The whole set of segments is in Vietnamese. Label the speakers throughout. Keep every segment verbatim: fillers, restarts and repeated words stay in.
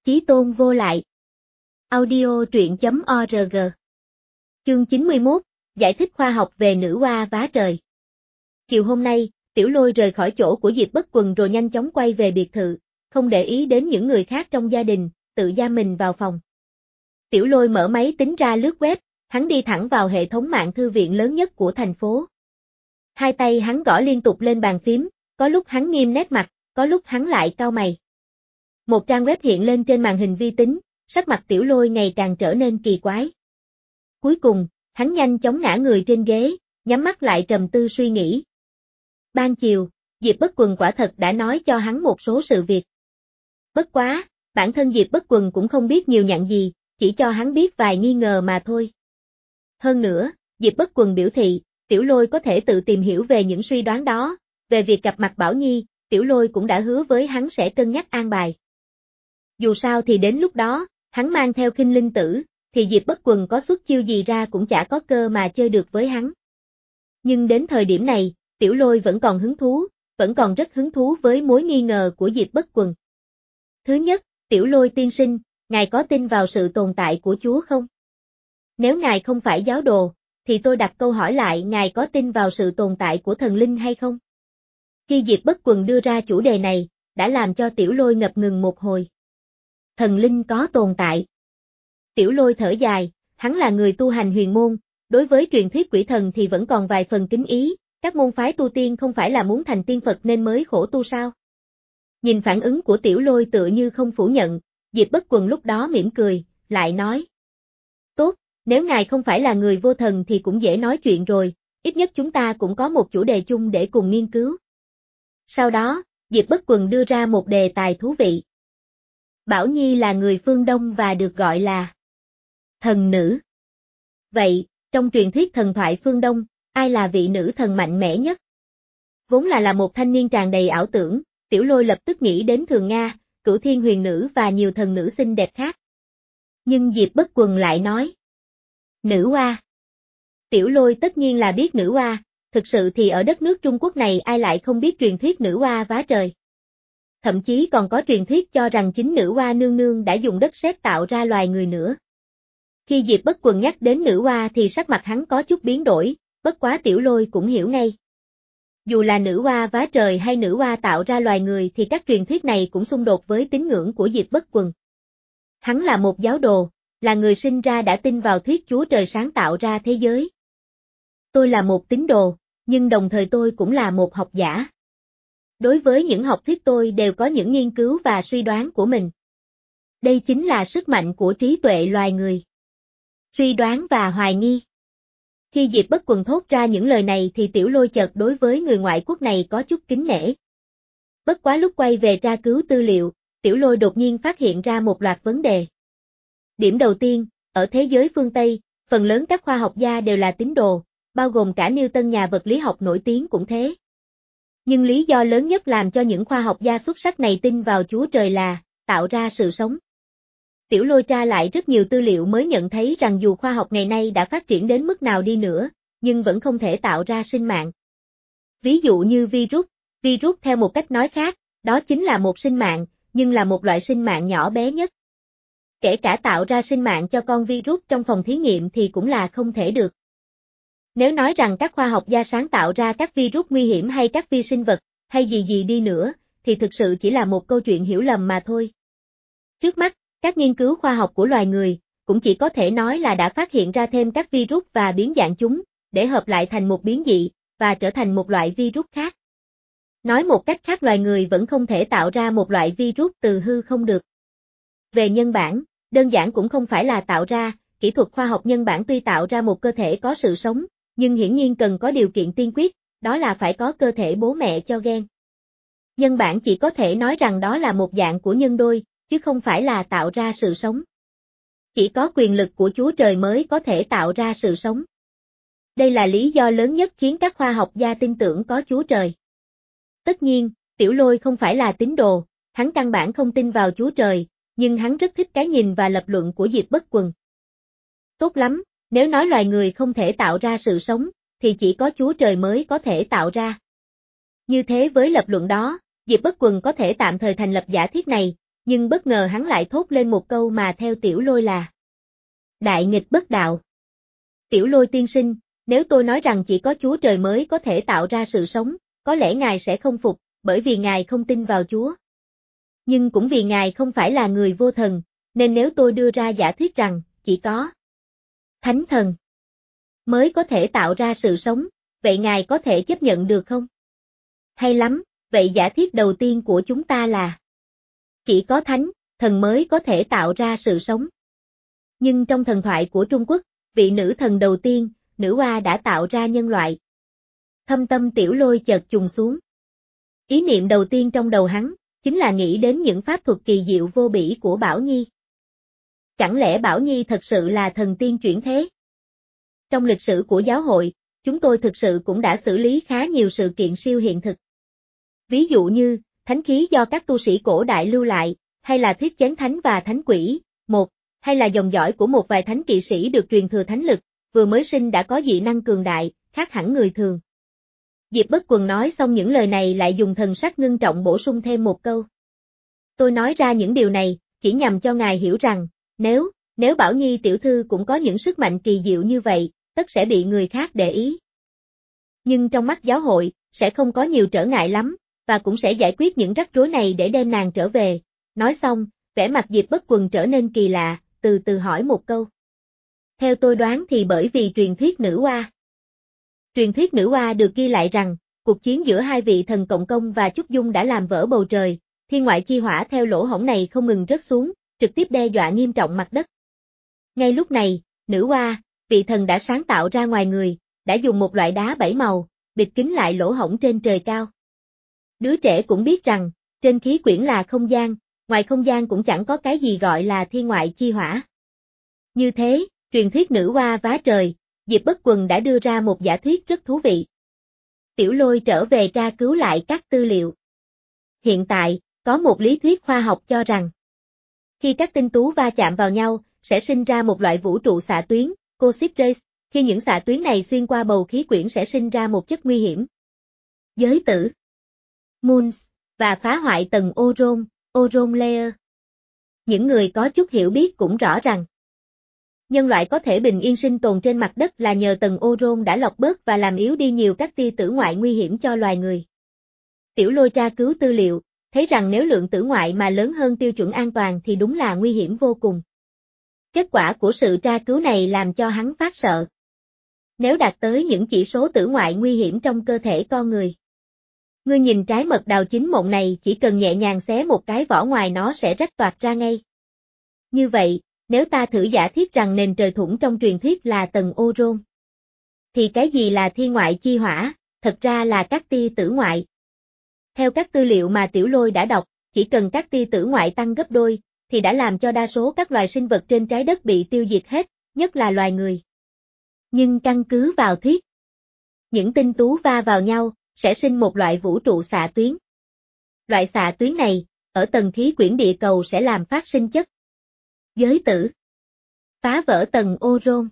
Speaker 1: Chí tôn vô lại. Audio truyện chấm org. Chương chín mươi mốt, giải thích khoa học về nữ oa vá trời. Chiều hôm nay, Tiểu Lôi rời khỏi chỗ của Diệp Bất Quần rồi nhanh chóng quay về biệt thự, không để ý đến những người khác trong gia đình, tự giam mình vào phòng. Tiểu Lôi mở máy tính ra lướt web, hắn đi thẳng vào hệ thống mạng thư viện lớn nhất của thành phố. Hai tay hắn gõ liên tục lên bàn phím, có lúc hắn nghiêm nét mặt, có lúc hắn lại cau mày. Một trang web hiện lên trên màn hình vi tính, sắc mặt Tiểu Lôi ngày càng trở nên kỳ quái. Cuối cùng, hắn nhanh chóng ngã người trên ghế, nhắm mắt lại trầm tư suy nghĩ. Ban chiều, Diệp Bất Quần quả thật đã nói cho hắn một số sự việc. Bất quá, bản thân Diệp Bất Quần cũng không biết nhiều nhặn gì, chỉ cho hắn biết vài nghi ngờ mà thôi. Hơn nữa, Diệp Bất Quần biểu thị, Tiểu Lôi có thể tự tìm hiểu về những suy đoán đó, về việc gặp mặt Bảo Nhi, Tiểu Lôi cũng đã hứa với hắn sẽ cân nhắc an bài. Dù sao thì đến lúc đó, hắn mang theo Khinh Linh Tử, thì Diệp Bất Quần có xuất chiêu gì ra cũng chả có cơ mà chơi được với hắn. Nhưng đến thời điểm này, Tiểu Lôi vẫn còn hứng thú, vẫn còn rất hứng thú với mối nghi ngờ của Diệp Bất Quần. Thứ nhất, Tiểu Lôi tiên sinh, ngài có tin vào sự tồn tại của Chúa không? Nếu ngài không phải giáo đồ, thì tôi đặt câu hỏi lại ngài có tin vào sự tồn tại của thần linh hay không? Khi Diệp Bất Quần đưa ra chủ đề này, đã làm cho Tiểu Lôi ngập ngừng một hồi. Thần linh có tồn tại. Tiểu Lôi thở dài, hắn là người tu hành huyền môn, đối với truyền thuyết quỷ thần thì vẫn còn vài phần kính ý, các môn phái tu tiên không phải là muốn thành tiên Phật nên mới khổ tu sao? Nhìn phản ứng của Tiểu Lôi tựa như không phủ nhận, Diệp Bất Quần lúc đó mỉm cười, lại nói. Tốt, nếu ngài không phải là người vô thần thì cũng dễ nói chuyện rồi, ít nhất chúng ta cũng có một chủ đề chung để cùng nghiên cứu. Sau đó, Diệp Bất Quần đưa ra một đề tài thú vị. Bảo Nhi là người phương Đông và được gọi là thần nữ. Vậy, trong truyền thuyết thần thoại phương Đông, ai là vị nữ thần mạnh mẽ nhất? Vốn là là một thanh niên tràn đầy ảo tưởng, Tiểu Lôi lập tức nghĩ đến Thường Nga, Cửu Thiên Huyền Nữ và nhiều thần nữ xinh đẹp khác. Nhưng Diệp Bất Quần lại nói. Nữ oa. Tiểu Lôi tất nhiên là biết nữ oa, thực sự thì ở đất nước Trung Quốc này ai lại không biết truyền thuyết nữ oa vá trời. Thậm chí còn có truyền thuyết cho rằng chính nữ oa nương nương đã dùng đất sét tạo ra loài người nữa. Khi Diệp Bất Quần nhắc đến nữ oa thì sắc mặt hắn có chút biến đổi, bất quá Tiểu Lôi cũng hiểu ngay. Dù là nữ oa vá trời hay nữ oa tạo ra loài người thì các truyền thuyết này cũng xung đột với tín ngưỡng của Diệp Bất Quần. Hắn là một giáo đồ, là người sinh ra đã tin vào thuyết Chúa Trời sáng tạo ra thế giới. Tôi là một tín đồ, nhưng đồng thời tôi cũng là một học giả. Đối với những học thuyết tôi đều có những nghiên cứu và suy đoán của mình. Đây chính là sức mạnh của trí tuệ loài người. Suy đoán và hoài nghi. Khi Diệp Bất Quần thốt ra những lời này thì Tiểu Lôi chợt đối với người ngoại quốc này có chút kính nể. Bất quá lúc quay về tra cứu tư liệu, Tiểu Lôi đột nhiên phát hiện ra một loạt vấn đề. Điểm đầu tiên, ở thế giới phương Tây, phần lớn các khoa học gia đều là tín đồ, bao gồm cả Newton nhà vật lý học nổi tiếng cũng thế. Nhưng lý do lớn nhất làm cho những khoa học gia xuất sắc này tin vào Chúa Trời là tạo ra sự sống. Tiểu Lôi tra lại rất nhiều tư liệu mới nhận thấy rằng dù khoa học ngày nay đã phát triển đến mức nào đi nữa, nhưng vẫn không thể tạo ra sinh mạng. Ví dụ như virus, virus theo một cách nói khác, đó chính là một sinh mạng, nhưng là một loại sinh mạng nhỏ bé nhất. Kể cả tạo ra sinh mạng cho con virus trong phòng thí nghiệm thì cũng là không thể được. Nếu nói rằng các khoa học gia sáng tạo ra các virus nguy hiểm hay các vi sinh vật, hay gì gì đi nữa, thì thực sự chỉ là một câu chuyện hiểu lầm mà thôi. Trước mắt, các nghiên cứu khoa học của loài người, cũng chỉ có thể nói là đã phát hiện ra thêm các virus và biến dạng chúng, để hợp lại thành một biến dị, và trở thành một loại virus khác. Nói một cách khác loài người vẫn không thể tạo ra một loại virus từ hư không được. Về nhân bản, đơn giản cũng không phải là tạo ra, kỹ thuật khoa học nhân bản tuy tạo ra một cơ thể có sự sống, nhưng hiển nhiên cần có điều kiện tiên quyết, đó là phải có cơ thể bố mẹ cho gen. Nhân bản chỉ có thể nói rằng đó là một dạng của nhân đôi, chứ không phải là tạo ra sự sống. Chỉ có quyền lực của Chúa Trời mới có thể tạo ra sự sống. Đây là lý do lớn nhất khiến các khoa học gia tin tưởng có Chúa Trời. Tất nhiên, Tiểu Lôi không phải là tín đồ, hắn căn bản không tin vào Chúa Trời, nhưng hắn rất thích cái nhìn và lập luận của Diệp Bất Quần. Tốt lắm, nếu nói loài người không thể tạo ra sự sống, thì chỉ có Chúa Trời mới có thể tạo ra. Như thế với lập luận đó, Diệp Bất Quần có thể tạm thời thành lập giả thiết này, nhưng bất ngờ hắn lại thốt lên một câu mà theo Tiểu Lôi là đại nghịch bất đạo. Tiểu Lôi tiên sinh, nếu tôi nói rằng chỉ có Chúa Trời mới có thể tạo ra sự sống, có lẽ ngài sẽ không phục, bởi vì ngài không tin vào Chúa. Nhưng cũng vì ngài không phải là người vô thần, nên nếu tôi đưa ra giả thuyết rằng chỉ có Thánh Thần mới có thể tạo ra sự sống, vậy ngài có thể chấp nhận được không? Hay lắm, vậy giả thiết đầu tiên của chúng ta là chỉ có Thánh Thần mới có thể tạo ra sự sống. Nhưng trong thần thoại của Trung Quốc, vị nữ thần đầu tiên, nữ oa đã tạo ra nhân loại. Thâm tâm Tiểu Lôi chợt trùng xuống. Ý niệm đầu tiên trong đầu hắn, chính là nghĩ đến những pháp thuật kỳ diệu vô bỉ của Bảo Nhi. Chẳng lẽ Bảo Nhi thật sự là thần tiên chuyển thế? Trong lịch sử của giáo hội, chúng tôi thực sự cũng đã xử lý khá nhiều sự kiện siêu hiện thực. Ví dụ như, thánh khí do các tu sĩ cổ đại lưu lại, hay là thuyết chén thánh và thánh quỷ, một, hay là dòng dõi của một vài thánh kỵ sĩ được truyền thừa thánh lực, vừa mới sinh đã có dị năng cường đại, khác hẳn người thường. Diệp Bất Quần nói xong những lời này lại dùng thần sắc ngưng trọng bổ sung thêm một câu. Tôi nói ra những điều này, chỉ nhằm cho ngài hiểu rằng, nếu, nếu Bảo Nhi tiểu thư cũng có những sức mạnh kỳ diệu như vậy, tất sẽ bị người khác để ý. Nhưng trong mắt giáo hội, sẽ không có nhiều trở ngại lắm, và cũng sẽ giải quyết những rắc rối này để đem nàng trở về. Nói xong, vẻ mặt Diệp Bất Quần trở nên kỳ lạ, từ từ hỏi một câu. Theo tôi đoán thì bởi vì truyền thuyết nữ oa. Truyền thuyết nữ oa được ghi lại rằng, cuộc chiến giữa hai vị thần Cộng Công và Chúc Dung đã làm vỡ bầu trời, thiên ngoại chi hỏa theo lỗ hổng này không ngừng rớt xuống, trực tiếp đe dọa nghiêm trọng mặt đất. Ngay lúc này, nữ oa, vị thần đã sáng tạo ra ngoài người, đã dùng một loại đá bảy màu, bịt kín lại lỗ hổng trên trời cao. Đứa trẻ cũng biết rằng, trên khí quyển là không gian, ngoài không gian cũng chẳng có cái gì gọi là thiên ngoại chi hỏa. Như thế, truyền thuyết nữ oa vá trời, Diệp Bất Quần đã đưa ra một giả thuyết rất thú vị. Tiểu Lôi trở về tra cứu lại các tư liệu. Hiện tại, có một lý thuyết khoa học cho rằng, khi các tinh tú va chạm vào nhau, sẽ sinh ra một loại vũ trụ xạ tuyến, cosmic rays, khi những xạ tuyến này xuyên qua bầu khí quyển sẽ sinh ra một chất nguy hiểm. Giới tử, moons, và phá hoại tầng ozone, ozone layer. Những người có chút hiểu biết cũng rõ rằng, nhân loại có thể bình yên sinh tồn trên mặt đất là nhờ tầng ozone đã lọc bớt và làm yếu đi nhiều các tia tử ngoại nguy hiểm cho loài người. Tiểu Lôi tra cứu tư liệu, thấy rằng nếu lượng tử ngoại mà lớn hơn tiêu chuẩn an toàn thì đúng là nguy hiểm vô cùng. Kết quả của sự tra cứu này làm cho hắn phát sợ. Nếu đạt tới những chỉ số tử ngoại nguy hiểm trong cơ thể con người. Ngươi nhìn trái mật đào chín mộng này chỉ cần nhẹ nhàng xé một cái vỏ ngoài nó sẽ rách toạc ra ngay. Như vậy, nếu ta thử giả thiết rằng nền trời thủng trong truyền thuyết là tầng ozone, thì cái gì là thiên ngoại chi hỏa, thật ra là các tia tử ngoại. Theo các tư liệu mà Tiểu Lôi đã đọc, chỉ cần các tia tử ngoại tăng gấp đôi, thì đã làm cho đa số các loài sinh vật trên trái đất bị tiêu diệt hết, nhất là loài người. Nhưng căn cứ vào thuyết, những tinh tú va vào nhau, sẽ sinh một loại vũ trụ xạ tuyến. Loại xạ tuyến này, ở tầng khí quyển địa cầu sẽ làm phát sinh chất giới tử, phá vỡ tầng ozone.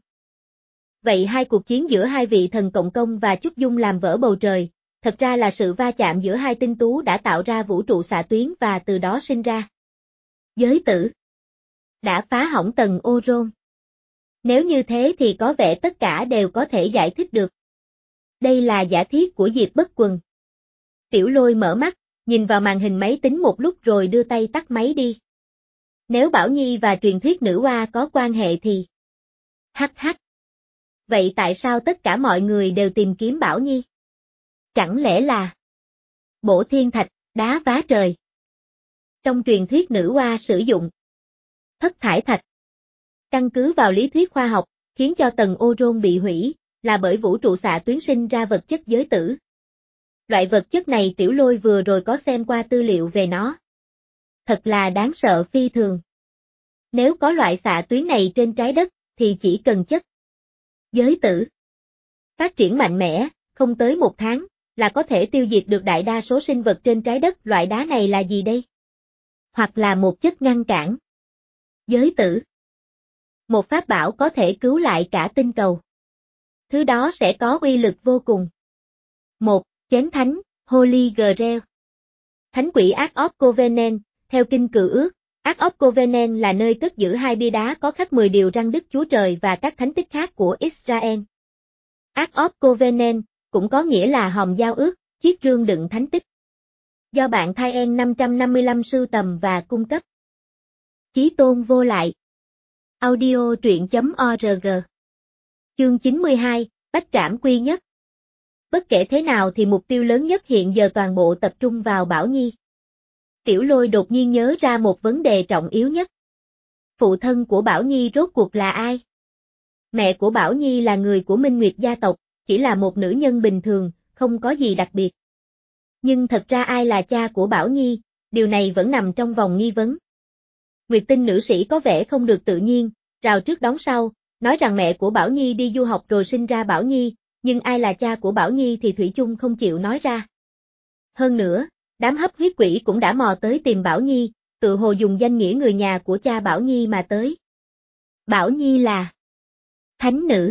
Speaker 1: Vậy hai cuộc chiến giữa hai vị thần Cộng Công và Chúc Dung làm vỡ bầu trời, thật ra là sự va chạm giữa hai tinh tú đã tạo ra vũ trụ xạ tuyến và từ đó sinh ra giới tử, đã phá hỏng tầng ozone. Nếu như thế thì có vẻ tất cả đều có thể giải thích được. Đây là giả thiết của Diệp Bất Quần. Tiểu Lôi mở mắt, nhìn vào màn hình máy tính một lúc rồi đưa tay tắt máy đi. Nếu Bảo Nhi và truyền thuyết nữ oa có quan hệ thì... Hắc hắc. Vậy tại sao tất cả mọi người đều tìm kiếm Bảo Nhi? Chẳng lẽ là bổ thiên thạch, đá vá trời? Trong truyền thuyết nữ oa sử dụng thất thải thạch. Căn cứ vào lý thuyết khoa học, khiến cho tầng ozone bị hủy, là bởi vũ trụ xạ tuyến sinh ra vật chất giới tử. Loại vật chất này Tiểu Lôi vừa rồi có xem qua tư liệu về nó. Thật là đáng sợ phi thường. Nếu có loại xạ tuyến này trên trái đất, thì chỉ cần chất giới tử phát triển mạnh mẽ, không tới một tháng, là có thể tiêu diệt được đại đa số sinh vật trên trái đất. Loại đá này là gì đây? Hoặc là một chất ngăn cản giới tử. Một pháp bảo có thể cứu lại cả tinh cầu. Thứ đó sẽ có uy lực vô cùng. Một, chén thánh, Holy Grail. Thánh quỷ Ark of Covenant, theo kinh cựu ước, Ark of Covenant là nơi cất giữ hai bia đá có khắc mười điều răn Đức Chúa Trời và các thánh tích khác của Israel. Ark of Covenant cũng có nghĩa là hòm giao ước, chiếc rương đựng thánh tích. Do bạn Thai En năm trăm năm mươi lăm sưu tầm và cung cấp. Chí tôn vô lại. Audio truyện chấm org. Chương chín mươi hai, Bách trảm quy nhất. Bất kể thế nào thì mục tiêu lớn nhất hiện giờ toàn bộ tập trung vào Bảo Nhi. Tiểu Lôi đột nhiên nhớ ra một vấn đề trọng yếu nhất. Phụ thân của Bảo Nhi rốt cuộc là ai? Mẹ của Bảo Nhi là người của Minh Nguyệt gia tộc, chỉ là một nữ nhân bình thường, không có gì đặc biệt. Nhưng thật ra ai là cha của Bảo Nhi, điều này vẫn nằm trong vòng nghi vấn. Nguyệt Tinh nữ sĩ có vẻ không được tự nhiên, rào trước đón sau, nói rằng mẹ của Bảo Nhi đi du học rồi sinh ra Bảo Nhi, nhưng ai là cha của Bảo Nhi thì Thủy chung không chịu nói ra. Hơn nữa, đám hấp huyết quỷ cũng đã mò tới tìm Bảo Nhi, tự hồ dùng danh nghĩa người nhà của cha Bảo Nhi mà tới. Bảo Nhi là thánh nữ.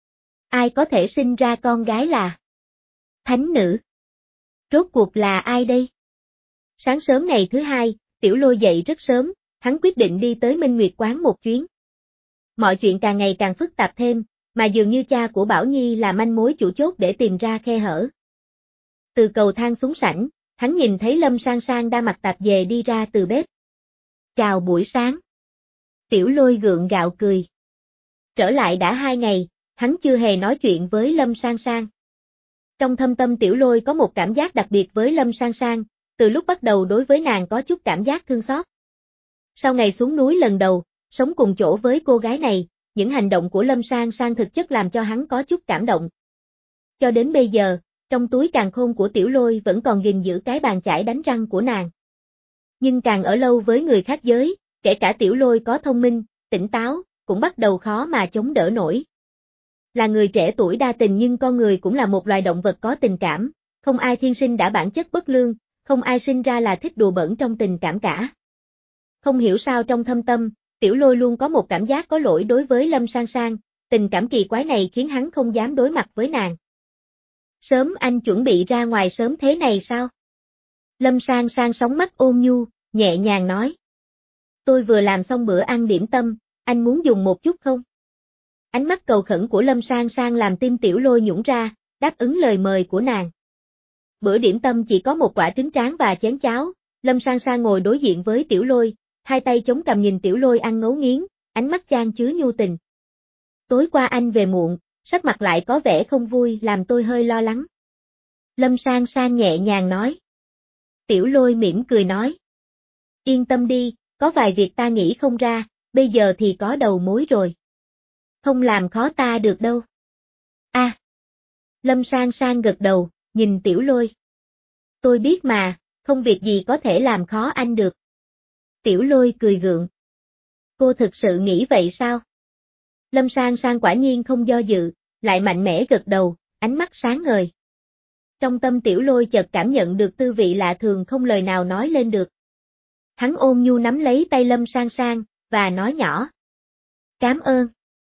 Speaker 1: Ai có thể sinh ra con gái là thánh nữ? Rốt cuộc là ai đây? Sáng sớm ngày thứ hai, Tiểu Lôi dậy rất sớm, hắn quyết định đi tới Minh Nguyệt quán một chuyến. Mọi chuyện càng ngày càng phức tạp thêm, mà dường như cha của Bảo Nhi là manh mối chủ chốt để tìm ra khe hở. Từ cầu thang xuống sảnh, hắn nhìn thấy Lâm Sang Sang đang mặc tạp dề đi ra từ bếp. Chào buổi sáng. Tiểu Lôi gượng gạo cười. Trở lại đã hai ngày, hắn chưa hề nói chuyện với Lâm Sang Sang. Trong thâm tâm Tiểu Lôi có một cảm giác đặc biệt với Lâm Sang Sang, từ lúc bắt đầu đối với nàng có chút cảm giác thương xót. Sau ngày xuống núi lần đầu, sống cùng chỗ với cô gái này, những hành động của Lâm Sang Sang thực chất làm cho hắn có chút cảm động. Cho đến bây giờ, trong túi càn khôn của Tiểu Lôi vẫn còn gìn giữ cái bàn chải đánh răng của nàng. Nhưng càng ở lâu với người khác giới, kể cả Tiểu Lôi có thông minh, tỉnh táo, cũng bắt đầu khó mà chống đỡ nổi. Là người trẻ tuổi đa tình nhưng con người cũng là một loài động vật có tình cảm, không ai thiên sinh đã bản chất bất lương, không ai sinh ra là thích đùa bỡn trong tình cảm cả. Không hiểu sao trong thâm tâm, Tiểu Lôi luôn có một cảm giác có lỗi đối với Lâm Sang Sang, tình cảm kỳ quái này khiến hắn không dám đối mặt với nàng. Sớm anh chuẩn bị ra ngoài sớm thế này sao? Lâm Sang Sang sóng mắt ôn nhu, nhẹ nhàng nói. Tôi vừa làm xong bữa ăn điểm tâm, anh muốn dùng một chút không? Ánh mắt cầu khẩn của Lâm Sang Sang làm tim Tiểu Lôi nhũn ra, đáp ứng lời mời của nàng. Bữa điểm tâm chỉ có một quả trứng tráng và chén cháo, Lâm Sang Sang ngồi đối diện với Tiểu Lôi, hai tay chống cằm nhìn Tiểu Lôi ăn ngấu nghiến, ánh mắt chan chứa nhu tình. Tối qua anh về muộn, sắc mặt lại có vẻ không vui làm tôi hơi lo lắng. Lâm Sang Sang nhẹ nhàng nói. Tiểu Lôi mỉm cười nói. Yên tâm đi, có vài việc ta nghĩ không ra, bây giờ thì có đầu mối rồi. Không làm khó ta được đâu. A. À. Lâm Sang Sang gật đầu, nhìn Tiểu Lôi. Tôi biết mà, không việc gì có thể làm khó anh được. Tiểu Lôi cười gượng. Cô thực sự nghĩ vậy sao? Lâm Sang Sang quả nhiên không do dự, lại mạnh mẽ gật đầu, ánh mắt sáng ngời. Trong tâm Tiểu Lôi chợt cảm nhận được tư vị lạ thường không lời nào nói lên được. Hắn ôn nhu nắm lấy tay Lâm Sang Sang, và nói nhỏ. Cảm ơn.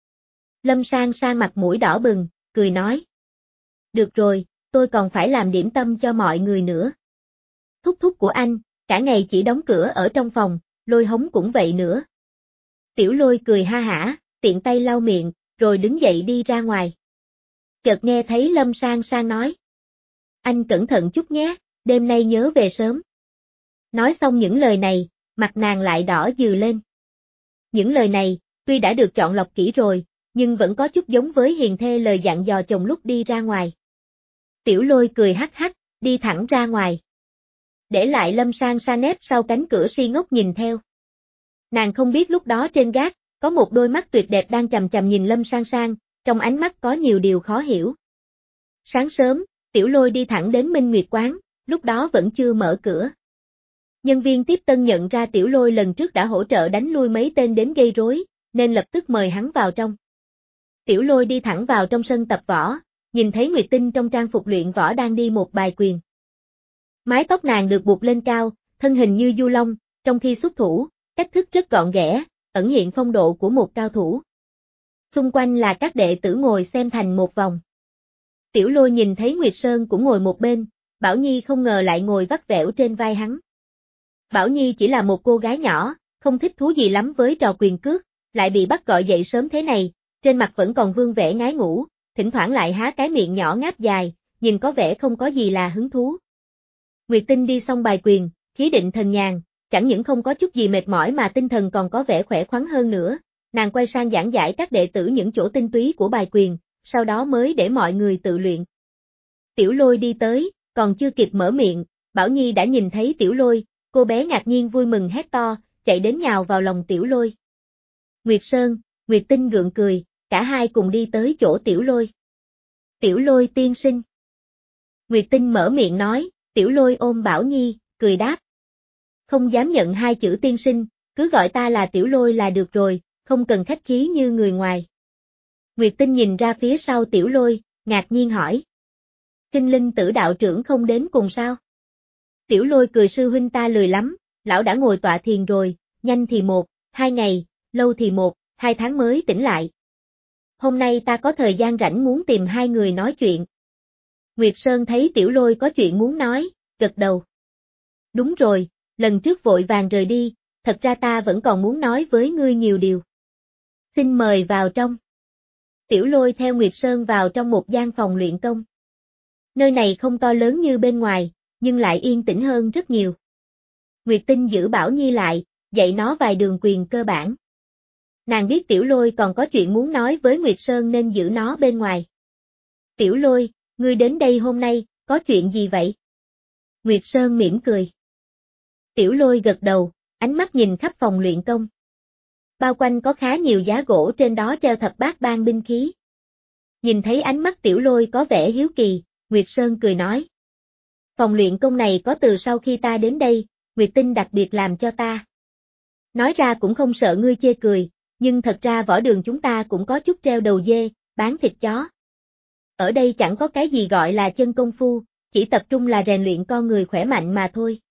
Speaker 1: Lâm Sang Sang mặt mũi đỏ bừng, cười nói. Được rồi, tôi còn phải làm điểm tâm cho mọi người nữa. Thúc thúc của anh, cả ngày chỉ đóng cửa ở trong phòng, Lôi hống cũng vậy nữa. Tiểu Lôi cười ha hả, tiện tay lau miệng, rồi đứng dậy đi ra ngoài. Chợt nghe thấy Lâm Sang Sang nói. Anh cẩn thận chút nhé, đêm nay nhớ về sớm. Nói xong những lời này, mặt nàng lại đỏ dừ lên. Những lời này, tuy đã được chọn lọc kỹ rồi, nhưng vẫn có chút giống với hiền thê lời dặn dò chồng lúc đi ra ngoài. Tiểu Lôi cười hắc hắc, đi thẳng ra ngoài. Để lại Lâm Sang Sang nép sau cánh cửa si ngốc nhìn theo. Nàng không biết lúc đó trên gác, có một đôi mắt tuyệt đẹp đang chằm chằm nhìn Lâm Sang Sang, trong ánh mắt có nhiều điều khó hiểu. Sáng sớm, Tiểu Lôi đi thẳng đến Minh Nguyệt quán, lúc đó vẫn chưa mở cửa. Nhân viên tiếp tân nhận ra Tiểu Lôi lần trước đã hỗ trợ đánh lui mấy tên đến gây rối, nên lập tức mời hắn vào trong. Tiểu Lôi đi thẳng vào trong sân tập võ, nhìn thấy Nguyệt Tinh trong trang phục luyện võ đang đi một bài quyền. Mái tóc nàng được buộc lên cao, thân hình như du long, trong khi xuất thủ, cách thức rất gọn ghẽ, ẩn hiện phong độ của một cao thủ. Xung quanh là các đệ tử ngồi xem thành một vòng. Tiểu Lôi nhìn thấy Nguyệt Sơn cũng ngồi một bên, Bảo Nhi không ngờ lại ngồi vắt vẻo trên vai hắn. Bảo Nhi chỉ là một cô gái nhỏ, không thích thú gì lắm với trò quyền cước, lại bị bắt gọi dậy sớm thế này, trên mặt vẫn còn vương vẻ ngái ngủ, thỉnh thoảng lại há cái miệng nhỏ ngáp dài, nhìn có vẻ không có gì là hứng thú. Nguyệt Tinh đi xong bài quyền, khí định thần nhàn, chẳng những không có chút gì mệt mỏi mà tinh thần còn có vẻ khỏe khoắn hơn nữa, nàng quay sang giảng giải các đệ tử những chỗ tinh túy của bài quyền, sau đó mới để mọi người tự luyện. Tiểu Lôi đi tới, còn chưa kịp mở miệng, Bảo Nhi đã nhìn thấy Tiểu Lôi, cô bé ngạc nhiên vui mừng hét to, chạy đến nhào vào lòng Tiểu Lôi. Nguyệt Sơn, Nguyệt Tinh gượng cười, cả hai cùng đi tới chỗ Tiểu Lôi. Tiểu Lôi tiên sinh. Nguyệt Tinh mở miệng nói, Tiểu Lôi ôm Bảo Nhi, cười đáp. Không dám nhận hai chữ tiên sinh, cứ gọi ta là Tiểu Lôi là được rồi, không cần khách khí như người ngoài. Nguyệt Tinh nhìn ra phía sau Tiểu Lôi, ngạc nhiên hỏi. Kinh Linh Tử đạo trưởng không đến cùng sao? Tiểu Lôi cười, sư huynh ta lười lắm, lão đã ngồi tọa thiền rồi, nhanh thì một, hai ngày, lâu thì một, hai tháng mới tỉnh lại. Hôm nay ta có thời gian rảnh muốn tìm hai người nói chuyện. Nguyệt Sơn thấy Tiểu Lôi có chuyện muốn nói, gật đầu. Đúng rồi, lần trước vội vàng rời đi, thật ra ta vẫn còn muốn nói với ngươi nhiều điều. Xin mời vào trong. Tiểu Lôi theo Nguyệt Sơn vào trong một gian phòng luyện công. Nơi này không to lớn như bên ngoài, nhưng lại yên tĩnh hơn rất nhiều. Nguyệt Tinh giữ Bảo Nhi lại, dạy nó vài đường quyền cơ bản. Nàng biết Tiểu Lôi còn có chuyện muốn nói với Nguyệt Sơn nên giữ nó bên ngoài. Tiểu Lôi, ngươi đến đây hôm nay, có chuyện gì vậy? Nguyệt Sơn mỉm cười. Tiểu Lôi gật đầu, ánh mắt nhìn khắp phòng luyện công. Bao quanh có khá nhiều giá gỗ, trên đó treo thập bát ban binh khí. Nhìn thấy ánh mắt Tiểu Lôi có vẻ hiếu kỳ, Nguyệt Sơn cười nói. Phòng luyện công này có từ sau khi ta đến đây, Nguyệt Tinh đặc biệt làm cho ta. Nói ra cũng không sợ ngươi chê cười, nhưng thật ra võ đường chúng ta cũng có chút treo đầu dê, bán thịt chó. Ở đây chẳng có cái gì gọi là chân công phu, chỉ tập trung là rèn luyện con người khỏe mạnh mà thôi.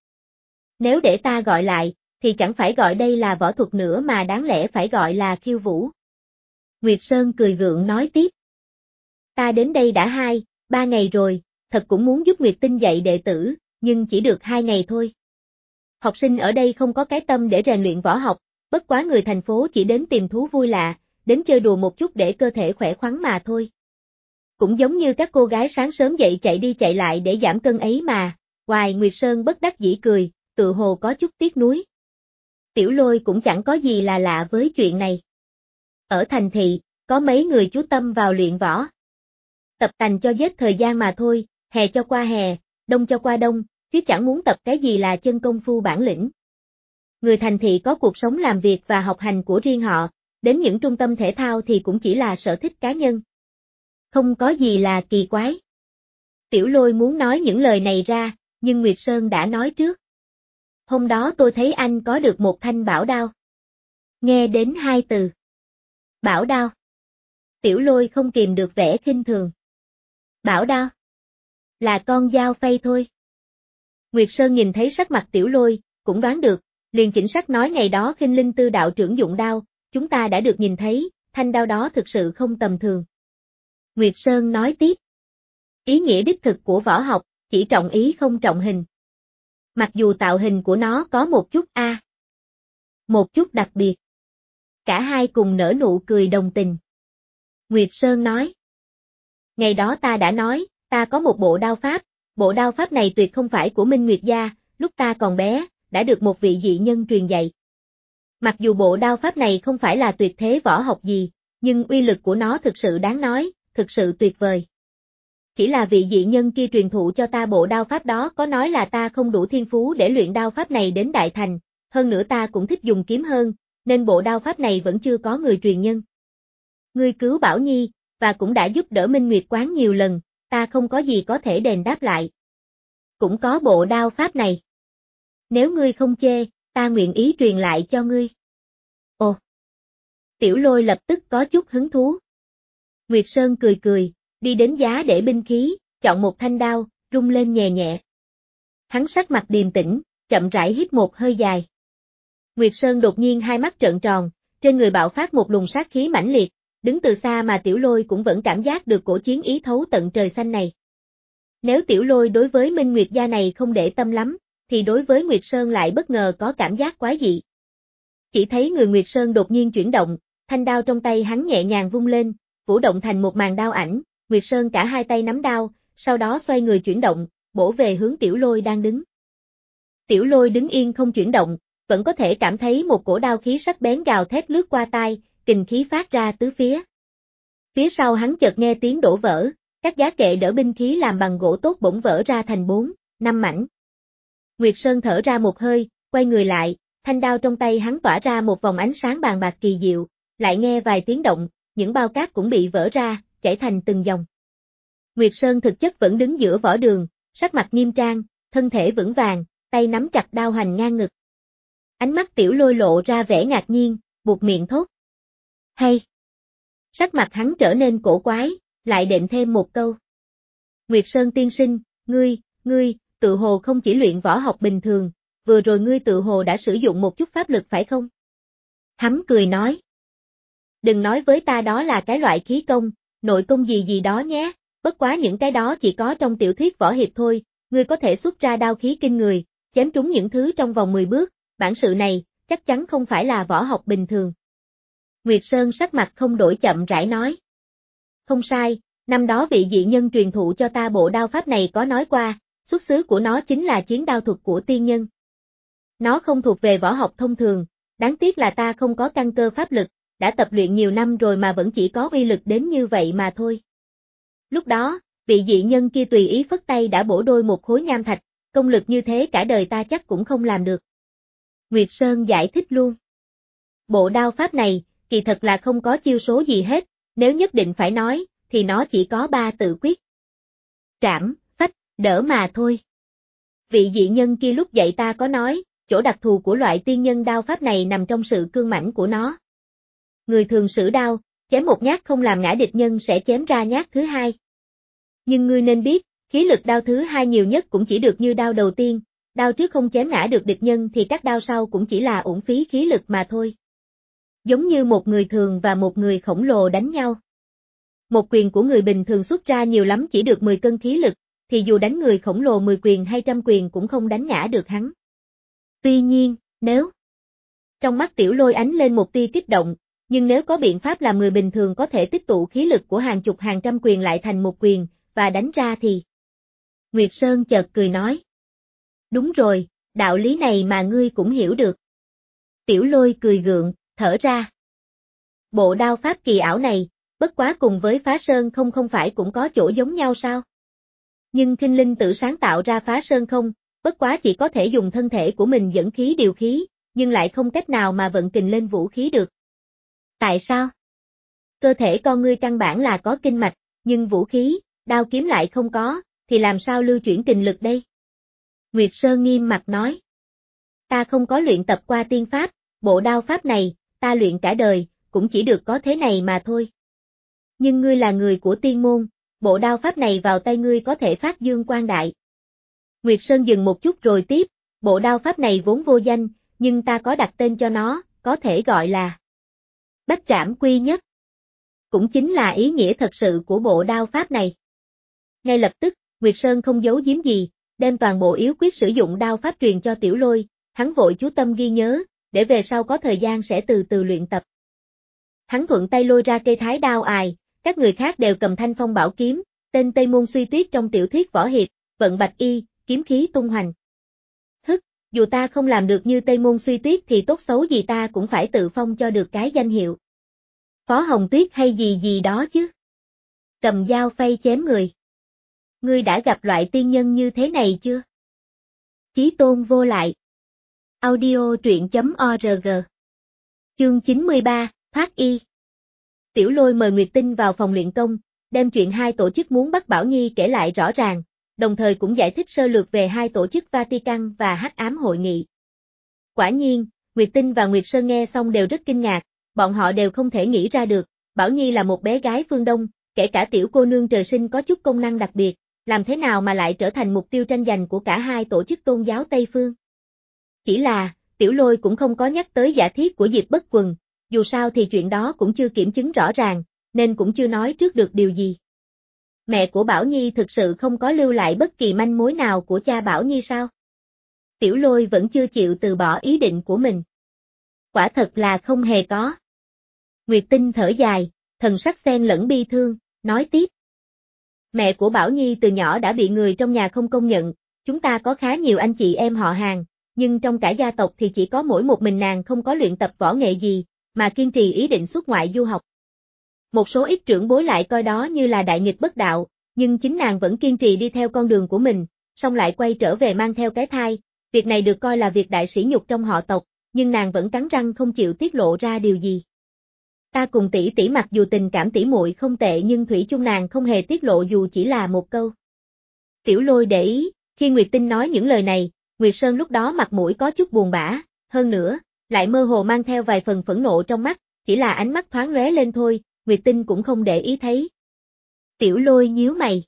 Speaker 1: Nếu để ta gọi lại, thì chẳng phải gọi đây là võ thuật nữa mà đáng lẽ phải gọi là khiêu vũ. Nguyệt Sơn cười gượng nói tiếp. Ta đến đây đã hai, ba ngày rồi, thật cũng muốn giúp Nguyệt Tinh dạy đệ tử, nhưng chỉ được hai ngày thôi. Học sinh ở đây không có cái tâm để rèn luyện võ học, bất quá người thành phố chỉ đến tìm thú vui lạ, đến chơi đùa một chút để cơ thể khỏe khoắn mà thôi. Cũng giống như các cô gái sáng sớm dậy chạy đi chạy lại để giảm cân ấy mà, hoài. Nguyệt Sơn bất đắc dĩ cười, tự hồ có chút tiếc nuối. Tiểu Lôi cũng chẳng có gì là lạ với chuyện này. Ở thành thị, có mấy người chú tâm vào luyện võ. Tập tành cho giết thời gian mà thôi, hè cho qua hè, đông cho qua đông, chứ chẳng muốn tập cái gì là chân công phu bản lĩnh. Người thành thị có cuộc sống làm việc và học hành của riêng họ, đến những trung tâm thể thao thì cũng chỉ là sở thích cá nhân. Không có gì là kỳ quái. Tiểu Lôi muốn nói những lời này ra, nhưng Nguyệt Sơn đã nói trước. Hôm đó tôi thấy anh có được một thanh bảo đao. Nghe đến hai từ. Bảo đao. Tiểu Lôi không kìm được vẻ khinh thường. Bảo đao. Là con dao phay thôi. Nguyệt Sơn nhìn thấy sắc mặt Tiểu Lôi, cũng đoán được, liền chỉnh sắc nói ngày đó Khinh Linh Tư đạo trưởng dụng đao, chúng ta đã được nhìn thấy, thanh đao đó thực sự không tầm thường. Nguyệt Sơn nói tiếp. Ý nghĩa đích thực của võ học, chỉ trọng ý không trọng hình. Mặc dù tạo hình của nó có một chút a, à, một chút đặc biệt. Cả hai cùng nở nụ cười đồng tình. Nguyệt Sơn nói. Ngày đó ta đã nói, ta có một bộ đao pháp, bộ đao pháp này tuyệt không phải của Minh Nguyệt gia, lúc ta còn bé, đã được một vị dị nhân truyền dạy. Mặc dù bộ đao pháp này không phải là tuyệt thế võ học gì, nhưng uy lực của nó thực sự đáng nói, thực sự tuyệt vời. Chỉ là vị dị nhân kia truyền thụ cho ta bộ đao pháp đó có nói là ta không đủ thiên phú để luyện đao pháp này đến đại thành, hơn nữa ta cũng thích dùng kiếm hơn, nên bộ đao pháp này vẫn chưa có người truyền nhân. Ngươi cứu Bảo Nhi, và cũng đã giúp đỡ Minh Nguyệt quán nhiều lần, ta không có gì có thể đền đáp lại. Cũng có bộ đao pháp này. Nếu ngươi không chê, ta nguyện ý truyền lại cho ngươi. Ồ! Tiểu Lôi lập tức có chút hứng thú. Nguyệt Sơn cười cười, đi đến giá để binh khí, chọn một thanh đao, rung lên nhẹ nhẹ. Hắn sắc mặt điềm tĩnh, chậm rãi hít một hơi dài. Nguyệt Sơn đột nhiên hai mắt trợn tròn, trên người bạo phát một luồng sát khí mãnh liệt, đứng từ xa mà Tiểu Lôi cũng vẫn cảm giác được cổ chiến ý thấu tận trời xanh này. Nếu Tiểu Lôi đối với Minh Nguyệt gia này không để tâm lắm, thì đối với Nguyệt Sơn lại bất ngờ có cảm giác quái dị. Chỉ thấy người Nguyệt Sơn đột nhiên chuyển động, thanh đao trong tay hắn nhẹ nhàng vung lên, vũ động thành một màn đao ảnh, Nguyệt Sơn cả hai tay nắm đao, sau đó xoay người chuyển động, bổ về hướng Tiểu Lôi đang đứng. Tiểu Lôi đứng yên không chuyển động, vẫn có thể cảm thấy một cổ đao khí sắc bén gào thét lướt qua tai, kình khí phát ra tứ phía. Phía sau hắn chợt nghe tiếng đổ vỡ, các giá kệ đỡ binh khí làm bằng gỗ tốt bỗng vỡ ra thành bốn, năm mảnh. Nguyệt Sơn thở ra một hơi, quay người lại, thanh đao trong tay hắn tỏa ra một vòng ánh sáng bàn bạc kỳ diệu, lại nghe vài tiếng động, những bao cát cũng bị vỡ ra, chảy thành từng dòng. Nguyệt Sơn thực chất vẫn đứng giữa võ đường, sắc mặt nghiêm trang, thân thể vững vàng, tay nắm chặt đao hành ngang ngực. Ánh mắt Tiểu Lôi lộ ra vẻ ngạc nhiên, buột miệng thốt. Hay! Sắc mặt hắn trở nên cổ quái, lại đệm thêm một câu. Nguyệt Sơn tiên sinh, ngươi, ngươi, tự hồ không chỉ luyện võ học bình thường, vừa rồi ngươi tự hồ đã sử dụng một chút pháp lực phải không? Hắn cười nói. Đừng nói với ta đó là cái loại khí công, nội công gì gì đó nhé, bất quá những cái đó chỉ có trong tiểu thuyết võ hiệp thôi, ngươi có thể xuất ra đao khí kinh người, chém trúng những thứ trong vòng mười bước, bản sự này, chắc chắn không phải là võ học bình thường. Nguyệt Sơn sắc mặt không đổi chậm rãi nói. Không sai, năm đó vị dị nhân truyền thụ cho ta bộ đao pháp này có nói qua, xuất xứ của nó chính là chiến đao thuật của tiên nhân. Nó không thuộc về võ học thông thường, đáng tiếc là ta không có căn cơ pháp lực, đã tập luyện nhiều năm rồi mà vẫn chỉ có uy lực đến như vậy mà thôi. Lúc đó, vị dị nhân kia tùy ý phất tay đã bổ đôi một khối nham thạch, công lực như thế cả đời ta chắc cũng không làm được. Nguyệt Sơn giải thích luôn. Bộ đao pháp này, kỳ thật là không có chiêu số gì hết, nếu nhất định phải nói, thì nó chỉ có ba tự quyết. Trảm, phách, đỡ mà thôi. Vị dị nhân kia lúc dạy ta có nói, chỗ đặc thù của loại tiên nhân đao pháp này nằm trong sự cương mãnh của nó. Người thường sử đao, chém một nhát không làm ngã địch nhân sẽ chém ra nhát thứ hai. Nhưng ngươi nên biết, khí lực đao thứ hai nhiều nhất cũng chỉ được như đao đầu tiên, đao trước không chém ngã được địch nhân thì các đao sau cũng chỉ là uổng phí khí lực mà thôi. Giống như một người thường và một người khổng lồ đánh nhau. Một quyền của người bình thường xuất ra nhiều lắm chỉ được mười cân khí lực, thì dù đánh người khổng lồ mười quyền hay trăm quyền cũng không đánh ngã được hắn. Tuy nhiên, nếu... Trong mắt Tiểu Lôi ánh lên một tia kích động, nhưng nếu có biện pháp làm người bình thường có thể tích tụ khí lực của hàng chục hàng trăm quyền lại thành một quyền, và đánh ra thì... Nguyệt Sơn chợt cười nói. Đúng rồi, đạo lý này mà ngươi cũng hiểu được. Tiểu Lôi cười gượng, thở ra. Bộ đao pháp kỳ ảo này, bất quá cùng với phá sơn không không phải cũng có chỗ giống nhau sao? Nhưng Kinh Linh tự sáng tạo ra phá sơn không, bất quá chỉ có thể dùng thân thể của mình dẫn khí điều khí, nhưng lại không cách nào mà vận kình lên vũ khí được. Tại sao? Cơ thể con ngươi căn bản là có kinh mạch, nhưng vũ khí, đao kiếm lại không có, thì làm sao lưu chuyển kình lực đây? Nguyệt Sơn nghiêm mặt nói. Ta không có luyện tập qua tiên pháp, bộ đao pháp này, ta luyện cả đời, cũng chỉ được có thế này mà thôi. Nhưng ngươi là người của tiên môn, bộ đao pháp này vào tay ngươi có thể phát dương quang đại. Nguyệt Sơn dừng một chút rồi tiếp, bộ đao pháp này vốn vô danh, nhưng ta có đặt tên cho nó, có thể gọi là Bách Trảm Quy Nhất. Cũng chính là ý nghĩa thật sự của bộ đao pháp này. Ngay lập tức, Nguyệt Sơn không giấu giếm gì, đem toàn bộ yếu quyết sử dụng đao pháp truyền cho Tiểu Lôi, hắn vội chú tâm ghi nhớ, để về sau có thời gian sẽ từ từ luyện tập. Hắn thuận tay lôi ra cây thái đao ài, các người khác đều cầm thanh phong bảo kiếm, tên Tây Môn Suy Tuyết trong tiểu thuyết võ hiệp, vận bạch y, kiếm khí tung hoành. Hức, dù ta không làm được như Tây Môn Suy Tuyết thì tốt xấu gì ta cũng phải tự phong cho được cái danh hiệu. Phó Hồng Tuyết hay gì gì đó chứ. Cầm dao phay chém người. Ngươi đã gặp loại tiên nhân như thế này chưa? Chí Tôn vô lại. Audio truyện chấm org. Chương chín mươi ba, Thoát Y. Tiểu Lôi mời Nguyệt Tinh vào phòng luyện công, đem chuyện hai tổ chức muốn bắt Bảo Nhi kể lại rõ ràng, đồng thời cũng giải thích sơ lược về hai tổ chức Vatican và Hắc Ám hội nghị. Quả nhiên, Nguyệt Tinh và Nguyệt Sơn nghe xong đều rất kinh ngạc, bọn họ đều không thể nghĩ ra được, Bảo Nhi là một bé gái phương Đông, kể cả tiểu cô nương trời sinh có chút công năng đặc biệt, làm thế nào mà lại trở thành mục tiêu tranh giành của cả hai tổ chức tôn giáo Tây phương. Chỉ là, Tiểu Lôi cũng không có nhắc tới giả thiết của Diệp Bất Quần, dù sao thì chuyện đó cũng chưa kiểm chứng rõ ràng, nên cũng chưa nói trước được điều gì. Mẹ của Bảo Nhi thực sự không có lưu lại bất kỳ manh mối nào của cha Bảo Nhi sao? Tiểu Lôi vẫn chưa chịu từ bỏ ý định của mình. Quả thật là không hề có. Nguyệt Tinh thở dài, thần sắc xen lẫn bi thương, nói tiếp. Mẹ của Bảo Nhi từ nhỏ đã bị người trong nhà không công nhận, chúng ta có khá nhiều anh chị em họ hàng, nhưng trong cả gia tộc thì chỉ có mỗi một mình nàng không có luyện tập võ nghệ gì, mà kiên trì ý định xuất ngoại du học. Một số ít trưởng bối lại coi đó như là đại nghịch bất đạo, nhưng chính nàng vẫn kiên trì đi theo con đường của mình, xong lại quay trở về mang theo cái thai, việc này được coi là việc đại sỉ nhục trong họ tộc, nhưng nàng vẫn cắn răng không chịu tiết lộ ra điều gì. Ta cùng tỷ tỷ mặc dù tình cảm tỷ muội không tệ nhưng thủy chung nàng không hề tiết lộ dù chỉ là một câu. Tiểu Lôi để ý, khi Nguyệt Tinh nói những lời này, Nguyệt Sơn lúc đó mặt mũi có chút buồn bã, hơn nữa, lại mơ hồ mang theo vài phần phẫn nộ trong mắt, chỉ là ánh mắt thoáng lóe lên thôi, Nguyệt Tinh cũng không để ý thấy. Tiểu Lôi nhíu mày.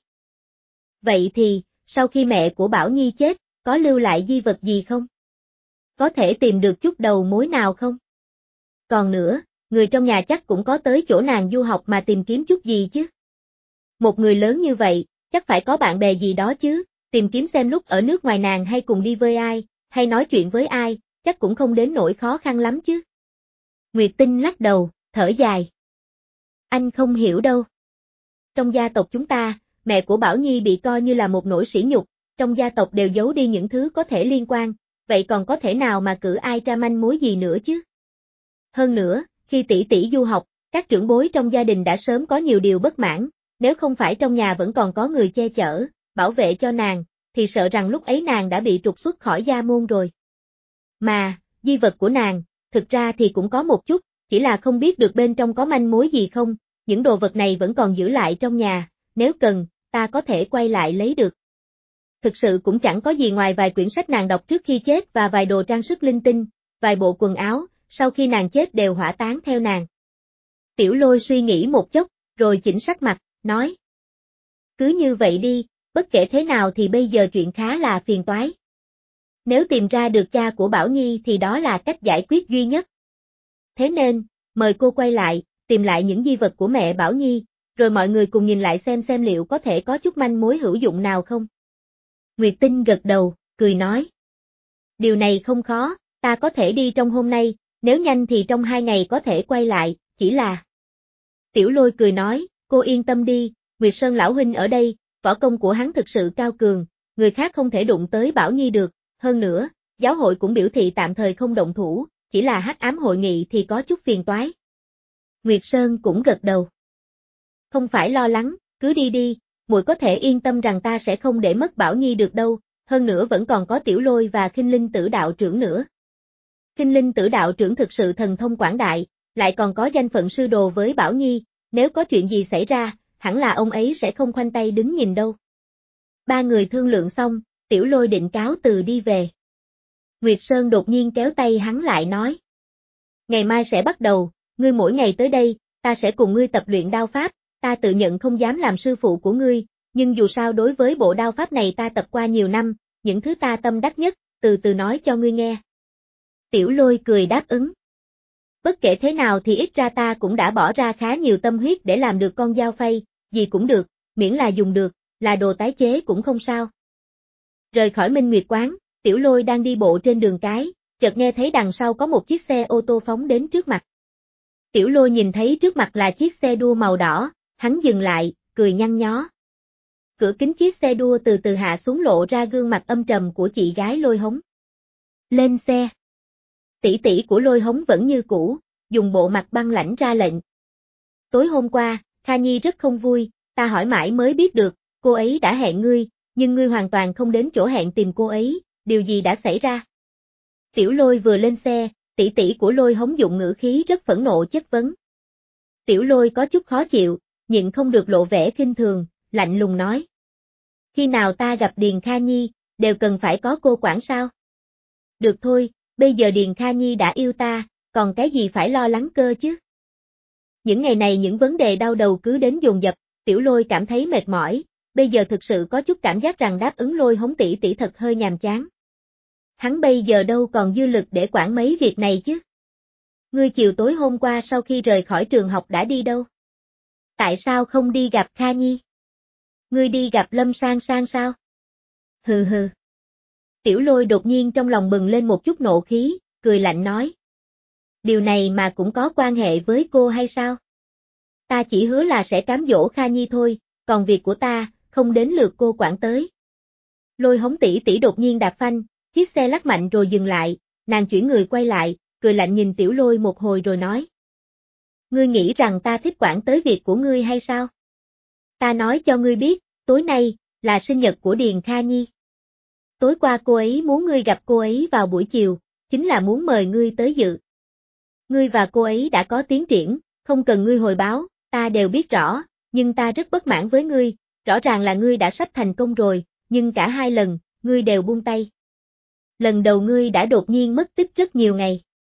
Speaker 1: Vậy thì, sau khi mẹ của Bảo Nhi chết, có lưu lại di vật gì không? Có thể tìm được chút đầu mối nào không? Còn nữa, người trong nhà chắc cũng có tới chỗ nàng du học mà tìm kiếm chút gì chứ. Một người lớn như vậy, chắc phải có bạn bè gì đó chứ, tìm kiếm xem lúc ở nước ngoài nàng hay cùng đi với ai, hay nói chuyện với ai, chắc cũng không đến nỗi khó khăn lắm chứ. Nguyệt Tinh lắc đầu, thở dài. Anh không hiểu đâu. Trong gia tộc chúng ta, mẹ của Bảo Nhi bị coi như là một nỗi sỉ nhục, trong gia tộc đều giấu đi những thứ có thể liên quan, vậy còn có thể nào mà cử ai ra manh mối gì nữa chứ? Hơn nữa, khi tỷ tỷ du học, các trưởng bối trong gia đình đã sớm có nhiều điều bất mãn, nếu không phải trong nhà vẫn còn có người che chở, bảo vệ cho nàng, thì sợ rằng lúc ấy nàng đã bị trục xuất khỏi gia môn rồi. Mà, di vật của nàng, thực ra thì cũng có một chút, chỉ là không biết được bên trong có manh mối gì không, những đồ vật này vẫn còn giữ lại trong nhà, nếu cần, ta có thể quay lại lấy được. Thực sự cũng chẳng có gì ngoài vài quyển sách nàng đọc trước khi chết và vài đồ trang sức linh tinh, vài bộ quần áo, sau khi nàng chết đều hỏa táng theo nàng. Tiểu Lôi suy nghĩ một chốc, rồi chỉnh sắc mặt, nói. Cứ như vậy đi, bất kể thế nào thì bây giờ chuyện khá là phiền toái. Nếu tìm ra được cha của Bảo Nhi thì đó là cách giải quyết duy nhất. Thế nên, mời cô quay lại, tìm lại những di vật của mẹ Bảo Nhi, rồi mọi người cùng nhìn lại xem xem liệu có thể có chút manh mối hữu dụng nào không. Nguyệt Tinh gật đầu, cười nói. Điều này không khó, ta có thể đi trong hôm nay, nếu nhanh thì trong hai ngày có thể quay lại, chỉ là... Tiểu Lôi cười nói, cô yên tâm đi, Nguyệt Sơn lão huynh ở đây, võ công của hắn thực sự cao cường, người khác không thể đụng tới Bảo Nhi được, hơn nữa, giáo hội cũng biểu thị tạm thời không động thủ, chỉ là hắc ám hội nghị thì có chút phiền toái. Nguyệt Sơn cũng gật đầu. Không phải lo lắng, cứ đi đi, muội có thể yên tâm rằng ta sẽ không để mất Bảo Nhi được đâu, hơn nữa vẫn còn có Tiểu Lôi và Khinh Linh Tử đạo trưởng nữa. Khinh Linh Tử đạo trưởng thực sự thần thông quảng đại, lại còn có danh phận sư đồ với Bảo Nhi, nếu có chuyện gì xảy ra, hẳn là ông ấy sẽ không khoanh tay đứng nhìn đâu. Ba người thương lượng xong, Tiểu Lôi định cáo từ đi về. Nguyệt Sơn đột nhiên kéo tay hắn lại nói. Ngày mai sẽ bắt đầu, ngươi mỗi ngày tới đây, ta sẽ cùng ngươi tập luyện đao pháp, ta tự nhận không dám làm sư phụ của ngươi, nhưng dù sao đối với bộ đao pháp này ta tập qua nhiều năm, những thứ ta tâm đắc nhất, từ từ nói cho ngươi nghe. Tiểu Lôi cười đáp ứng. Bất kể thế nào thì ít ra ta cũng đã bỏ ra khá nhiều tâm huyết để làm được con dao phay, gì cũng được, miễn là dùng được, là đồ tái chế cũng không sao. Rời khỏi Minh Nguyệt quán, Tiểu Lôi đang đi bộ trên đường cái, chợt nghe thấy đằng sau có một chiếc xe ô tô phóng đến trước mặt. Tiểu Lôi nhìn thấy trước mặt là chiếc xe đua màu đỏ, hắn dừng lại, cười nhăn nhó. Cửa kính chiếc xe đua từ từ hạ xuống lộ ra gương mặt âm trầm của chị gái Lôi Hống. Lên xe. Tỷ tỷ của Lôi Hống vẫn như cũ, dùng bộ mặt băng lãnh ra lệnh. Tối hôm qua, Kha Nhi rất không vui, ta hỏi mãi mới biết được, cô ấy đã hẹn ngươi, nhưng ngươi hoàn toàn không đến chỗ hẹn tìm cô ấy, điều gì đã xảy ra? Tiểu Lôi vừa lên xe, tỷ tỷ của Lôi Hống dụng ngữ khí rất phẫn nộ chất vấn. Tiểu Lôi có chút khó chịu, nhịn không được lộ vẻ khinh thường, lạnh lùng nói. Khi nào ta gặp Điền Kha Nhi, đều cần phải có cô quản sao? Được thôi, bây giờ Điền Kha Nhi đã yêu ta, còn cái gì phải lo lắng cơ chứ? Những ngày này những vấn đề đau đầu cứ đến dồn dập, Tiểu Lôi cảm thấy mệt mỏi, bây giờ thực sự có chút cảm giác rằng đáp ứng Lôi Hống tỷ tỷ thật hơi nhàm chán. Hắn bây giờ đâu còn dư lực để quản mấy việc này chứ? Ngươi chiều tối hôm qua sau khi rời khỏi trường học đã đi đâu? Tại sao không đi gặp Kha Nhi? Ngươi đi gặp Lâm Sang Sang sao? Hừ hừ. Tiểu Lôi đột nhiên trong lòng bừng lên một chút nộ khí, cười lạnh nói. Điều này mà cũng có quan hệ với cô hay sao? Ta chỉ hứa là sẽ cám dỗ Kha Nhi thôi, còn việc của ta, không đến lượt cô quản tới. Lôi Hống tỷ tỷ đột nhiên đạp phanh, chiếc xe lắc mạnh rồi dừng lại, nàng chuyển người quay lại, cười lạnh nhìn Tiểu Lôi một hồi rồi nói. Ngươi nghĩ rằng ta thích quản tới việc của ngươi hay sao? Ta nói cho ngươi biết, tối nay, là sinh nhật của Điền Kha Nhi. Tối qua cô ấy muốn ngươi gặp cô ấy vào buổi chiều, chính là muốn mời ngươi tới dự. Ngươi và cô ấy đã có tiến triển, không cần ngươi hồi báo, ta đều biết rõ, nhưng ta rất bất mãn với ngươi, rõ ràng là ngươi đã sắp thành công rồi, nhưng cả hai lần, ngươi đều buông tay. Lần đầu ngươi đã đột nhiên mất tích rất nhiều ngày.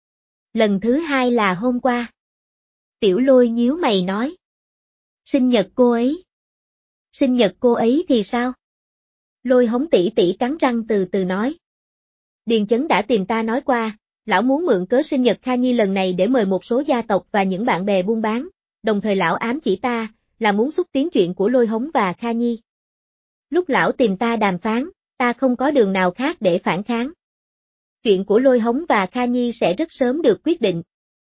Speaker 1: Lần thứ hai là hôm qua. Tiểu Lôi nhíu mày nói. Sinh nhật cô ấy. Sinh nhật cô ấy thì sao? Lôi Hống tỷ tỷ cắn răng từ từ nói. Điền Chấn đã tìm ta nói qua, lão muốn mượn cớ sinh nhật Kha Nhi lần này để mời một số gia tộc và những bạn bè buôn bán, đồng thời lão ám chỉ ta, là muốn xúc tiến chuyện của Lôi Hống và Kha Nhi. Lúc lão tìm ta đàm phán, ta không có đường nào khác để phản kháng. Chuyện của Lôi Hống và Kha Nhi sẽ rất sớm được quyết định.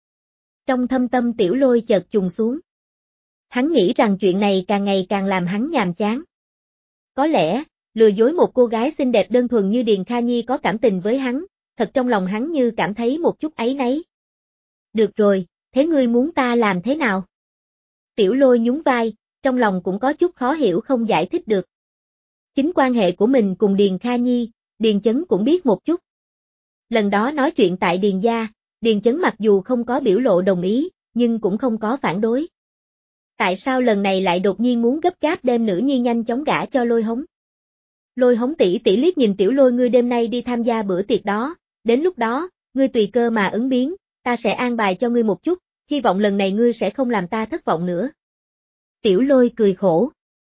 Speaker 1: Trong thâm tâm Tiểu Lôi chợt trùng xuống. Hắn nghĩ rằng chuyện này càng ngày càng làm hắn nhàm chán. Có lẽ, lừa dối một cô gái xinh đẹp đơn thuần như Điền Kha Nhi có cảm tình với hắn, thật trong lòng hắn như cảm thấy một chút áy náy. Được rồi, thế ngươi muốn ta làm thế nào? Tiểu Lôi nhún vai, trong lòng cũng có chút khó hiểu không giải thích được. Chính quan hệ của mình cùng Điền Kha Nhi, Điền Chấn cũng biết một chút. Lần đó nói chuyện tại Điền gia, Điền Chấn mặc dù không có biểu lộ đồng ý, nhưng cũng không có phản đối. Tại sao lần này lại đột nhiên muốn gấp gáp đem nữ nhi nhanh chóng gả cho Lôi Hống? Lôi Hống tỷ tỷ liếc nhìn Tiểu Lôi, ngươi đêm nay đi tham gia bữa tiệc đó, đến lúc đó, ngươi tùy cơ mà ứng biến, ta sẽ an bài cho ngươi một chút, hy vọng lần này ngươi sẽ không làm ta thất vọng nữa. Tiểu Lôi cười khổ.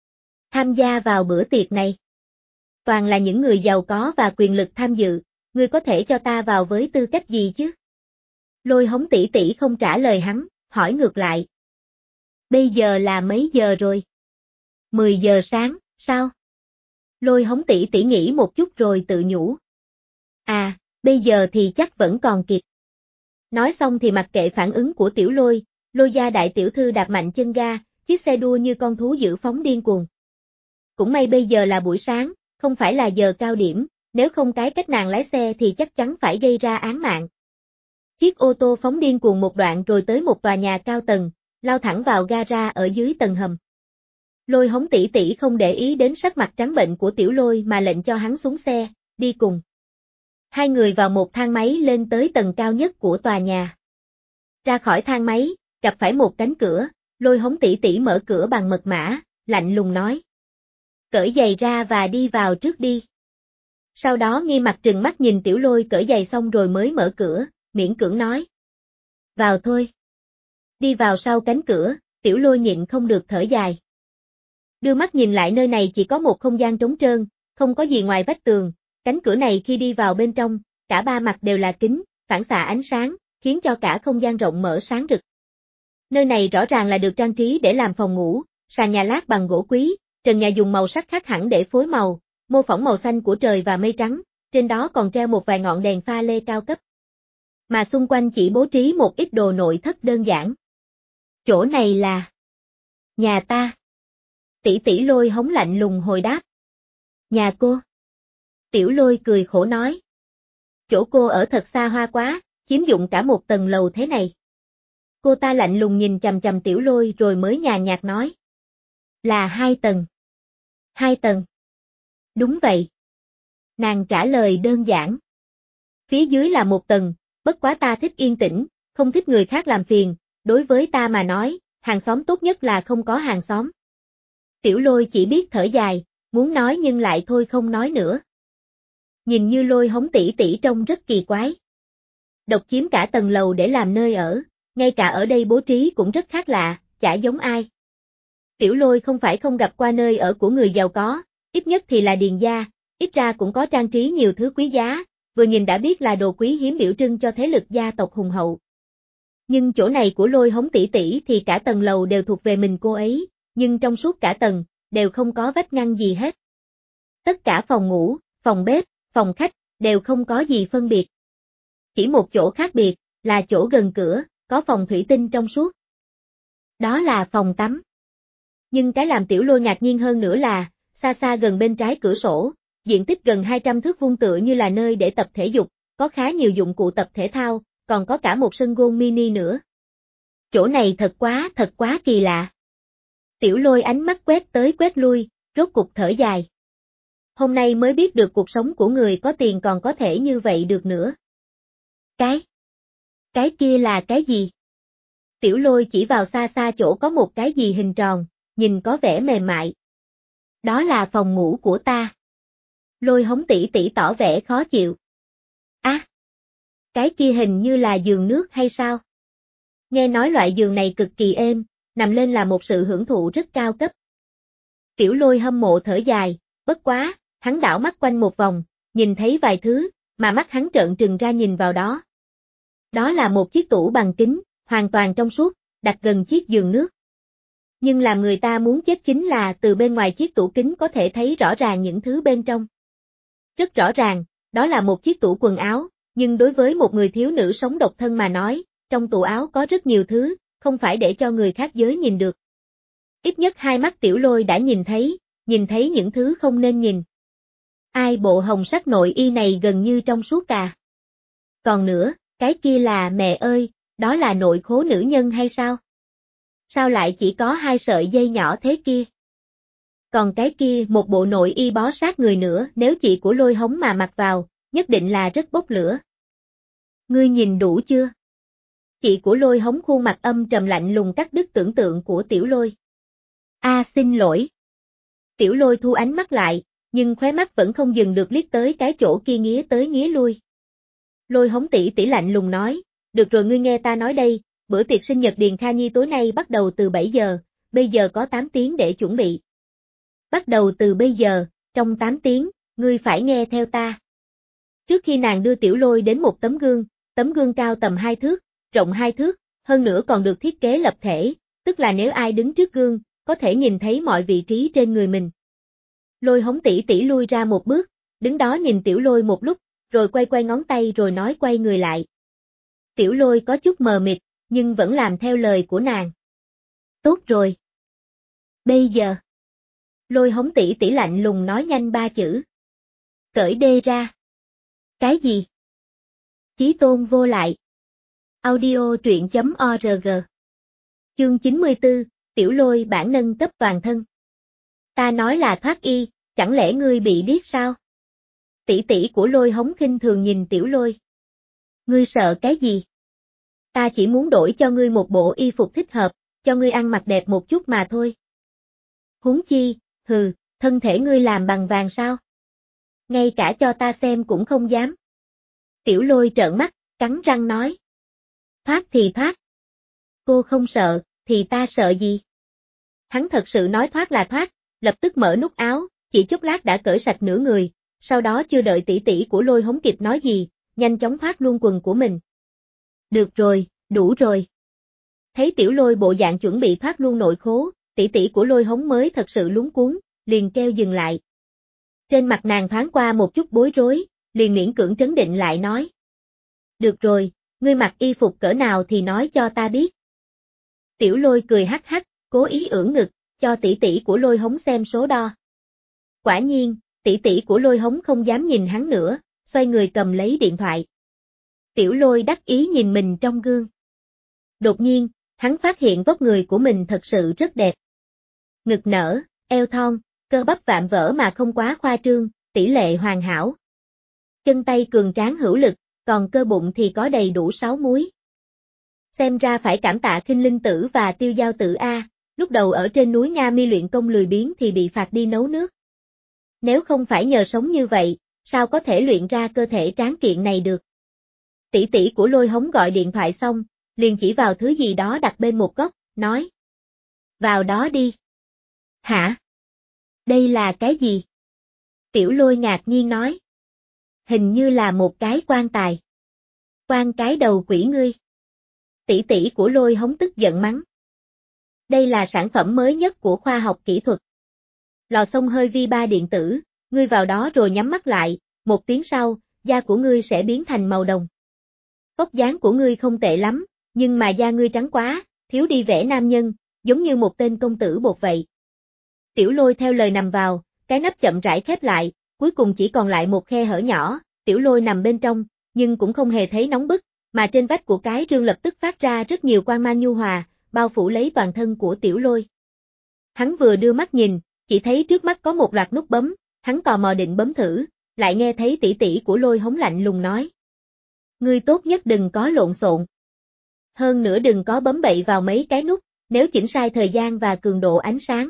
Speaker 1: Tham gia vào bữa tiệc này. Toàn là những người giàu có và quyền lực tham dự, ngươi có thể cho ta vào với tư cách gì chứ? Lôi Hống tỷ tỷ không trả lời hắn, hỏi ngược lại. Bây giờ là mấy giờ rồi? mười giờ sáng, sao? Lôi Hống tỷ tỷ nghĩ một chút rồi tự nhủ. À, bây giờ thì chắc vẫn còn kịp. Nói xong thì mặc kệ phản ứng của Tiểu Lôi, Lôi gia đại tiểu thư đạp mạnh chân ga, chiếc xe đua như con thú dữ phóng điên cuồng. Cũng may bây giờ là buổi sáng, không phải là giờ cao điểm, nếu không cái cách nàng lái xe thì chắc chắn phải gây ra án mạng. Chiếc ô tô phóng điên cuồng một đoạn rồi tới một tòa nhà cao tầng, lao thẳng vào gara ở dưới tầng hầm. Lôi Hống tỷ tỷ không để ý đến sắc mặt trắng bệnh của Tiểu Lôi mà lệnh cho hắn xuống xe, đi cùng. Hai người vào một thang máy lên tới tầng cao nhất của tòa nhà. Ra khỏi thang máy, gặp phải một cánh cửa, Lôi Hống tỷ tỷ mở cửa bằng mật mã, lạnh lùng nói. Cởi giày ra và đi vào trước đi. Sau đó nghiêm mặt trừng mắt nhìn Tiểu Lôi cởi giày xong rồi mới mở cửa, miễn cưỡng nói. Vào thôi. Đi vào sau cánh cửa, Tiểu Lôi nhịn không được thở dài. Đưa mắt nhìn lại nơi này chỉ có một không gian trống trơn, không có gì ngoài vách tường, cánh cửa này khi đi vào bên trong, cả ba mặt đều là kính, phản xạ ánh sáng, khiến cho cả không gian rộng mở sáng rực. Nơi này rõ ràng là được trang trí để làm phòng ngủ, sàn nhà lát bằng gỗ quý, trần nhà dùng màu sắc khác hẳn để phối màu, mô phỏng màu xanh của trời và mây trắng, trên đó còn treo một vài ngọn đèn pha lê cao cấp. Mà xung quanh chỉ bố trí một ít đồ nội thất đơn giản. Chỗ này là nhà ta. Tỷ tỷ Lôi Hống lạnh lùng hồi đáp. Nhà cô. Tiểu Lôi cười khổ nói. Chỗ cô ở thật xa hoa quá, chiếm dụng cả một tầng lầu thế này. Cô ta lạnh lùng nhìn chằm chằm Tiểu Lôi rồi mới nhàn nhạt nói. Là hai tầng. Hai tầng. Đúng vậy. Nàng trả lời đơn giản. Phía dưới là một tầng, bất quá ta thích yên tĩnh, không thích người khác làm phiền, đối với ta mà nói, hàng xóm tốt nhất là không có hàng xóm. Tiểu Lôi chỉ biết thở dài, muốn nói nhưng lại thôi không nói nữa. Nhìn như Lôi Hống tỷ tỷ trông rất kỳ quái. Độc chiếm cả tầng lầu để làm nơi ở, ngay cả ở đây bố trí cũng rất khác lạ, chả giống ai. Tiểu Lôi không phải không gặp qua nơi ở của người giàu có, ít nhất thì là Điền gia, ít ra cũng có trang trí nhiều thứ quý giá, vừa nhìn đã biết là đồ quý hiếm biểu trưng cho thế lực gia tộc hùng hậu. Nhưng chỗ này của Lôi Hống tỷ tỷ thì cả tầng lầu đều thuộc về mình cô ấy, nhưng trong suốt cả tầng, đều không có vách ngăn gì hết. Tất cả phòng ngủ, phòng bếp, phòng khách, đều không có gì phân biệt. Chỉ một chỗ khác biệt, Là chỗ gần cửa, có phòng thủy tinh trong suốt. Đó là phòng tắm. Nhưng cái làm Tiểu Lôi ngạc nhiên hơn nữa là, xa xa gần bên trái cửa sổ, diện tích gần hai trăm thước vuông tựa như là nơi để tập thể dục, có khá nhiều dụng cụ tập thể thao, còn có cả một sân golf mini nữa. Chỗ này thật quá, thật quá kỳ lạ. Tiểu Lôi ánh mắt quét tới quét lui, rốt cục thở dài. Hôm nay mới biết được cuộc sống của người có tiền còn có thể như vậy được nữa. Cái? Cái kia là cái gì? Tiểu Lôi chỉ vào xa xa chỗ có một cái gì hình tròn, nhìn có vẻ mềm mại. Đó là phòng ngủ của ta. Lôi Hống tỷ tỷ tỏ vẻ khó chịu. Á! À, cái kia hình như là giường nước hay sao? Nghe nói loại giường này cực kỳ êm, nằm lên là một sự hưởng thụ rất cao cấp. Tiểu Lôi hâm mộ thở dài, bất quá, hắn đảo mắt quanh một vòng, nhìn thấy vài thứ, mà mắt hắn trợn trừng ra nhìn vào đó. Đó là một chiếc tủ bằng kính, hoàn toàn trong suốt, đặt gần chiếc giường nước. Nhưng làm người ta muốn chết chính là từ bên ngoài chiếc tủ kính có thể thấy rõ ràng những thứ bên trong. Rất rõ ràng, đó là một chiếc tủ quần áo, nhưng đối với một người thiếu nữ sống độc thân mà nói, trong tủ áo có rất nhiều thứ, không phải để cho người khác giới nhìn được. Ít nhất hai mắt Tiểu Lôi đã nhìn thấy, nhìn thấy những thứ không nên nhìn. Ai bộ hồng sắc nội y này gần như trong suốt cả. Còn nữa, cái kia là mẹ ơi, đó là nội khố nữ nhân hay sao? Sao lại chỉ có hai sợi dây nhỏ thế kia? Còn cái kia một bộ nội y bó sát người nữa, nếu chị của Lôi Hống mà mặc vào, nhất định là rất bốc lửa. Ngươi nhìn đủ chưa? Chị của Lôi Hống khuôn mặt âm trầm lạnh lùng cắt đứt tưởng tượng của Tiểu Lôi. A à, xin lỗi. Tiểu Lôi thu ánh mắt lại, nhưng khóe mắt vẫn không dừng được liếc tới cái chỗ kia nghía tới nghía lui. Lôi Hống tỷ tỷ lạnh lùng nói, được rồi ngươi nghe ta nói đây, bữa tiệc sinh nhật Điền Kha Nhi tối nay bắt đầu từ bảy giờ, bây giờ có tám tiếng để chuẩn bị. Bắt đầu từ bây giờ, trong tám tiếng, ngươi phải nghe theo ta. Trước khi nàng đưa Tiểu Lôi đến một tấm gương, tấm gương cao tầm hai thước, rộng hai thước, hơn nữa còn được thiết kế lập thể, tức là nếu ai đứng trước gương, có thể nhìn thấy mọi vị trí trên người mình. Lôi Hống tỷ tỷ lui ra một bước, đứng đó nhìn Tiểu Lôi một lúc, rồi quay quay ngón tay rồi nói quay người lại. Tiểu Lôi có chút mờ mịt, nhưng vẫn làm theo lời của nàng. Tốt rồi. Bây giờ. Lôi Hống tỷ tỷ lạnh lùng nói nhanh ba chữ. Cởi đê ra. Cái gì? Chí tôn vô lại. Audio truyện chấm org. Chương chín mươi tư, Tiểu Lôi bản nâng cấp toàn thân. Ta nói là thoát y, chẳng lẽ ngươi bị điếc sao? Tỷ tỷ của Lôi Hống khinh thường nhìn Tiểu Lôi. Ngươi sợ cái gì? Ta chỉ muốn đổi cho ngươi một bộ y phục thích hợp, cho ngươi ăn mặc đẹp một chút mà thôi. Huống chi, hừ, thân thể ngươi làm bằng vàng sao? Ngay cả cho ta xem cũng không dám. Tiểu Lôi trợn mắt, cắn răng nói. Thoát thì thoát. Cô không sợ, thì ta sợ gì? Hắn thật sự nói thoát là thoát, lập tức mở nút áo, chỉ chốc lát đã cởi sạch nửa người, sau đó chưa đợi tỷ tỷ của Lôi Hống kịp nói gì, nhanh chóng thoát luôn quần của mình. Được rồi, đủ rồi. Thấy Tiểu Lôi bộ dạng chuẩn bị thoát luôn nội khố, tỷ tỷ của Lôi Hống mới thật sự luống cuống, liền kêu dừng lại. Trên mặt nàng thoáng qua một chút bối rối, liền miễn cưỡng trấn định lại nói. Được rồi, ngươi mặc y phục cỡ nào thì nói cho ta biết. Tiểu Lôi cười hắc hắc, cố ý ưỡn ngực, cho tỷ tỷ của Lôi Hống xem số đo. Quả nhiên, tỷ tỷ của Lôi Hống không dám nhìn hắn nữa, xoay người cầm lấy điện thoại. Tiểu Lôi đắc ý nhìn mình trong gương. Đột nhiên, hắn phát hiện vóc người của mình thật sự rất đẹp. Ngực nở, eo thon, cơ bắp vạm vỡ mà không quá khoa trương, tỷ lệ hoàn hảo. Chân tay cường tráng hữu lực, còn cơ bụng thì có đầy đủ sáu múi. Xem ra phải cảm tạ Kinh Linh Tử và Tiêu Giao Tử A, lúc đầu ở trên núi Nga Mi luyện công lười biếng thì bị phạt đi nấu nước. Nếu không phải nhờ sống như vậy, sao có thể luyện ra cơ thể tráng kiện này được? Tỷ tỷ của Lôi Hống gọi điện thoại xong, liền chỉ vào thứ gì đó đặt bên một góc, nói. Vào đó đi. Hả? Đây là cái gì? Tiểu Lôi ngạc nhiên nói. Hình như là một cái quan tài. Quan cái đầu quỷ ngươi. Tỷ tỷ của Lôi Hống tức giận mắng. Đây là sản phẩm mới nhất của khoa học kỹ thuật. Lò xông hơi vi ba điện tử, ngươi vào đó rồi nhắm mắt lại, một tiếng sau, da của ngươi sẽ biến thành màu đồng. Vóc dáng của ngươi không tệ lắm, nhưng mà da ngươi trắng quá, thiếu đi vẻ nam nhân, giống như một tên công tử bột vậy. Tiểu Lôi theo lời nằm vào, cái nắp chậm rãi khép lại, cuối cùng chỉ còn lại một khe hở nhỏ, Tiểu Lôi nằm bên trong, nhưng cũng không hề thấy nóng bức, mà trên vách của cái rương lập tức phát ra rất nhiều quang mang nhu hòa, bao phủ lấy toàn thân của Tiểu Lôi. Hắn vừa đưa mắt nhìn, chỉ thấy trước mắt có một loạt nút bấm, hắn tò mò định bấm thử, lại nghe thấy tỷ tỷ của Lôi Hống lạnh lùng nói. Ngươi tốt nhất đừng có lộn xộn. Hơn nữa đừng có bấm bậy vào mấy cái nút, nếu chỉnh sai thời gian và cường độ ánh sáng.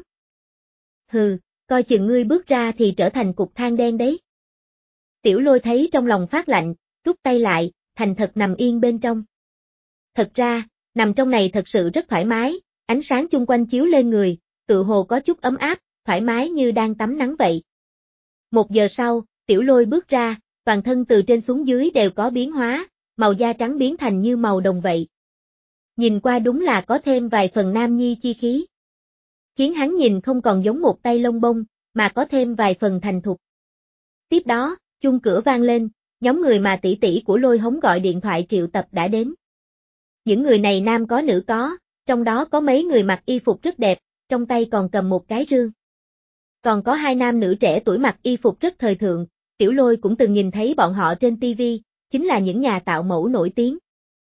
Speaker 1: Hừ, coi chừng ngươi bước ra thì trở thành cục than đen đấy. Tiểu Lôi thấy trong lòng phát lạnh, rút tay lại, thành thật nằm yên bên trong. Thật ra, nằm trong này thật sự rất thoải mái, ánh sáng chung quanh chiếu lên người, tự hồ có chút ấm áp, thoải mái như đang tắm nắng vậy. Một giờ sau, Tiểu Lôi bước ra, toàn thân từ trên xuống dưới đều có biến hóa, màu da trắng biến thành như màu đồng vậy. Nhìn qua đúng là có thêm vài phần nam nhi chi khí. Khiến hắn nhìn không còn giống một tay lông bông, mà có thêm vài phần thành thục. Tiếp đó, chuông cửa vang lên, nhóm người mà tỷ tỷ của Lôi Hống gọi điện thoại triệu tập đã đến. Những người này nam có nữ có, trong đó có mấy người mặc y phục rất đẹp, trong tay còn cầm một cái rương. Còn có hai nam nữ trẻ tuổi mặc y phục rất thời thượng, Tiểu Lôi cũng từng nhìn thấy bọn họ trên ti vi, chính là những nhà tạo mẫu nổi tiếng.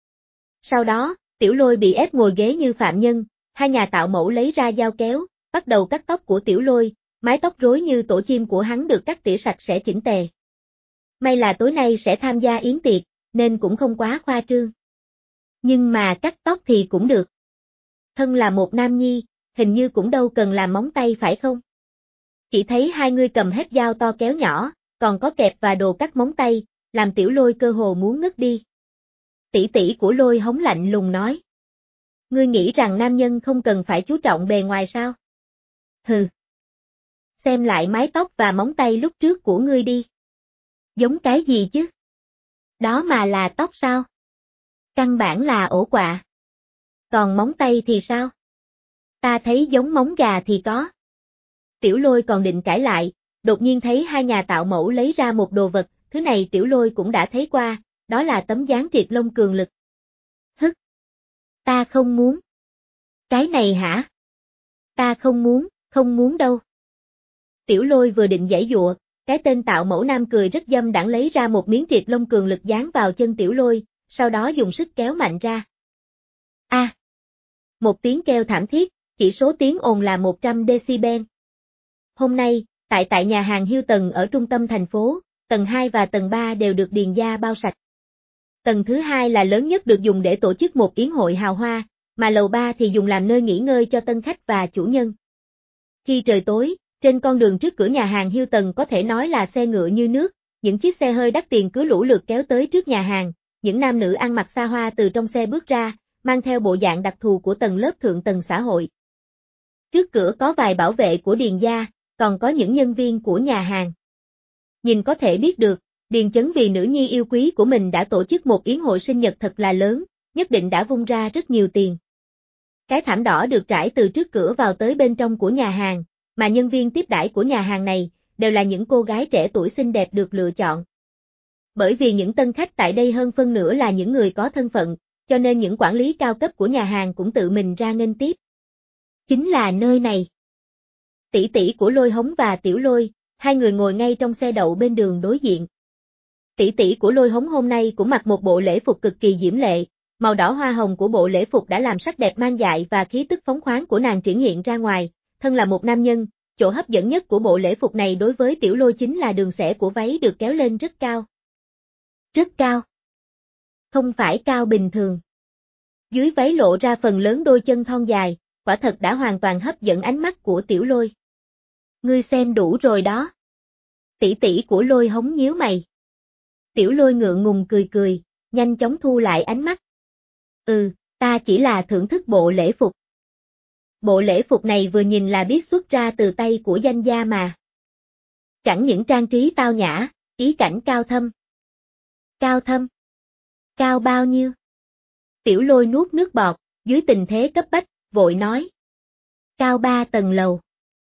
Speaker 1: Sau đó, Tiểu Lôi bị ép ngồi ghế như phạm nhân, hai nhà tạo mẫu lấy ra dao kéo, bắt đầu cắt tóc của Tiểu Lôi, mái tóc rối như tổ chim của hắn được cắt tỉa sạch sẽ chỉnh tề. May là tối nay sẽ tham gia yến tiệc, nên cũng không quá khoa trương. Nhưng mà cắt tóc thì cũng được. Thân là một nam nhi, hình như cũng đâu cần làm móng tay phải không? Chỉ thấy hai người cầm hết dao to kéo nhỏ, còn có kẹp và đồ cắt móng tay, làm Tiểu Lôi cơ hồ muốn ngất đi. Tỷ tỷ của Lôi Hống lạnh lùng nói. Ngươi nghĩ rằng nam nhân không cần phải chú trọng bề ngoài sao? Hừ. Xem lại mái tóc và móng tay lúc trước của ngươi đi. Giống cái gì chứ? Đó mà là tóc sao? Căn bản là ổ quạ. Còn móng tay thì sao? Ta thấy giống móng gà thì có. Tiểu Lôi còn định cãi lại, đột nhiên thấy hai nhà tạo mẫu lấy ra một đồ vật, thứ này Tiểu Lôi cũng đã thấy qua, đó là tấm dáng triệt lông cường lực. Hức! Ta không muốn. Cái này hả? Ta không muốn, không muốn đâu. Tiểu Lôi vừa định giãy giụa, cái tên tạo mẫu nam cười rất dâm đãng lấy ra một miếng triệt lông cường lực dán vào chân Tiểu Lôi, sau đó dùng sức kéo mạnh ra. A! À. Một tiếng kêu thảm thiết, chỉ số tiếng ồn là một trăm decibel. Hôm nay, tại tại nhà hàng Hilton ở trung tâm thành phố, tầng hai và tầng ba đều được điền da bao sạch. Tầng thứ hai là lớn nhất được dùng để tổ chức một yến hội hào hoa, mà lầu ba thì dùng làm nơi nghỉ ngơi cho tân khách và chủ nhân. Khi trời tối, trên con đường trước cửa nhà hàng Hilton có thể nói là xe ngựa như nước, những chiếc xe hơi đắt tiền cứ lũ lượt kéo tới trước nhà hàng, những nam nữ ăn mặc xa hoa từ trong xe bước ra, mang theo bộ dạng đặc thù của tầng lớp thượng tầng xã hội. Trước cửa có vài bảo vệ của điền gia, còn có những nhân viên của nhà hàng. Nhìn có thể biết được, Điền Chấn vì nữ nhi yêu quý của mình đã tổ chức một yến hội sinh nhật thật là lớn, nhất định đã vung ra rất nhiều tiền. Cái thảm đỏ được trải từ trước cửa vào tới bên trong của nhà hàng, mà nhân viên tiếp đãi của nhà hàng này, đều là những cô gái trẻ tuổi xinh đẹp được lựa chọn. Bởi vì những tân khách tại đây hơn phân nửa là những người có thân phận, cho nên những quản lý cao cấp của nhà hàng cũng tự mình ra nghênh tiếp. Chính là nơi này. Tỷ tỷ của Lôi Hống và Tiểu Lôi, hai người ngồi ngay trong xe đậu bên đường đối diện. Tỷ tỷ của Lôi Hống hôm nay cũng mặc một bộ lễ phục cực kỳ diễm lệ, màu đỏ hoa hồng của bộ lễ phục đã làm sắc đẹp mang dại và khí tức phóng khoáng của nàng triển hiện ra ngoài, thân là một nam nhân, chỗ hấp dẫn nhất của bộ lễ phục này đối với Tiểu Lôi chính là đường xẻ của váy được kéo lên rất cao. Rất cao. Không phải cao bình thường. Dưới váy lộ ra phần lớn đôi chân thon dài, quả thật đã hoàn toàn hấp dẫn ánh mắt của Tiểu Lôi. Ngươi xem đủ rồi đó. Tỷ tỷ của Lôi Hống nhíu mày. Tiểu Lôi ngượng ngùng cười cười, nhanh chóng thu lại ánh mắt. Ừ, ta chỉ là thưởng thức bộ lễ phục. Bộ lễ phục này vừa nhìn là biết xuất ra từ tay của danh gia mà. Chẳng những trang trí tao nhã, ý cảnh cao thâm. Cao thâm? Cao bao nhiêu? Tiểu Lôi nuốt nước bọt, dưới tình thế cấp bách, vội nói. Cao ba tầng lầu.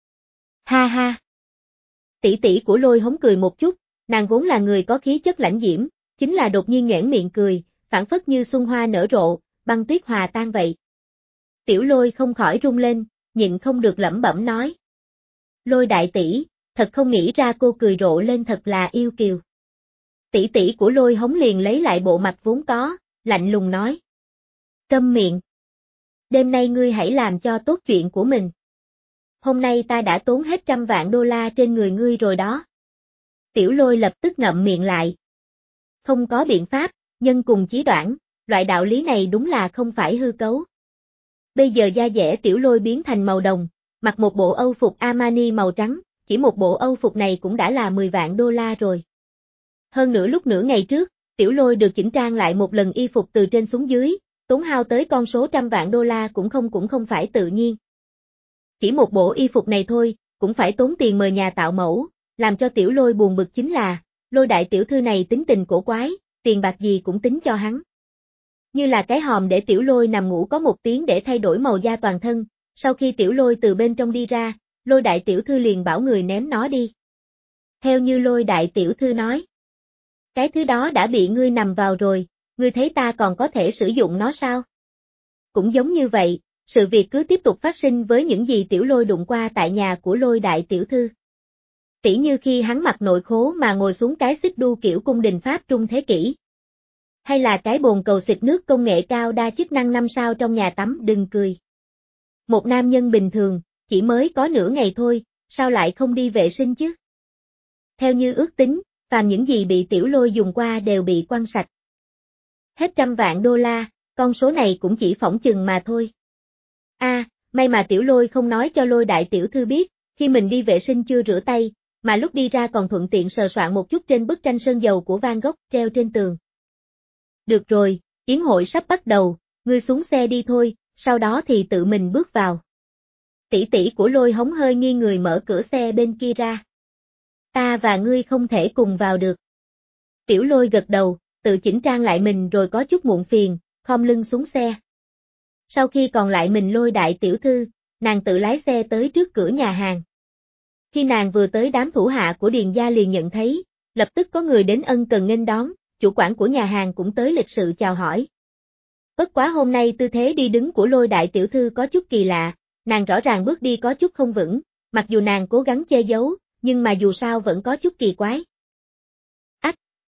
Speaker 1: Ha ha. Tỷ tỷ của Lôi Hống cười một chút, nàng vốn là người có khí chất lãnh diễm, chính là đột nhiên nhoẻn miệng cười, phảng phất như xuân hoa nở rộ, băng tuyết hòa tan vậy. Tiểu Lôi không khỏi run lên, nhịn không được lẩm bẩm nói. Lôi đại tỷ, thật không nghĩ ra cô cười rộ lên thật là yêu kiều. Tỷ tỷ của Lôi Hống liền lấy lại bộ mặt vốn có, lạnh lùng nói. Câm miệng. Đêm nay ngươi hãy làm cho tốt chuyện của mình. Hôm nay ta đã tốn hết trăm vạn đô la trên người ngươi rồi đó. Tiểu Lôi lập tức ngậm miệng lại. Không có biện pháp, nhân cùng chí đoạn, loại đạo lý này đúng là không phải hư cấu. Bây giờ da dẻ Tiểu Lôi biến thành màu đồng, mặc một bộ âu phục Armani màu trắng, chỉ một bộ âu phục này cũng đã là mười vạn đô la rồi. Hơn nữa lúc nửa ngày trước, Tiểu Lôi được chỉnh trang lại một lần y phục từ trên xuống dưới, tốn hao tới con số trăm vạn đô la cũng không cũng không phải tự nhiên. Chỉ một bộ y phục này thôi, cũng phải tốn tiền mời nhà tạo mẫu, làm cho Tiểu Lôi buồn bực chính là, Lôi đại tiểu thư này tính tình cổ quái, tiền bạc gì cũng tính cho hắn. Như là cái hòm để Tiểu Lôi nằm ngủ có một tiếng để thay đổi màu da toàn thân, sau khi Tiểu Lôi từ bên trong đi ra, Lôi đại tiểu thư liền bảo người ném nó đi. Theo như Lôi đại tiểu thư nói, cái thứ đó đã bị ngươi nằm vào rồi, ngươi thấy ta còn có thể sử dụng nó sao? Cũng giống như vậy, sự việc cứ tiếp tục phát sinh với những gì Tiểu Lôi đụng qua tại nhà của Lôi đại tiểu thư. Tỉ như khi hắn mặc nội khố mà ngồi xuống cái xích đu kiểu cung đình Pháp trung thế kỷ. Hay là cái bồn cầu xịt nước công nghệ cao đa chức năng năm sao trong nhà tắm đừng cười. Một nam nhân bình thường, chỉ mới có nửa ngày thôi, sao lại không đi vệ sinh chứ? Theo như ước tính, phàm những gì bị Tiểu Lôi dùng qua đều bị quăng sạch. Hết trăm vạn đô la, con số này cũng chỉ phỏng chừng mà thôi. A, à, may mà Tiểu Lôi không nói cho Lôi đại tiểu thư biết, khi mình đi vệ sinh chưa rửa tay, mà lúc đi ra còn thuận tiện sờ soạn một chút trên bức tranh sơn dầu của Van Gogh treo trên tường. Được rồi, yến hội sắp bắt đầu, ngươi xuống xe đi thôi, sau đó thì tự mình bước vào. Tỷ tỷ của Lôi Hống hơi nghiêng người mở cửa xe bên kia ra. Ta và ngươi không thể cùng vào được. Tiểu Lôi gật đầu, tự chỉnh trang lại mình rồi có chút muộn phiền, khom lưng xuống xe. Sau khi còn lại mình Lôi đại tiểu thư, nàng tự lái xe tới trước cửa nhà hàng. Khi nàng vừa tới đám thủ hạ của Điền gia liền nhận thấy, lập tức có người đến ân cần nghênh đón, chủ quản của nhà hàng cũng tới lịch sự chào hỏi. Bất quá hôm nay tư thế đi đứng của Lôi đại tiểu thư có chút kỳ lạ, nàng rõ ràng bước đi có chút không vững, mặc dù nàng cố gắng che giấu, nhưng mà dù sao vẫn có chút kỳ quái. Ách!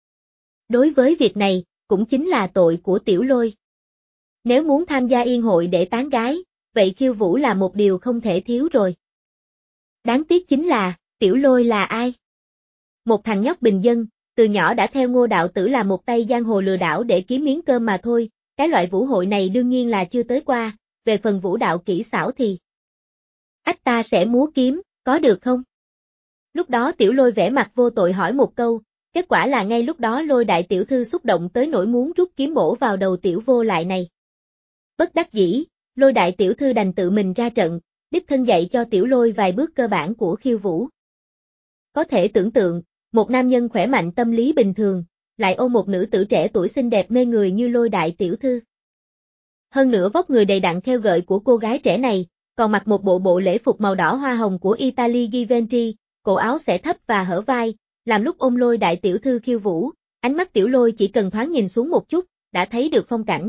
Speaker 1: Đối với việc này, cũng chính là tội của Tiểu Lôi. Nếu muốn tham gia yên hội để tán gái, vậy khiêu vũ là một điều không thể thiếu rồi. Đáng tiếc chính là, Tiểu Lôi là ai? Một thằng nhóc bình dân, từ nhỏ đã theo Ngô đạo tử là một tay giang hồ lừa đảo để kiếm miếng cơm mà thôi, cái loại vũ hội này đương nhiên là chưa tới qua, về phần vũ đạo kỹ xảo thì... Ách ta sẽ múa kiếm, có được không? Lúc đó Tiểu Lôi vẻ mặt vô tội hỏi một câu, kết quả là ngay lúc đó Lôi đại tiểu thư xúc động tới nỗi muốn rút kiếm bổ vào đầu Tiểu Vô Lại này. Bất đắc dĩ, Lôi đại tiểu thư đành tự mình ra trận, đích thân dạy cho Tiểu Lôi vài bước cơ bản của khiêu vũ. Có thể tưởng tượng, một nam nhân khỏe mạnh tâm lý bình thường, lại ôm một nữ tử trẻ tuổi xinh đẹp mê người như Lôi đại tiểu thư. Hơn nữa vóc người đầy đặn theo gợi của cô gái trẻ này, còn mặc một bộ bộ lễ phục màu đỏ hoa hồng của Italy Givenchy, cổ áo xẻ thấp và hở vai, làm lúc ôm Lôi đại tiểu thư khiêu vũ, ánh mắt Tiểu Lôi chỉ cần thoáng nhìn xuống một chút, đã thấy được phong cảnh.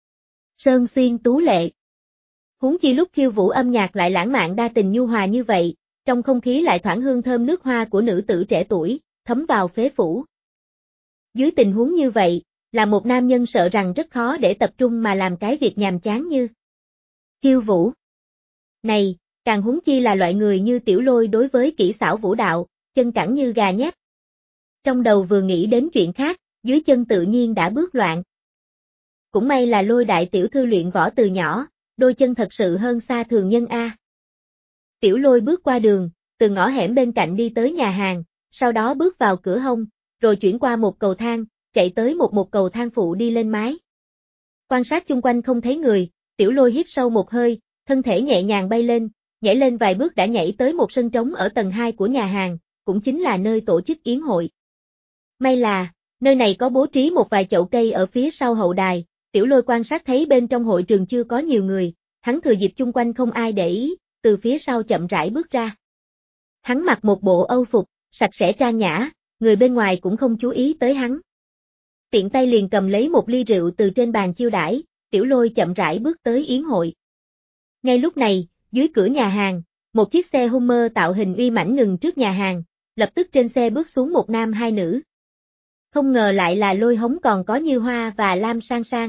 Speaker 1: Sơn xuyên tú lệ. Huống chi lúc khiêu vũ âm nhạc lại lãng mạn đa tình nhu hòa như vậy, trong không khí lại thoảng hương thơm nước hoa của nữ tử trẻ tuổi, thấm vào phế phủ. Dưới tình huống như vậy, là một nam nhân sợ rằng rất khó để tập trung mà làm cái việc nhàm chán như khiêu vũ. Này, càng huống chi là loại người như Tiểu Lôi đối với kỹ xảo vũ đạo, chân cẳng như gà nhép. Trong đầu vừa nghĩ đến chuyện khác, dưới chân tự nhiên đã bước loạn. Cũng may là Lôi đại tiểu thư luyện võ từ nhỏ, đôi chân thật sự hơn xa thường nhân A. Tiểu Lôi bước qua đường, từ ngõ hẻm bên cạnh đi tới nhà hàng, sau đó bước vào cửa hông, rồi chuyển qua một cầu thang, chạy tới một một cầu thang phụ đi lên mái. Quan sát chung quanh không thấy người, Tiểu Lôi hít sâu một hơi, thân thể nhẹ nhàng bay lên, nhảy lên vài bước đã nhảy tới một sân trống ở tầng hai của nhà hàng, cũng chính là nơi tổ chức yến hội. May là, nơi này có bố trí một vài chậu cây ở phía sau hậu đài, Tiểu Lôi quan sát thấy bên trong hội trường chưa có nhiều người, hắn thừa dịp chung quanh không ai để ý, từ phía sau chậm rãi bước ra. Hắn mặc một bộ âu phục, sạch sẽ trang nhã, người bên ngoài cũng không chú ý tới hắn. tiện tay liền cầm lấy một ly rượu từ trên bàn chiêu đãi, Tiểu Lôi chậm rãi bước tới yến hội. Ngay lúc này, dưới cửa nhà hàng, một chiếc xe Hummer tạo hình uy mãnh ngừng trước nhà hàng, lập tức trên xe bước xuống một nam hai nữ. Không ngờ lại là Lôi Hống còn có Như Hoa và Lam Sang Sang.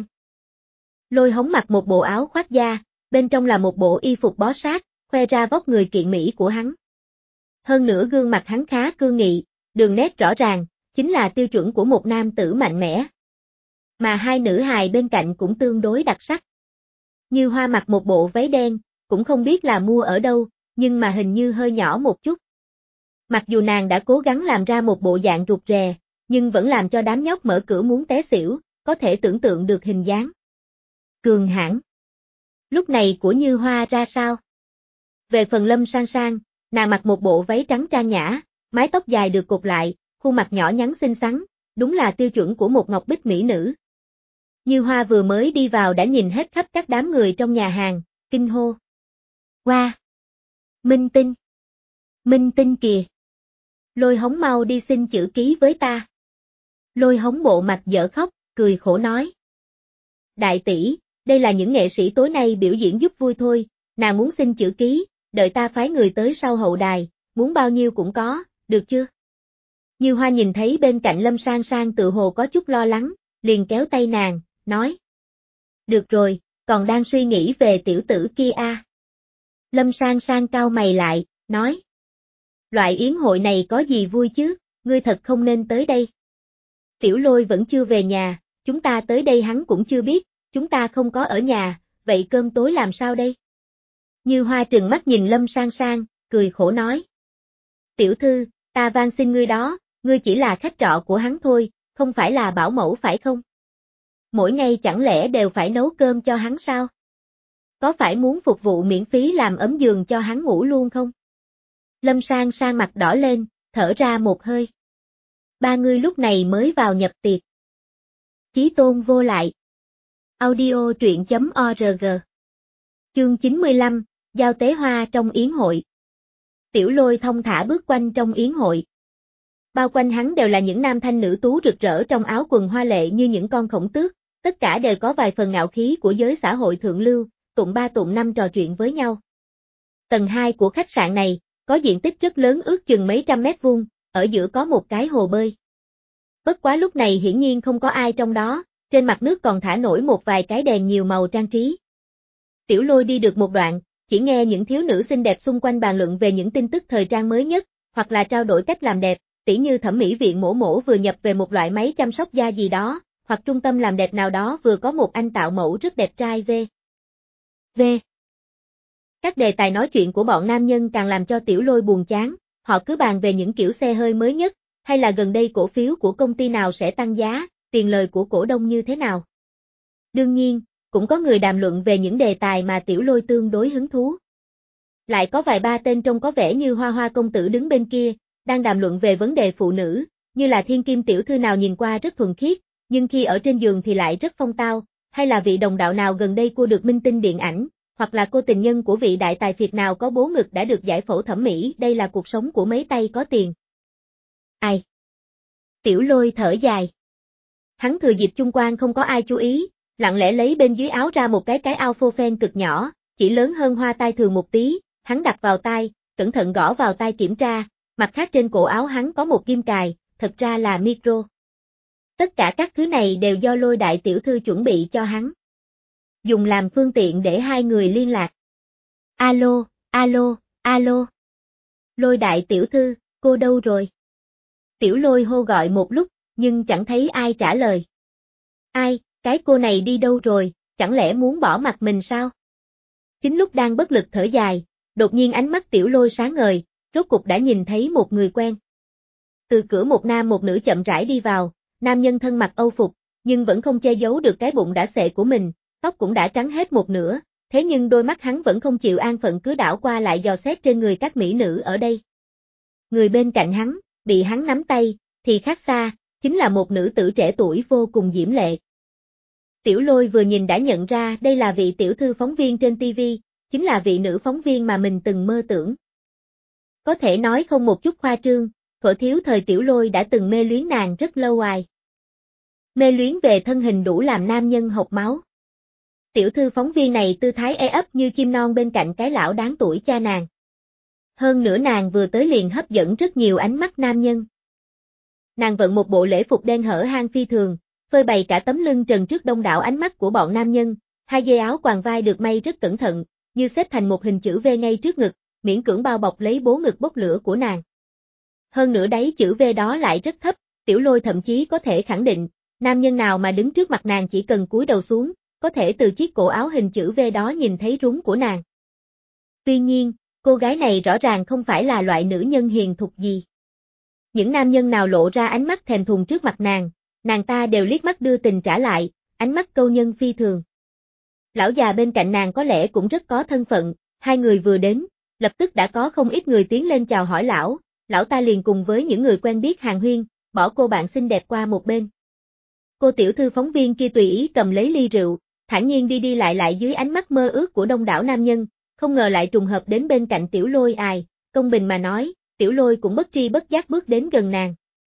Speaker 1: Lôi Hống mặc một bộ áo khoác da, bên trong là một bộ y phục bó sát, khoe ra vóc người kiện mỹ của hắn. Hơn nữa gương mặt hắn khá cương nghị, đường nét rõ ràng, chính là tiêu chuẩn của một nam tử mạnh mẽ. Mà hai nữ hài bên cạnh cũng tương đối đặc sắc. Như Hoa mặc một bộ váy đen, cũng không biết là mua ở đâu, nhưng mà hình như hơi nhỏ một chút. Mặc dù nàng đã cố gắng làm ra một bộ dạng rụt rè, nhưng vẫn làm cho đám nhóc mở cửa muốn té xỉu, có thể tưởng tượng được hình dáng cường hãn. Lúc này của Như Hoa ra sao? Về phần Lâm Sang Sang, nàng mặc một bộ váy trắng trang nhã, mái tóc dài được cột lại, khuôn mặt nhỏ nhắn xinh xắn, đúng là tiêu chuẩn của một ngọc bích mỹ nữ. Như Hoa vừa mới đi vào đã nhìn hết khắp các đám người trong nhà hàng, kinh hô. Wow! Minh Tinh! Minh Tinh kìa! Lôi Hống mau đi xin chữ ký với ta. Lôi Hống bộ mặt dở khóc, cười khổ nói. Đại tỷ, đây là những nghệ sĩ tối nay biểu diễn giúp vui thôi, nàng muốn xin chữ ký, đợi ta phái người tới sau hậu đài, muốn bao nhiêu cũng có, được chưa? Như Hoa nhìn thấy bên cạnh Lâm Sang Sang tự hồ có chút lo lắng, liền kéo tay nàng, nói. Được rồi, còn đang suy nghĩ về tiểu tử kia à. Lâm Sang Sang cau mày lại, nói. Loại yến hội này có gì vui chứ, ngươi thật không nên tới đây. Tiểu Lôi vẫn chưa về nhà, chúng ta tới đây hắn cũng chưa biết, chúng ta không có ở nhà, vậy cơm tối làm sao đây? Như Hoa trừng mắt nhìn Lâm Sang Sang, cười khổ nói. Tiểu thư, ta van xin ngươi đó, ngươi chỉ là khách trọ của hắn thôi, không phải là bảo mẫu phải không? Mỗi ngày chẳng lẽ đều phải nấu cơm cho hắn sao? Có phải muốn phục vụ miễn phí làm ấm giường cho hắn ngủ luôn không? Lâm Sang Sang mặt đỏ lên, thở ra một hơi. Ba người lúc này mới vào nhập tiệc. Chí Tôn vô lại. Audio truyện chấm org. Chương chín mươi lăm, Giao tế hoa trong yến hội. Tiểu Lôi thông thả bước quanh trong yến hội. Bao quanh hắn đều là những nam thanh nữ tú rực rỡ trong áo quần hoa lệ như những con khổng tước, tất cả đều có vài phần ngạo khí của giới xã hội thượng lưu, tụng ba tụng năm trò chuyện với nhau. Tầng hai của khách sạn này, có diện tích rất lớn ước chừng mấy trăm mét vuông, ở giữa có một cái hồ bơi. Bất quá lúc này hiển nhiên không có ai trong đó, trên mặt nước còn thả nổi một vài cái đèn nhiều màu trang trí. Tiểu Lôi đi được một đoạn, chỉ nghe những thiếu nữ xinh đẹp xung quanh bàn luận về những tin tức thời trang mới nhất, hoặc là trao đổi cách làm đẹp, tỉ như thẩm mỹ viện Mổ Mổ vừa nhập về một loại máy chăm sóc da gì đó, hoặc trung tâm làm đẹp nào đó vừa có một anh tạo mẫu rất đẹp trai v. v. Các đề tài nói chuyện của bọn nam nhân càng làm cho Tiểu Lôi buồn chán, họ cứ bàn về những kiểu xe hơi mới nhất, hay là gần đây cổ phiếu của công ty nào sẽ tăng giá, tiền lời của cổ đông như thế nào. Đương nhiên, cũng có người đàm luận về những đề tài mà Tiểu Lôi tương đối hứng thú. Lại có vài ba tên trông có vẻ như Hoa Hoa công tử đứng bên kia, đang đàm luận về vấn đề phụ nữ, như là thiên kim tiểu thư nào nhìn qua rất thuần khiết, nhưng khi ở trên giường thì lại rất phong tao, hay là vị đồng đạo nào gần đây cua được minh tinh điện ảnh, hoặc là cô tình nhân của vị đại tài phiệt nào có bố ngực đã được giải phẫu thẩm mỹ, đây là cuộc sống của mấy tay có tiền. Ai? Tiểu Lôi thở dài. Hắn thừa dịp chung quan không có ai chú ý, lặng lẽ lấy bên dưới áo ra một cái cái ao phô phen cực nhỏ, chỉ lớn hơn hoa tai thường một tí, hắn đặt vào tai, cẩn thận gõ vào tai kiểm tra, mặt khác trên cổ áo hắn có một kim cài, thật ra là micro. Tất cả các thứ này đều do Lôi đại tiểu thư chuẩn bị cho hắn. Dùng làm phương tiện để hai người liên lạc. Alo, alo, alo. Lôi đại tiểu thư, cô đâu rồi? Tiểu Lôi hô gọi một lúc, nhưng chẳng thấy ai trả lời. Ai, cái cô này đi đâu rồi, chẳng lẽ muốn bỏ mặt mình sao? Chính lúc đang bất lực thở dài, đột nhiên ánh mắt Tiểu Lôi sáng ngời, rốt cục đã nhìn thấy một người quen. Từ cửa một nam một nữ chậm rãi đi vào, nam nhân thân mặc âu phục, nhưng vẫn không che giấu được cái bụng đã xệ của mình, tóc cũng đã trắng hết một nửa, thế nhưng đôi mắt hắn vẫn không chịu an phận cứ đảo qua lại dò xét trên người các mỹ nữ ở đây. Người bên cạnh hắn, bị hắn nắm tay, thì khác xa, chính là một nữ tử trẻ tuổi vô cùng diễm lệ. Tiểu Lôi vừa nhìn đã nhận ra đây là vị tiểu thư phóng viên trên ti vi, chính là vị nữ phóng viên mà mình từng mơ tưởng. Có thể nói không một chút khoa trương, thuở thiếu thời Tiểu Lôi đã từng mê luyến nàng rất lâu hoài. Mê luyến về thân hình đủ làm nam nhân hộc máu. Tiểu thư phóng viên này tư thái e ấp như chim non bên cạnh cái lão đáng tuổi cha nàng. Hơn nữa nàng vừa tới liền hấp dẫn rất nhiều ánh mắt nam nhân. Nàng vận một bộ lễ phục đen hở hang phi thường, phơi bày cả tấm lưng trần trước đông đảo ánh mắt của bọn nam nhân, hai dây áo quàng vai được may rất cẩn thận, như xếp thành một hình chữ V ngay trước ngực, miễn cưỡng bao bọc lấy bố ngực bốc lửa của nàng. Hơn nữa đáy chữ V đó lại rất thấp, Tiểu Lôi thậm chí có thể khẳng định, nam nhân nào mà đứng trước mặt nàng chỉ cần cúi đầu xuống, có thể từ chiếc cổ áo hình chữ V đó nhìn thấy rúng của nàng. Tuy nhiên, cô gái này rõ ràng không phải là loại nữ nhân hiền thục gì. Những nam nhân nào lộ ra ánh mắt thèm thuồng trước mặt nàng, nàng ta đều liếc mắt đưa tình trả lại, ánh mắt câu nhân phi thường. Lão già bên cạnh nàng có lẽ cũng rất có thân phận, hai người vừa đến, lập tức đã có không ít người tiến lên chào hỏi lão, lão ta liền cùng với những người quen biết hàn huyên, bỏ cô bạn xinh đẹp qua một bên. Cô tiểu thư phóng viên kia tùy ý cầm lấy ly rượu, thản nhiên đi đi lại lại dưới ánh mắt mơ ước của đông đảo nam nhân, không ngờ lại trùng hợp đến bên cạnh Tiểu Lôi ài, công bình mà nói, Tiểu Lôi cũng bất tri bất giác bước đến gần nàng.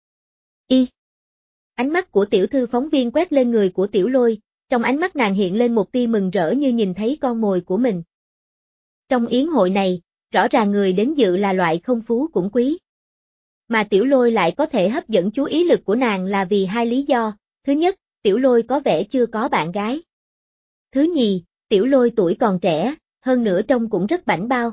Speaker 1: Y. Ánh mắt của tiểu thư phóng viên quét lên người của Tiểu Lôi, trong ánh mắt nàng hiện lên một tia mừng rỡ như nhìn thấy con mồi của mình. Trong yến hội này, rõ ràng người đến dự là loại không phú cũng quý. Mà Tiểu Lôi lại có thể hấp dẫn chú ý lực của nàng là vì hai lý do, thứ nhất, Tiểu Lôi có vẻ chưa có bạn gái. Thứ nhì, Tiểu Lôi tuổi còn trẻ, hơn nữa trông cũng rất bảnh bao.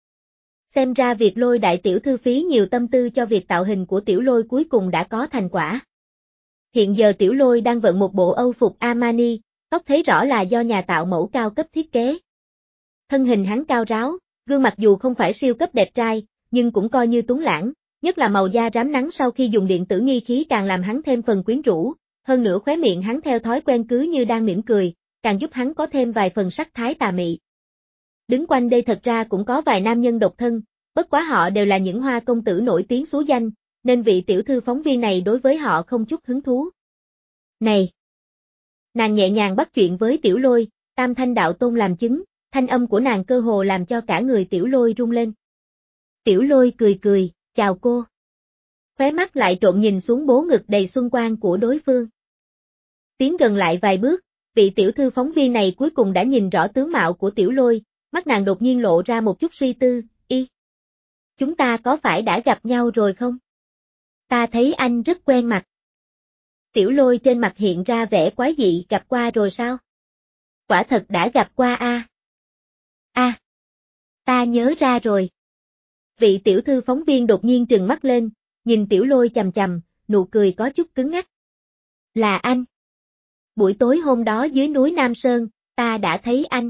Speaker 1: Xem ra việc Lôi đại tiểu thư phí nhiều tâm tư cho việc tạo hình của Tiểu Lôi cuối cùng đã có thành quả. Hiện giờ Tiểu Lôi đang vận một bộ âu phục Armani, tóc thấy rõ là do nhà tạo mẫu cao cấp thiết kế. Thân hình hắn cao ráo, gương mặt dù không phải siêu cấp đẹp trai, nhưng cũng coi như tuấn lãng, nhất là màu da rám nắng sau khi dùng điện tử nghi khí càng làm hắn thêm phần quyến rũ, hơn nữa khóe miệng hắn theo thói quen cứ như đang mỉm cười, càng giúp hắn có thêm vài phần sắc thái tà mị. Đứng quanh đây thật ra cũng có vài nam nhân độc thân, bất quá họ đều là những hoa công tử nổi tiếng xú danh, nên vị tiểu thư phóng viên này đối với họ không chút hứng thú. Này! Nàng nhẹ nhàng bắt chuyện với Tiểu Lôi, tam thanh đạo tôn làm chứng, thanh âm của nàng cơ hồ làm cho cả người Tiểu Lôi rung lên. Tiểu Lôi cười cười, chào cô. Khóe mắt lại trộm nhìn xuống bố ngực đầy xuân quang của đối phương. Tiến gần lại vài bước, vị tiểu thư phóng viên này cuối cùng đã nhìn rõ tướng mạo của Tiểu Lôi, mắt nàng đột nhiên lộ ra một chút suy tư, y. Chúng ta có phải đã gặp nhau rồi không? Ta thấy anh rất quen mặt. Tiểu Lôi trên mặt hiện ra vẻ quái dị, gặp qua rồi sao? Quả thật đã gặp qua a. À. A. À, ta nhớ ra rồi. Vị tiểu thư phóng viên đột nhiên trừng mắt lên, nhìn Tiểu Lôi chằm chằm, nụ cười có chút cứng ngắc. Là anh. Buổi tối hôm đó dưới núi Nam Sơn, ta đã thấy anh.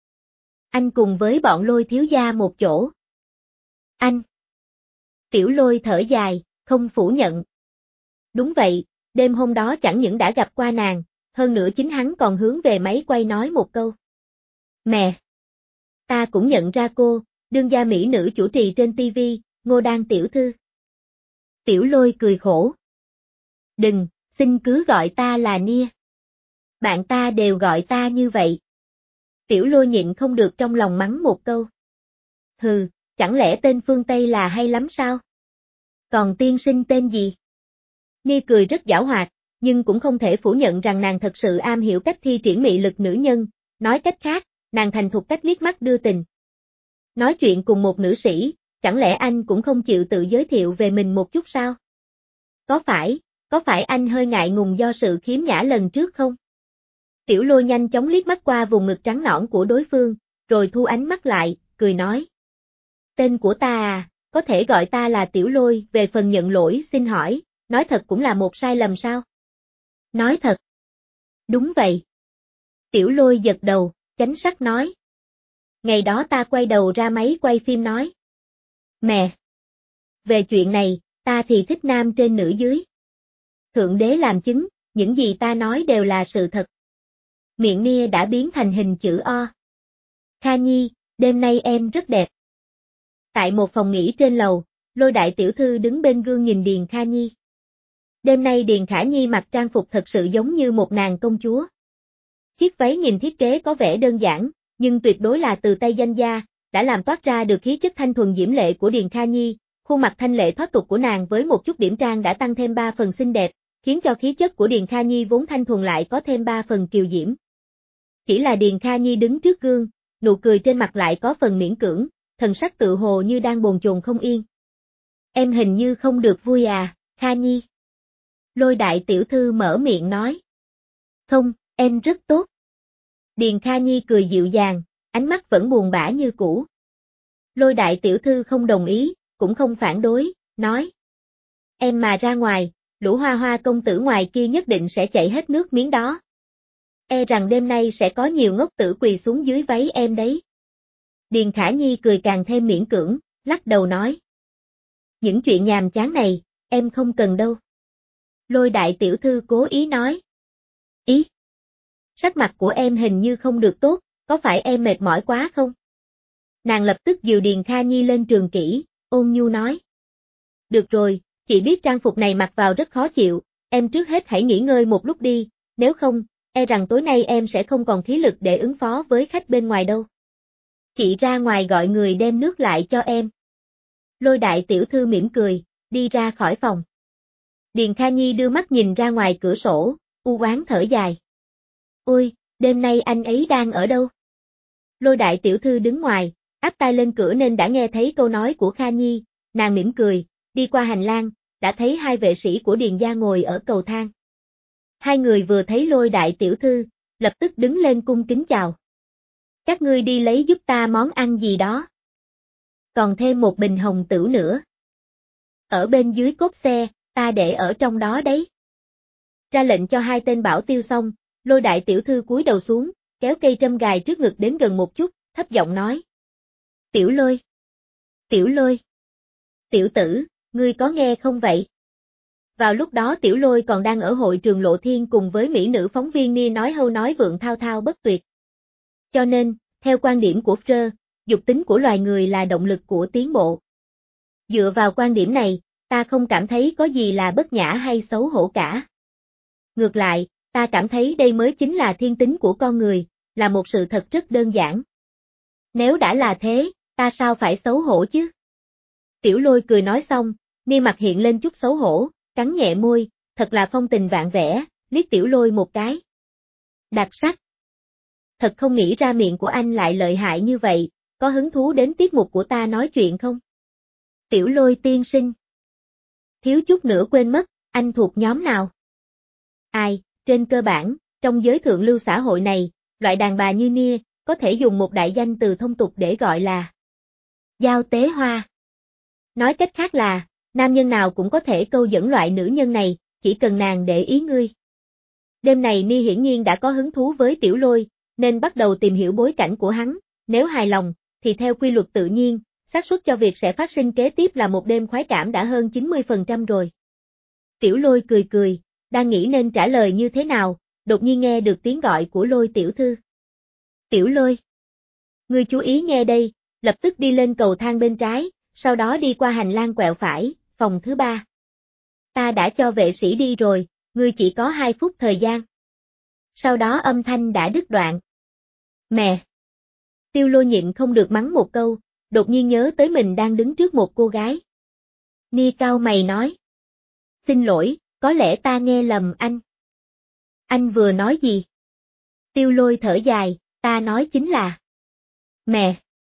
Speaker 1: Anh cùng với bọn Lôi thiếu gia một chỗ. Anh. Tiểu Lôi thở dài, không phủ nhận. Đúng vậy, đêm hôm đó chẳng những đã gặp qua nàng, hơn nữa chính hắn còn hướng về máy quay nói một câu. Mẹ! Ta cũng nhận ra cô, đương gia mỹ nữ chủ trì trên ti vi, Ngô Đan tiểu thư. Tiểu Lôi cười khổ. Đừng, xin cứ gọi ta là Nia. Bạn ta đều gọi ta như vậy. Tiểu Lôi nhịn không được trong lòng mắng một câu. Hừ, chẳng lẽ tên phương Tây là hay lắm sao? Còn tiên sinh tên gì? Nia cười rất giảo hoạt, nhưng cũng không thể phủ nhận rằng nàng thật sự am hiểu cách thi triển mị lực nữ nhân, nói cách khác, nàng thành thục cách liếc mắt đưa tình. Nói chuyện cùng một nữ sĩ, chẳng lẽ anh cũng không chịu tự giới thiệu về mình một chút sao? Có phải, có phải anh hơi ngại ngùng do sự khiếm nhã lần trước không? Tiểu Lôi nhanh chóng liếc mắt qua vùng ngực trắng nõn của đối phương, rồi thu ánh mắt lại, cười nói. Tên của ta à, có thể gọi ta là Tiểu Lôi, về phần nhận lỗi xin hỏi, nói thật cũng là một sai lầm sao? Nói thật. Đúng vậy. Tiểu Lôi giật đầu, chánh sắc nói. Ngày đó ta quay đầu ra máy quay phim nói. Mẹ! Về chuyện này, ta thì thích nam trên nữ dưới. Thượng đế làm chứng, những gì ta nói đều là sự thật. Miệng Nia đã biến thành hình chữ O. Kha Nhi, đêm nay em rất đẹp. Tại một phòng nghỉ trên lầu, Lôi đại tiểu thư đứng bên gương nhìn Điền Kha Nhi. Đêm nay Điền Khả Nhi mặc trang phục thật sự giống như một nàng công chúa. Chiếc váy nhìn thiết kế có vẻ đơn giản, nhưng tuyệt đối là từ tay danh gia, đã làm toát ra được khí chất thanh thuần diễm lệ của Điền Kha Nhi, khuôn mặt thanh lệ thoát tục của nàng với một chút điểm trang đã tăng thêm ba phần xinh đẹp, khiến cho khí chất của Điền Kha Nhi vốn thanh thuần lại có thêm ba phần kiều diễm. Chỉ là Điền Kha Nhi đứng trước gương, nụ cười trên mặt lại có phần miễn cưỡng, thần sắc tự hồ như đang bồn chồn không yên. Em hình như không được vui à, Kha Nhi. Lôi đại tiểu thư mở miệng nói. Không, em rất tốt. Điền Kha Nhi cười dịu dàng, ánh mắt vẫn buồn bã như cũ. Lôi đại tiểu thư không đồng ý, cũng không phản đối, nói. Em mà ra ngoài, lũ hoa hoa công tử ngoài kia nhất định sẽ chảy hết nước miếng đó. E rằng đêm nay sẽ có nhiều ngốc tử quỳ xuống dưới váy em đấy. Điền Khả Nhi cười càng thêm miễn cưỡng, lắc đầu nói. Những chuyện nhàm chán này, em không cần đâu. Lôi đại tiểu thư cố ý nói. Ý? Sắc mặt của em hình như không được tốt, có phải em mệt mỏi quá không? Nàng lập tức dìu Điền Kha Nhi lên trường kỷ, ôn nhu nói. Được rồi, chị biết trang phục này mặc vào rất khó chịu, em trước hết hãy nghỉ ngơi một lúc đi, nếu không, e rằng tối nay em sẽ không còn khí lực để ứng phó với khách bên ngoài đâu. Chị ra ngoài gọi người đem nước lại cho em. Lôi đại tiểu thư mỉm cười, đi ra khỏi phòng. Điền Kha Nhi đưa mắt nhìn ra ngoài cửa sổ, u oán thở dài. Ôi, đêm nay anh ấy đang ở đâu? Lôi đại tiểu thư đứng ngoài, áp tai lên cửa nên đã nghe thấy câu nói của Kha Nhi, nàng mỉm cười, đi qua hành lang, đã thấy hai vệ sĩ của Điền gia ngồi ở cầu thang. Hai người vừa thấy lôi đại tiểu thư, lập tức đứng lên cung kính chào. Các ngươi đi lấy giúp ta món ăn gì đó. Còn thêm một bình hồng tửu nữa. Ở bên dưới cốp xe, ta để ở trong đó đấy. Ra lệnh cho hai tên bảo tiêu xong, lôi đại tiểu thư cúi đầu xuống, kéo cây trâm gài trước ngực đến gần một chút, thấp giọng nói. Tiểu lôi. Tiểu lôi. Tiểu tử, ngươi có nghe không vậy? Vào lúc đó tiểu lôi còn đang ở hội trường Lộ Thiên cùng với mỹ nữ phóng viên Nia nói hâu nói vượng thao thao bất tuyệt. Cho nên, theo quan điểm của Freud, dục tính của loài người là động lực của tiến bộ. Dựa vào quan điểm này, ta không cảm thấy có gì là bất nhã hay xấu hổ cả. Ngược lại, ta cảm thấy đây mới chính là thiên tính của con người, là một sự thật rất đơn giản. Nếu đã là thế, ta sao phải xấu hổ chứ? Tiểu lôi cười nói xong, Nia mặt hiện lên chút xấu hổ, cắn nhẹ môi, thật là phong tình vạn vẻ, liếc tiểu lôi một cái. Đặc sắc. Thật không nghĩ ra miệng của anh lại lợi hại như vậy, có hứng thú đến tiết mục của ta nói chuyện không? Tiểu lôi tiên sinh. Thiếu chút nữa quên mất, anh thuộc nhóm nào? Ai, trên cơ bản, trong giới thượng lưu xã hội này, loại đàn bà như Nia, có thể dùng một đại danh từ thông tục để gọi là giao tế hoa. Nói cách khác là, nam nhân nào cũng có thể câu dẫn loại nữ nhân này, chỉ cần nàng để ý ngươi. Đêm này Nia hiển nhiên đã có hứng thú với tiểu lôi, nên bắt đầu tìm hiểu bối cảnh của hắn, nếu hài lòng, thì theo quy luật tự nhiên, xác suất cho việc sẽ phát sinh kế tiếp là một đêm khoái cảm đã hơn chín mươi phần trăm rồi. Tiểu lôi cười cười, đang nghĩ nên trả lời như thế nào, đột nhiên nghe được tiếng gọi của lôi tiểu thư. Tiểu lôi. Ngươi chú ý nghe đây, lập tức đi lên cầu thang bên trái, sau đó đi qua hành lang quẹo phải, phòng thứ ba. Ta đã cho vệ sĩ đi rồi, ngươi chỉ có hai phút thời gian. Sau đó âm thanh đã đứt đoạn. Mẹ! Tiêu lôi nhịn không được mắng một câu, đột nhiên nhớ tới mình đang đứng trước một cô gái. Nia cau mày nói. Xin lỗi, có lẽ ta nghe lầm anh. Anh vừa nói gì? Tiêu lôi thở dài, ta nói chính là. Mẹ!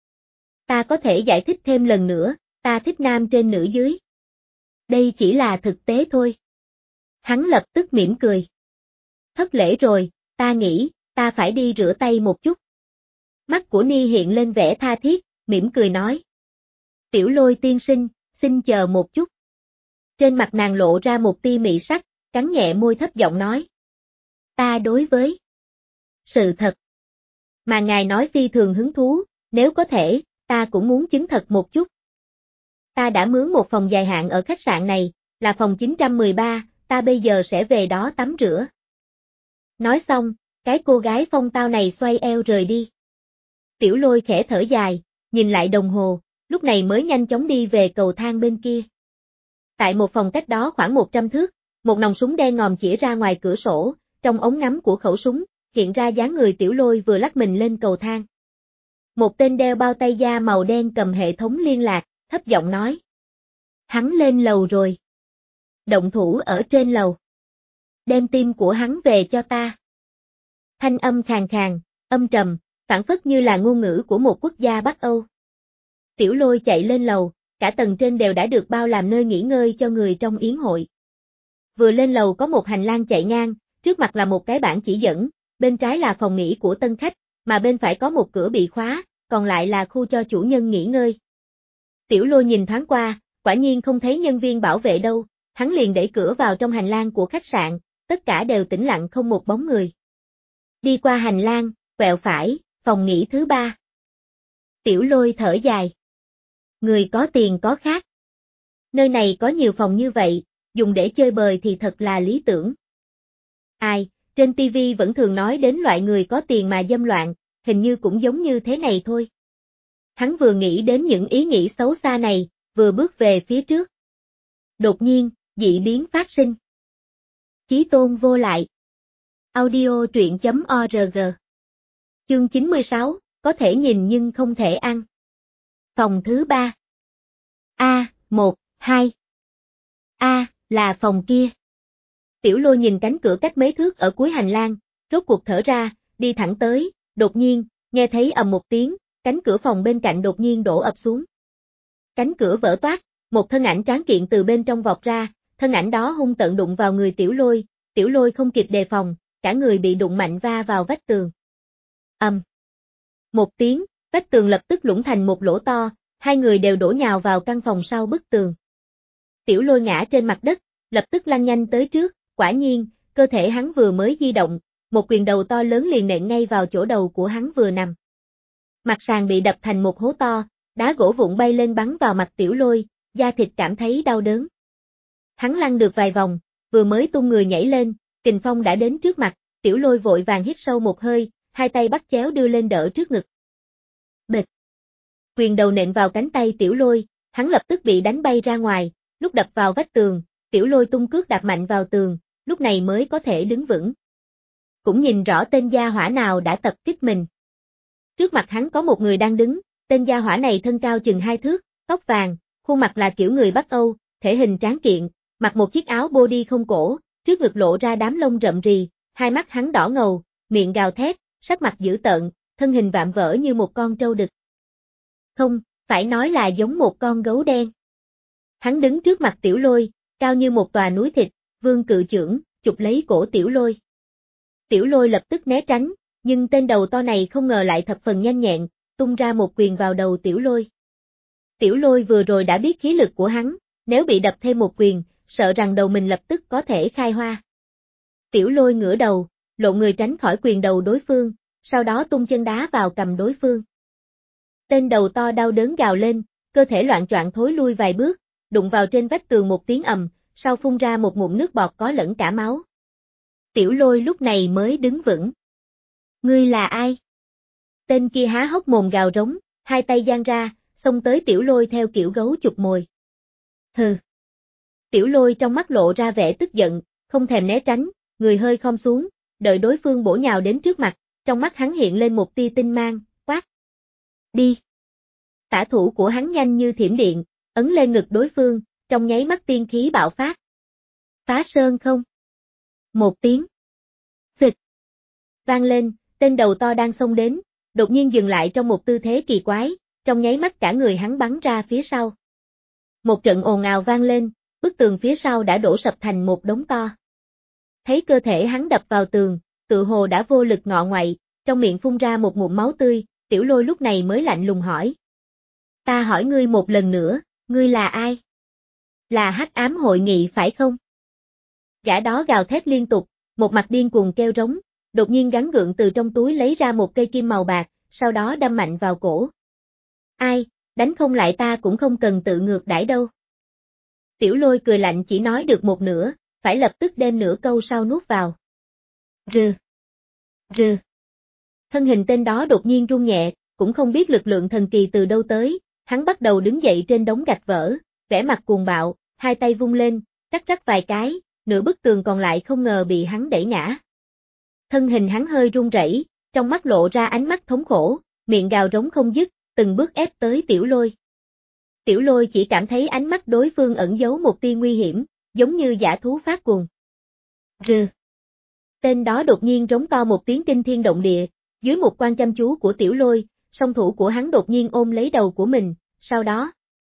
Speaker 1: Ta có thể giải thích thêm lần nữa, ta thích nam trên nữ dưới. Đây chỉ là thực tế thôi. Hắn lập tức mỉm cười. Thất lễ rồi, ta nghĩ, ta phải đi rửa tay một chút. Mắt của Nia hiện lên vẻ tha thiết, mỉm cười nói. Tiểu lôi tiên sinh, xin chờ một chút. Trên mặt nàng lộ ra một tia mị sắc, cắn nhẹ môi thấp giọng nói. Ta đối với sự thật mà ngài nói phi thường hứng thú, nếu có thể, ta cũng muốn chứng thật một chút. Ta đã mướn một phòng dài hạn ở khách sạn này, là phòng chín trăm mười ba, ta bây giờ sẽ về đó tắm rửa. Nói xong, cái cô gái phong tao này xoay eo rời đi. Tiểu lôi khẽ thở dài, nhìn lại đồng hồ, lúc này mới nhanh chóng đi về cầu thang bên kia. Tại một phòng cách đó khoảng một trăm thước, một nòng súng đen ngòm chĩa ra ngoài cửa sổ, trong ống ngắm của khẩu súng, hiện ra dáng người tiểu lôi vừa lắc mình lên cầu thang. Một tên đeo bao tay da màu đen cầm hệ thống liên lạc, thấp giọng nói. Hắn lên lầu rồi. Động thủ ở trên lầu. Đem tim của hắn về cho ta. Thanh âm khàn khàn, âm trầm, phảng phất như là ngôn ngữ của một quốc gia Bắc Âu. Tiểu Lôi chạy lên lầu, cả tầng trên đều đã được bao làm nơi nghỉ ngơi cho người trong yến hội. Vừa lên lầu có một hành lang chạy ngang, trước mặt là một cái bảng chỉ dẫn, bên trái là phòng nghỉ của tân khách, mà bên phải có một cửa bị khóa, còn lại là khu cho chủ nhân nghỉ ngơi. Tiểu Lôi nhìn thoáng qua, quả nhiên không thấy nhân viên bảo vệ đâu, hắn liền đẩy cửa vào trong hành lang của khách sạn, tất cả đều tĩnh lặng không một bóng người. Đi qua hành lang, quẹo phải, phòng nghỉ thứ ba. Tiểu Lôi thở dài. Người có tiền có khác. Nơi này có nhiều phòng như vậy, dùng để chơi bời thì thật là lý tưởng. Ai, trên ti vi vẫn thường nói đến loại người có tiền mà dâm loạn, hình như cũng giống như thế này thôi. Hắn vừa nghĩ đến những ý nghĩ xấu xa này, vừa bước về phía trước. Đột nhiên, dị biến phát sinh. Chí tôn vô lại. Audio truyện chấm org. Chương chín mươi sáu, có thể nhìn nhưng không thể ăn. Phòng thứ ba. A, một, hai. A, là phòng kia. Tiểu Lôi nhìn cánh cửa cách mấy thước ở cuối hành lang, rốt cuộc thở ra, đi thẳng tới, đột nhiên, nghe thấy ầm một tiếng, cánh cửa phòng bên cạnh đột nhiên đổ ập xuống. Cánh cửa vỡ toác, một thân ảnh tráng kiện từ bên trong vọt ra, thân ảnh đó hung tợn đụng vào người Tiểu Lôi, Tiểu Lôi không kịp đề phòng, cả người bị đụng mạnh va vào vách tường. Ầm. Một tiếng, vách tường lập tức lũng thành một lỗ to, hai người đều đổ nhào vào căn phòng sau bức tường. Tiểu Lôi ngã trên mặt đất, lập tức lăn nhanh tới trước, quả nhiên, cơ thể hắn vừa mới di động, một quyền đầu to lớn liền nện ngay vào chỗ đầu của hắn vừa nằm. Mặt sàn bị đập thành một hố to, đá gỗ vụn bay lên bắn vào mặt Tiểu Lôi, da thịt cảm thấy đau đớn. Hắn lăn được vài vòng, vừa mới tung người nhảy lên, kình phong đã đến trước mặt, Tiểu Lôi vội vàng hít sâu một hơi, hai tay bắt chéo đưa lên đỡ trước ngực. Bịch. Quyền đầu nện vào cánh tay Tiểu Lôi, hắn lập tức bị đánh bay ra ngoài, lúc đập vào vách tường, Tiểu Lôi tung cước đạp mạnh vào tường, lúc này mới có thể đứng vững. Cũng nhìn rõ tên gia hỏa nào đã tập kích mình. Trước mặt hắn có một người đang đứng, tên gia hỏa này thân cao chừng hai thước, tóc vàng, khuôn mặt là kiểu người Bắc Âu, thể hình tráng kiện, mặc một chiếc áo body không cổ, trước ngực lộ ra đám lông rậm rì, hai mắt hắn đỏ ngầu, miệng gào thét, sắc mặt dữ tợn, thân hình vạm vỡ như một con trâu đực. Không, phải nói là giống một con gấu đen. Hắn đứng trước mặt Tiểu Lôi, cao như một tòa núi thịt, vương cự chưởng, chụp lấy cổ Tiểu Lôi. Tiểu Lôi lập tức né tránh, nhưng tên đầu to này không ngờ lại thập phần nhanh nhẹn, tung ra một quyền vào đầu Tiểu Lôi. Tiểu Lôi vừa rồi đã biết khí lực của hắn, nếu bị đập thêm một quyền, sợ rằng đầu mình lập tức có thể khai hoa. Tiểu Lôi ngửa đầu, lộ người tránh khỏi quyền đầu đối phương, sau đó tung chân đá vào cầm đối phương. Tên đầu to đau đớn gào lên, cơ thể loạng choạng thối lui vài bước, đụng vào trên vách tường một tiếng ầm, sau phun ra một ngụm nước bọt có lẫn cả máu. Tiểu Lôi lúc này mới đứng vững. Ngươi là ai? Tên kia há hốc mồm gào rống, hai tay giang ra, xông tới Tiểu Lôi theo kiểu gấu chụp mồi. Hừ. Tiểu Lôi trong mắt lộ ra vẻ tức giận, không thèm né tránh, người hơi khom xuống, đợi đối phương bổ nhào đến trước mặt, trong mắt hắn hiện lên một tia tinh mang, quát. Đi. Tả thủ của hắn nhanh như thiểm điện, ấn lên ngực đối phương, trong nháy mắt tiên khí bạo phát. Phá sơn không? Một tiếng. Phịch. Vang lên, tên đầu to đang xông đến, đột nhiên dừng lại trong một tư thế kỳ quái, trong nháy mắt cả người hắn bắn ra phía sau. Một trận ồn ào vang lên, bức tường phía sau đã đổ sập thành một đống to. Thấy cơ thể hắn đập vào tường, tự hồ đã vô lực ngọ ngoậy, trong miệng phun ra một ngụm máu tươi, Tiểu Lôi lúc này mới lạnh lùng hỏi. Ta hỏi ngươi một lần nữa, ngươi là ai? Là Hắc Ám Hội Nghị phải không? Gã đó gào thét liên tục, một mặt điên cuồng kêu rống, đột nhiên gắng gượng từ trong túi lấy ra một cây kim màu bạc, sau đó đâm mạnh vào cổ. Ai, đánh không lại ta cũng không cần tự ngược đãi đâu. Tiểu Lôi cười lạnh chỉ nói được một nửa, phải lập tức đem nửa câu sau nuốt vào. Rừ. Rừ. Thân hình tên đó đột nhiên run nhẹ, cũng không biết lực lượng thần kỳ từ đâu tới, hắn bắt đầu đứng dậy trên đống gạch vỡ, vẻ mặt cuồng bạo, hai tay vung lên, rắc rắc vài cái, nửa bức tường còn lại không ngờ bị hắn đẩy ngã. Thân hình hắn hơi run rẩy, trong mắt lộ ra ánh mắt thống khổ, miệng gào rống không dứt, từng bước ép tới Tiểu Lôi. Tiểu Lôi chỉ cảm thấy ánh mắt đối phương ẩn giấu một tia nguy hiểm, giống như dã thú phát cuồng. Rừ. Tên đó đột nhiên rống to một tiếng kinh thiên động địa, dưới một quan chăm chú của Tiểu Lôi, song thủ của hắn đột nhiên ôm lấy đầu của mình, sau đó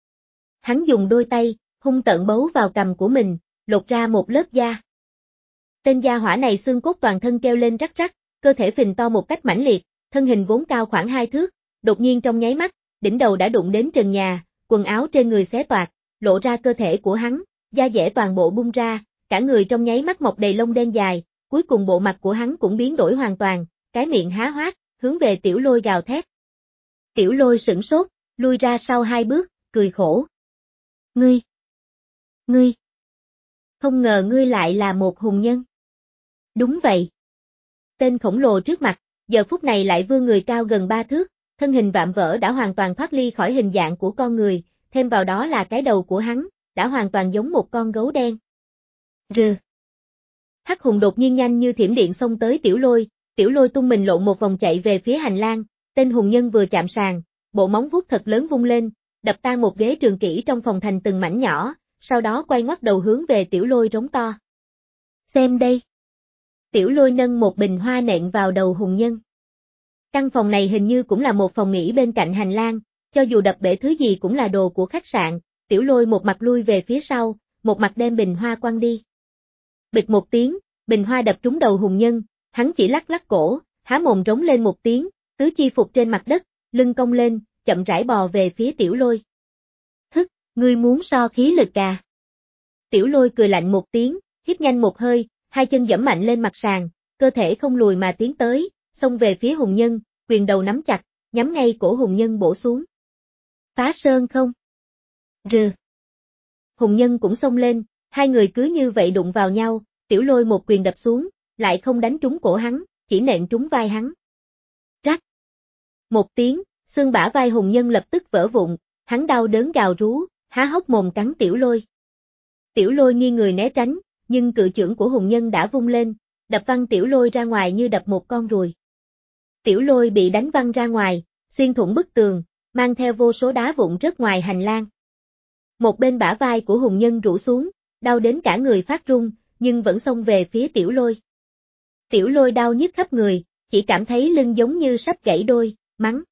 Speaker 1: hắn dùng đôi tay, hung tợn bấu vào cằm của mình, lột ra một lớp da. Tên gia hỏa này xương cốt toàn thân kêu lên rắc rắc, cơ thể phình to một cách mãnh liệt, thân hình vốn cao khoảng hai thước, đột nhiên trong nháy mắt, đỉnh đầu đã đụng đến trần nhà, quần áo trên người xé toạc, lộ ra cơ thể của hắn, da dẻ toàn bộ bung ra, cả người trong nháy mắt mọc đầy lông đen dài, cuối cùng bộ mặt của hắn cũng biến đổi hoàn toàn, cái miệng há hoác, hướng về Tiểu Lôi gào thét. Tiểu Lôi sửng sốt, lui ra sau hai bước, cười khổ. Ngươi! Ngươi! Không ngờ ngươi lại là một hùng nhân. Đúng vậy. Tên khổng lồ trước mặt, giờ phút này lại vươn người cao gần ba thước, thân hình vạm vỡ đã hoàn toàn thoát ly khỏi hình dạng của con người, thêm vào đó là cái đầu của hắn, đã hoàn toàn giống một con gấu đen. Rừ. Hắc hùng đột nhiên nhanh như thiểm điện xông tới Tiểu Lôi, Tiểu Lôi tung mình lộn một vòng chạy về phía hành lang, tên hùng nhân vừa chạm sàn, bộ móng vuốt thật lớn vung lên, đập tan một ghế trường kỷ trong phòng thành từng mảnh nhỏ, sau đó quay ngoắt đầu hướng về Tiểu Lôi rống to. Xem đây. Tiểu Lôi nâng một bình hoa nện vào đầu hùng nhân. Căn phòng này hình như cũng là một phòng nghỉ bên cạnh hành lang, cho dù đập bể thứ gì cũng là đồ của khách sạn, Tiểu Lôi một mặt lui về phía sau, một mặt đem bình hoa quăng đi. Bịch một tiếng, bình hoa đập trúng đầu hùng nhân, hắn chỉ lắc lắc cổ, há mồm rống lên một tiếng, tứ chi phục trên mặt đất, lưng cong lên, chậm rãi bò về phía Tiểu Lôi. Hức, ngươi muốn so khí lực à? Tiểu Lôi cười lạnh một tiếng, hít nhanh một hơi, hai chân giẫm mạnh lên mặt sàn, cơ thể không lùi mà tiến tới, xông về phía hùng nhân, quyền đầu nắm chặt, nhắm ngay cổ hùng nhân bổ xuống. Phá sơn không? Rừ. Hùng nhân cũng xông lên, hai người cứ như vậy đụng vào nhau, Tiểu Lôi một quyền đập xuống, lại không đánh trúng cổ hắn, chỉ nện trúng vai hắn. Rắc. Một tiếng, xương bả vai hùng nhân lập tức vỡ vụn, hắn đau đớn gào rú, há hốc mồm cắn Tiểu Lôi. Tiểu Lôi nghiêng người né tránh, nhưng cự chưởng của hùng nhân đã vung lên, đập văng Tiểu Lôi ra ngoài như đập một con ruồi. Tiểu Lôi bị đánh văng ra ngoài, xuyên thủng bức tường, mang theo vô số đá vụn rớt ngoài hành lang. Một bên bả vai của hùng nhân rũ xuống, đau đến cả người phát run, nhưng vẫn xông về phía Tiểu Lôi. Tiểu Lôi đau nhức khắp người, chỉ cảm thấy lưng giống như sắp gãy đôi, mắng.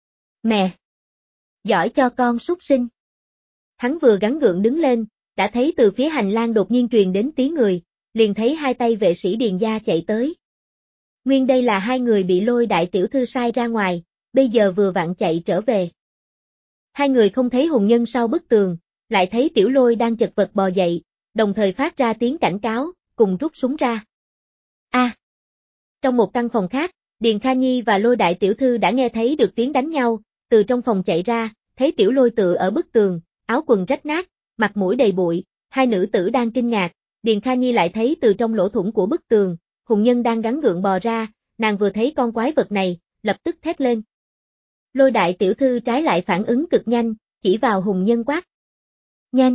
Speaker 1: Mẹ! Giỏi cho con súc sinh! Hắn vừa gắng gượng đứng lên, đã thấy từ phía hành lang đột nhiên truyền đến tiếng người, liền thấy hai tay vệ sĩ Điền gia chạy tới. Nguyên đây là hai người bị Lôi đại tiểu thư sai ra ngoài, bây giờ vừa vặn chạy trở về. Hai người không thấy hùng nhân sau bức tường, lại thấy Tiểu Lôi đang chật vật bò dậy, đồng thời phát ra tiếng cảnh cáo, cùng rút súng ra. A! À, trong một căn phòng khác, Điền Kha Nhi và Lôi đại tiểu thư đã nghe thấy được tiếng đánh nhau, từ trong phòng chạy ra, thấy Tiểu Lôi tựa ở bức tường, áo quần rách nát, mặt mũi đầy bụi, hai nữ tử đang kinh ngạc, Điền Kha Nhi lại thấy từ trong lỗ thủng của bức tường, hùng nhân đang gắng gượng bò ra, nàng vừa thấy con quái vật này, lập tức thét lên. Lôi đại tiểu thư trái lại phản ứng cực nhanh, chỉ vào hùng nhân quát. Nhanh!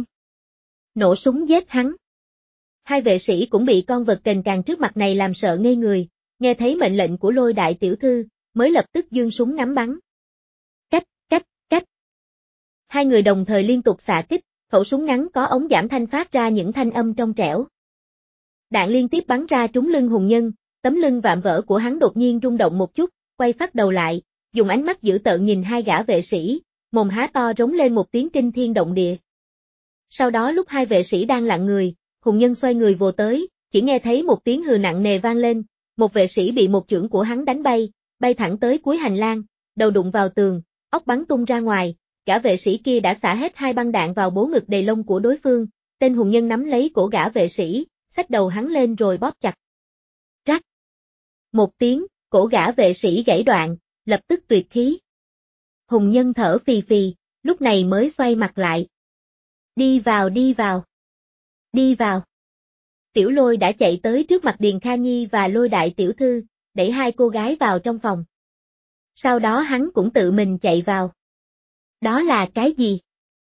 Speaker 1: Nổ súng giết hắn! Hai vệ sĩ cũng bị con vật cành càng trước mặt này làm sợ ngây người, nghe thấy mệnh lệnh của Lôi đại tiểu thư, mới lập tức giương súng ngắm bắn. Cách, cách, cách! Hai người đồng thời liên tục xạ kích, khẩu súng ngắn có ống giảm thanh phát ra những thanh âm trong trẻo. Đạn liên tiếp bắn ra trúng lưng hùng nhân, tấm lưng vạm vỡ của hắn đột nhiên rung động một chút, quay phát đầu lại, dùng ánh mắt dữ tợn nhìn hai gã vệ sĩ, mồm há to rống lên một tiếng kinh thiên động địa. Sau đó lúc hai vệ sĩ đang lặng người, hùng nhân xoay người vồ tới, chỉ nghe thấy một tiếng hừ nặng nề vang lên, một vệ sĩ bị một chưởng của hắn đánh bay, bay thẳng tới cuối hành lang, đầu đụng vào tường, óc bắn tung ra ngoài, gã vệ sĩ kia đã xả hết hai băng đạn vào bố ngực đầy lông của đối phương, tên hùng nhân nắm lấy cổ gã vệ sĩ, xách đầu hắn lên rồi bóp chặt. Rắc! Một tiếng, cổ gã vệ sĩ gãy đoạn, lập tức tuyệt khí. Hùng nhân thở phì phì, lúc này mới xoay mặt lại. Đi vào đi vào. Đi vào. Tiểu Lôi đã chạy tới trước mặt Điền Kha Nhi và Lôi đại tiểu thư, đẩy hai cô gái vào trong phòng. Sau đó hắn cũng tự mình chạy vào. Đó là cái gì?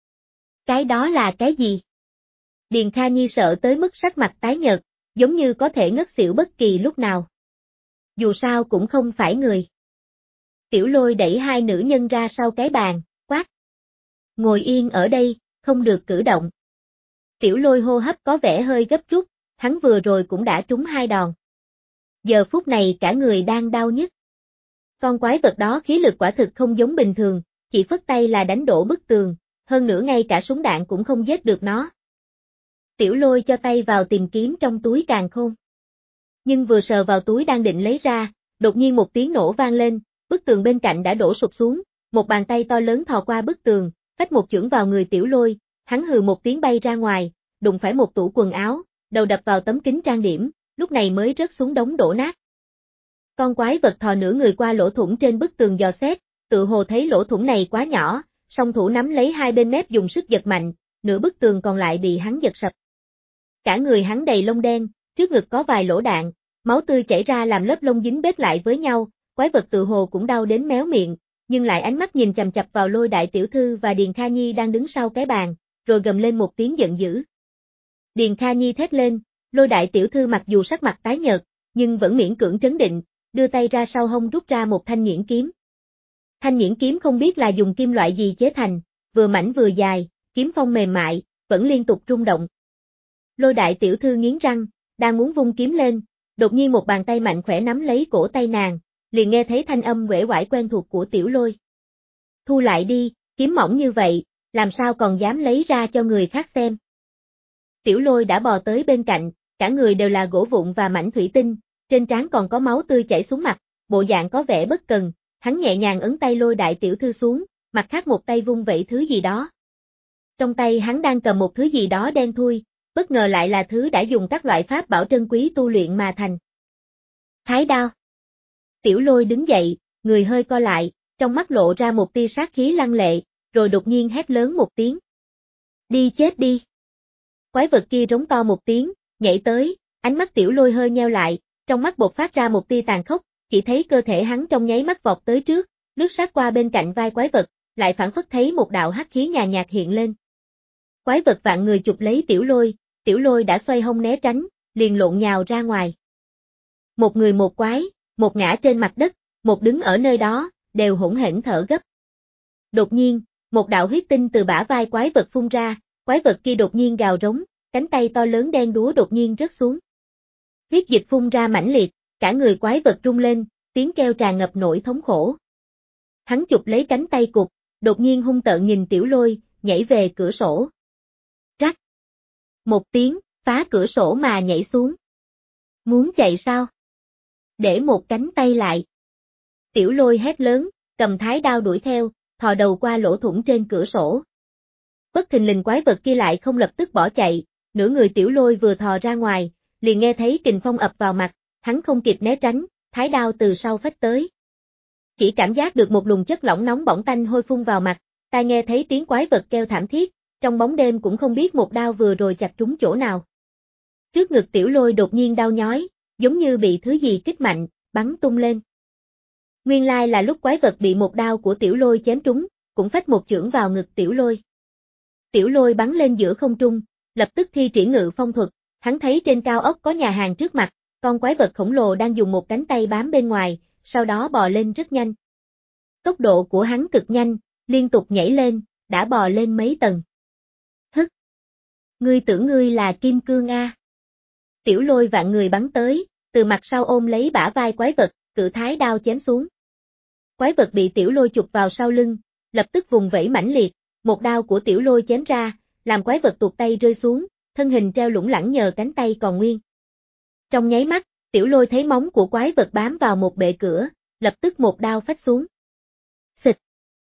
Speaker 1: Cái đó là cái gì? Điền Kha Nhi sợ tới mức sắc mặt tái nhợt, giống như có thể ngất xỉu bất kỳ lúc nào. Dù sao cũng không phải người. Tiểu Lôi đẩy hai nữ nhân ra sau cái bàn, quát. Ngồi yên ở đây, không được cử động. Tiểu Lôi hô hấp có vẻ hơi gấp rút, hắn vừa rồi cũng đã trúng hai đòn. giờ phút này cả người đang đau nhức. Con quái vật đó khí lực quả thực không giống bình thường, chỉ phất tay là đánh đổ bức tường, hơn nữa ngay cả súng đạn cũng không giết được nó. Tiểu Lôi cho tay vào tìm kiếm trong túi càn khôn. Nhưng vừa sờ vào túi đang định lấy ra, đột nhiên một tiếng nổ vang lên, bức tường bên cạnh đã đổ sụp xuống, một bàn tay to lớn thò qua bức tường, phách một chưởng vào người Tiểu Lôi, hắn hừ một tiếng bay ra ngoài, đụng phải một tủ quần áo, đầu đập vào tấm kính trang điểm, lúc này mới rớt xuống đống đổ nát. Con quái vật thò nửa người qua lỗ thủng trên bức tường dò xét, tự hồ thấy lỗ thủng này quá nhỏ, song thủ nắm lấy hai bên mép dùng sức giật mạnh, nửa bức tường còn lại bị hắn giật sập. Cả người hắn đầy lông đen, trước ngực có vài lỗ đạn, máu tươi chảy ra làm lớp lông dính bết lại với nhau, quái vật tự hồ cũng đau đến méo miệng, nhưng lại ánh mắt nhìn chằm chằm vào Lôi đại tiểu thư và Điền Kha Nhi đang đứng sau cái bàn, rồi gầm lên một tiếng giận dữ. Điền Kha Nhi thét lên, Lôi đại tiểu thư mặc dù sắc mặt tái nhợt, nhưng vẫn miễn cưỡng trấn định, đưa tay ra sau hông rút ra một thanh nghiễn kiếm. Thanh nghiễn kiếm không biết là dùng kim loại gì chế thành, vừa mảnh vừa dài, kiếm phong mềm mại, vẫn liên tục rung động. Lôi đại tiểu thư nghiến răng, đang muốn vung kiếm lên, đột nhiên một bàn tay mạnh khỏe nắm lấy cổ tay nàng, liền nghe thấy thanh âm uể oải quen thuộc của Tiểu Lôi. Thu lại đi, kiếm mỏng như vậy, làm sao còn dám lấy ra cho người khác xem. Tiểu Lôi đã bò tới bên cạnh, cả người đều là gỗ vụn và mảnh thủy tinh, trên trán còn có máu tươi chảy xuống mặt, bộ dạng có vẻ bất cần, hắn nhẹ nhàng ấn tay Lôi đại tiểu thư xuống, mặt khác một tay vung vẩy thứ gì đó. Trong tay hắn đang cầm một thứ gì đó đen thui, bất ngờ lại là thứ đã dùng các loại pháp bảo trân quý tu luyện mà thành. Thái đao. Tiểu Lôi đứng dậy, người hơi co lại, trong mắt lộ ra một tia sát khí lăng lệ, rồi đột nhiên hét lớn một tiếng. Đi chết đi. Quái vật kia rống to một tiếng, nhảy tới, ánh mắt Tiểu Lôi hơi nheo lại, trong mắt bộc phát ra một tia tàn khốc, chỉ thấy cơ thể hắn trong nháy mắt vọt tới trước, lướt sát qua bên cạnh vai quái vật, lại phản phất thấy một đạo hắc khí nhàn nhạt hiện lên. Quái vật vạn người chụp lấy Tiểu Lôi, Tiểu Lôi đã xoay hông né tránh, liền lộn nhào ra ngoài. Một người một quái, một ngã trên mặt đất, một đứng ở nơi đó, đều hỗn hển thở gấp. Đột nhiên, một đạo huyết tinh từ bả vai quái vật phun ra, quái vật kia đột nhiên gào rống, cánh tay to lớn đen đúa đột nhiên rớt xuống. Huyết dịch phun ra mãnh liệt, cả người quái vật rung lên, tiếng kêu tràn ngập nỗi thống khổ. Hắn chụp lấy cánh tay cụt, đột nhiên hung tợn nhìn Tiểu Lôi, nhảy về cửa sổ. Rắc. Một tiếng, phá cửa sổ mà nhảy xuống. Muốn chạy sao? Để một cánh tay lại. Tiểu Lôi hét lớn, cầm thái đao đuổi theo, thò đầu qua lỗ thủng trên cửa sổ. Bất thình lình quái vật kia lại không lập tức bỏ chạy, nửa người Tiểu Lôi vừa thò ra ngoài, liền nghe thấy kình phong ập vào mặt, hắn không kịp né tránh, thái đao từ sau phách tới. Chỉ cảm giác được một luồng chất lỏng nóng bỏng tanh hôi phun vào mặt, tai nghe thấy tiếng quái vật kêu thảm thiết, trong bóng đêm cũng không biết một đao vừa rồi chặt trúng chỗ nào. Trước ngực Tiểu Lôi đột nhiên đau nhói, giống như bị thứ gì kích mạnh, bắn tung lên. Nguyên lai là lúc quái vật bị một đao của Tiểu Lôi chém trúng, cũng phách một chưởng vào ngực Tiểu Lôi. Tiểu Lôi bắn lên giữa không trung, lập tức thi triển ngự phong thuật, hắn thấy trên cao ốc có nhà hàng trước mặt, con quái vật khổng lồ đang dùng một cánh tay bám bên ngoài, sau đó bò lên rất nhanh. Tốc độ của hắn cực nhanh, liên tục nhảy lên, đã bò lên mấy tầng. Hức! Ngươi tưởng ngươi là kim cương a? Tiểu Lôi vạn người bắn tới, từ mặt sau ôm lấy bả vai quái vật, cự thái đao chém xuống. Quái vật bị Tiểu Lôi chụp vào sau lưng, lập tức vùng vẫy mãnh liệt, một đao của Tiểu Lôi chém ra, làm quái vật tuột tay rơi xuống, thân hình treo lủng lẳng nhờ cánh tay còn nguyên. Trong nháy mắt, Tiểu Lôi thấy móng của quái vật bám vào một bệ cửa, lập tức một đao phách xuống. Xịt!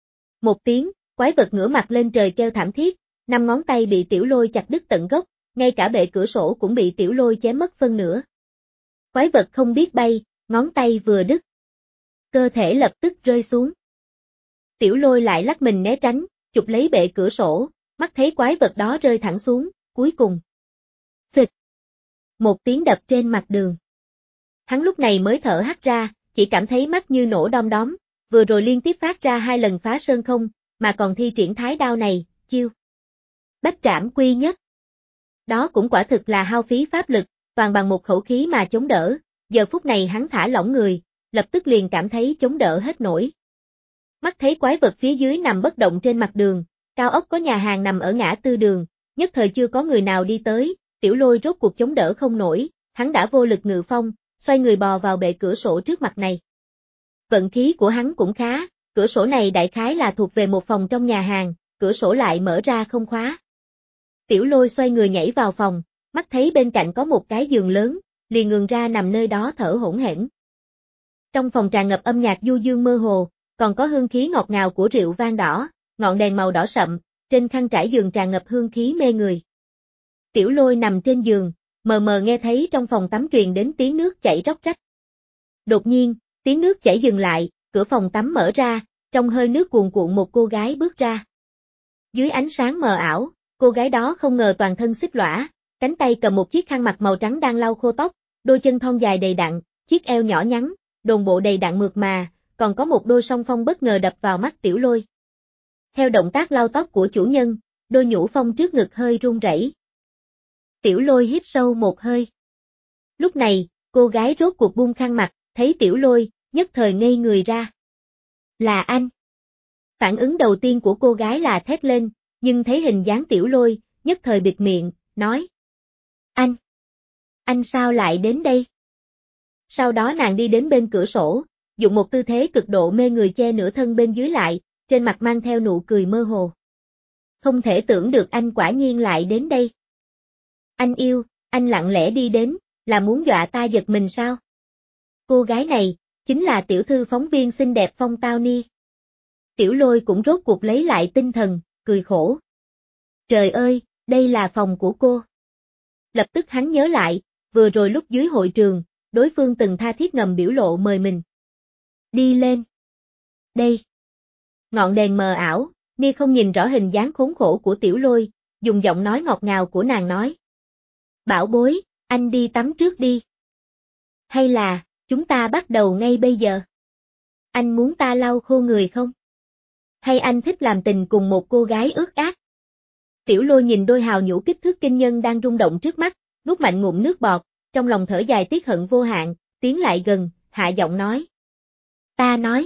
Speaker 1: Một tiếng, quái vật ngửa mặt lên trời kêu thảm thiết, năm ngón tay bị Tiểu Lôi chặt đứt tận gốc, ngay cả bệ cửa sổ cũng bị Tiểu Lôi chém mất phân nửa. Quái vật không biết bay, ngón tay vừa đứt. Cơ thể lập tức rơi xuống. Tiểu Lôi lại lắc mình né tránh, chụp lấy bệ cửa sổ, mắt thấy quái vật đó rơi thẳng xuống, cuối cùng. Phịch! Một tiếng đập trên mặt đường. Hắn lúc này mới thở hắt ra, chỉ cảm thấy mắt như nổ đom đóm, vừa rồi liên tiếp phát ra hai lần phá sơn không, mà còn thi triển thái đao này, chiêu. Bách trảm quy nhất. Đó cũng quả thực là hao phí pháp lực, toàn bằng một khẩu khí mà chống đỡ, giờ phút này hắn thả lỏng người, lập tức liền cảm thấy chống đỡ hết nổi. Mắt thấy quái vật phía dưới nằm bất động trên mặt đường, cao ốc có nhà hàng nằm ở ngã tư đường, nhất thời chưa có người nào đi tới, Tiểu Lôi rốt cuộc chống đỡ không nổi, hắn đã vô lực ngự phong, xoay người bò vào bệ cửa sổ trước mặt này. Vận khí của hắn cũng khá, cửa sổ này đại khái là thuộc về một phòng trong nhà hàng, cửa sổ lại mở ra không khóa. Tiểu Lôi xoay người nhảy vào phòng, mắt thấy bên cạnh có một cái giường lớn, liền ngừng ra nằm nơi đó thở hổn hển. Trong phòng tràn ngập âm nhạc du dương mơ hồ, còn có hương khí ngọt ngào của rượu vang đỏ, ngọn đèn màu đỏ sậm, trên khăn trải giường tràn ngập hương khí mê người. Tiểu Lôi nằm trên giường, mờ mờ nghe thấy trong phòng tắm truyền đến tiếng nước chảy róc rách. Đột nhiên, tiếng nước chảy dừng lại, cửa phòng tắm mở ra, trong hơi nước cuồn cuộn một cô gái bước ra. Dưới ánh sáng mờ ảo, cô gái đó không ngờ toàn thân xích lõa, cánh tay cầm một chiếc khăn mặt màu trắng đang lau khô tóc, đôi chân thon dài đầy đặn, chiếc eo nhỏ nhắn, đồn bộ đầy đặn mượt mà, còn có một đôi song phong bất ngờ đập vào mắt Tiểu Lôi. Theo động tác lau tóc của chủ nhân, đôi nhũ phong trước ngực hơi run rẩy. Tiểu Lôi hít sâu một hơi. Lúc này, cô gái rốt cuộc buông khăn mặt, thấy Tiểu Lôi, nhất thời ngây người ra. Là anh. Phản ứng đầu tiên của cô gái là thét lên, nhưng thấy hình dáng Tiểu Lôi, nhất thời bịt miệng, nói. Anh. Anh sao lại đến đây? Sau đó nàng đi đến bên cửa sổ, dùng một tư thế cực độ mê người che nửa thân bên dưới lại, trên mặt mang theo nụ cười mơ hồ. Không thể tưởng được anh quả nhiên lại đến đây. Anh yêu, anh lặng lẽ đi đến, là muốn dọa ta giật mình sao? Cô gái này, chính là tiểu thư phóng viên xinh đẹp Phong Tao Ni. Tiểu Lôi cũng rốt cuộc lấy lại tinh thần, cười khổ. Trời ơi, đây là phòng của cô. Lập tức hắn nhớ lại, vừa rồi lúc dưới hội trường, đối phương từng tha thiết ngầm biểu lộ mời mình. Đi lên. Đây. Ngọn đèn mờ ảo, Ni không nhìn rõ hình dáng khốn khổ của Tiểu Lôi, dùng giọng nói ngọt ngào của nàng nói. Bảo bối, anh đi tắm trước đi. Hay là, chúng ta bắt đầu ngay bây giờ. Anh muốn ta lau khô người không? Hay anh thích làm tình cùng một cô gái ướt át? Tiểu Lôi nhìn đôi hào nhũ kích thước kinh nhân đang rung động trước mắt, nuốt mạnh ngụm nước bọt, trong lòng thở dài tiếc hận vô hạn, tiến lại gần, hạ giọng nói. Ta nói.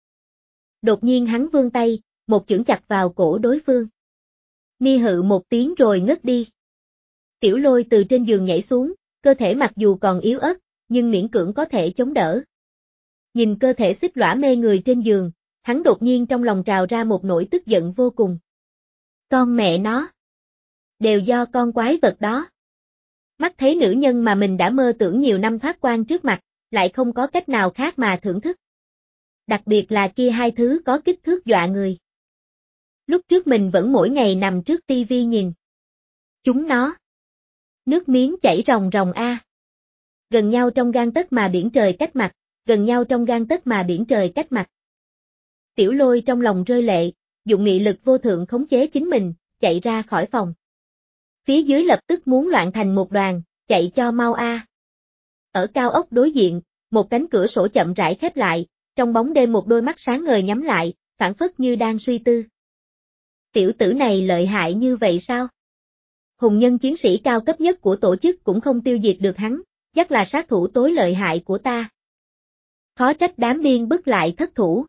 Speaker 1: Đột nhiên hắn vươn tay, một chưởng chặt vào cổ đối phương. Ni hự một tiếng rồi ngất đi. Tiểu Lôi từ trên giường nhảy xuống, cơ thể mặc dù còn yếu ớt, nhưng miễn cưỡng có thể chống đỡ. Nhìn cơ thể xích lõa mê người trên giường, hắn đột nhiên trong lòng trào ra một nỗi tức giận vô cùng. Con mẹ nó. Đều do con quái vật đó. Mắt thấy nữ nhân mà mình đã mơ tưởng nhiều năm thoát quan trước mặt, lại không có cách nào khác mà thưởng thức. Đặc biệt là kia hai thứ có kích thước dọa người. Lúc trước mình vẫn mỗi ngày nằm trước tivi nhìn. Chúng nó. Nước miếng chảy ròng ròng a. Gần nhau trong gang tấc mà biển trời cách mặt, gần nhau trong gang tấc mà biển trời cách mặt. Tiểu Lôi trong lòng rơi lệ, dụng nghị lực vô thượng khống chế chính mình, chạy ra khỏi phòng. Phía dưới lập tức muốn loạn thành một đoàn, chạy cho mau a. Ở cao ốc đối diện, một cánh cửa sổ chậm rãi khép lại, trong bóng đêm một đôi mắt sáng ngời nhắm lại, phảng phất như đang suy tư. Tiểu tử này lợi hại như vậy sao? Hùng nhân chiến sĩ cao cấp nhất của tổ chức cũng không tiêu diệt được hắn, chắc là sát thủ tối lợi hại của ta. Khó trách đám biên bức lại thất thủ.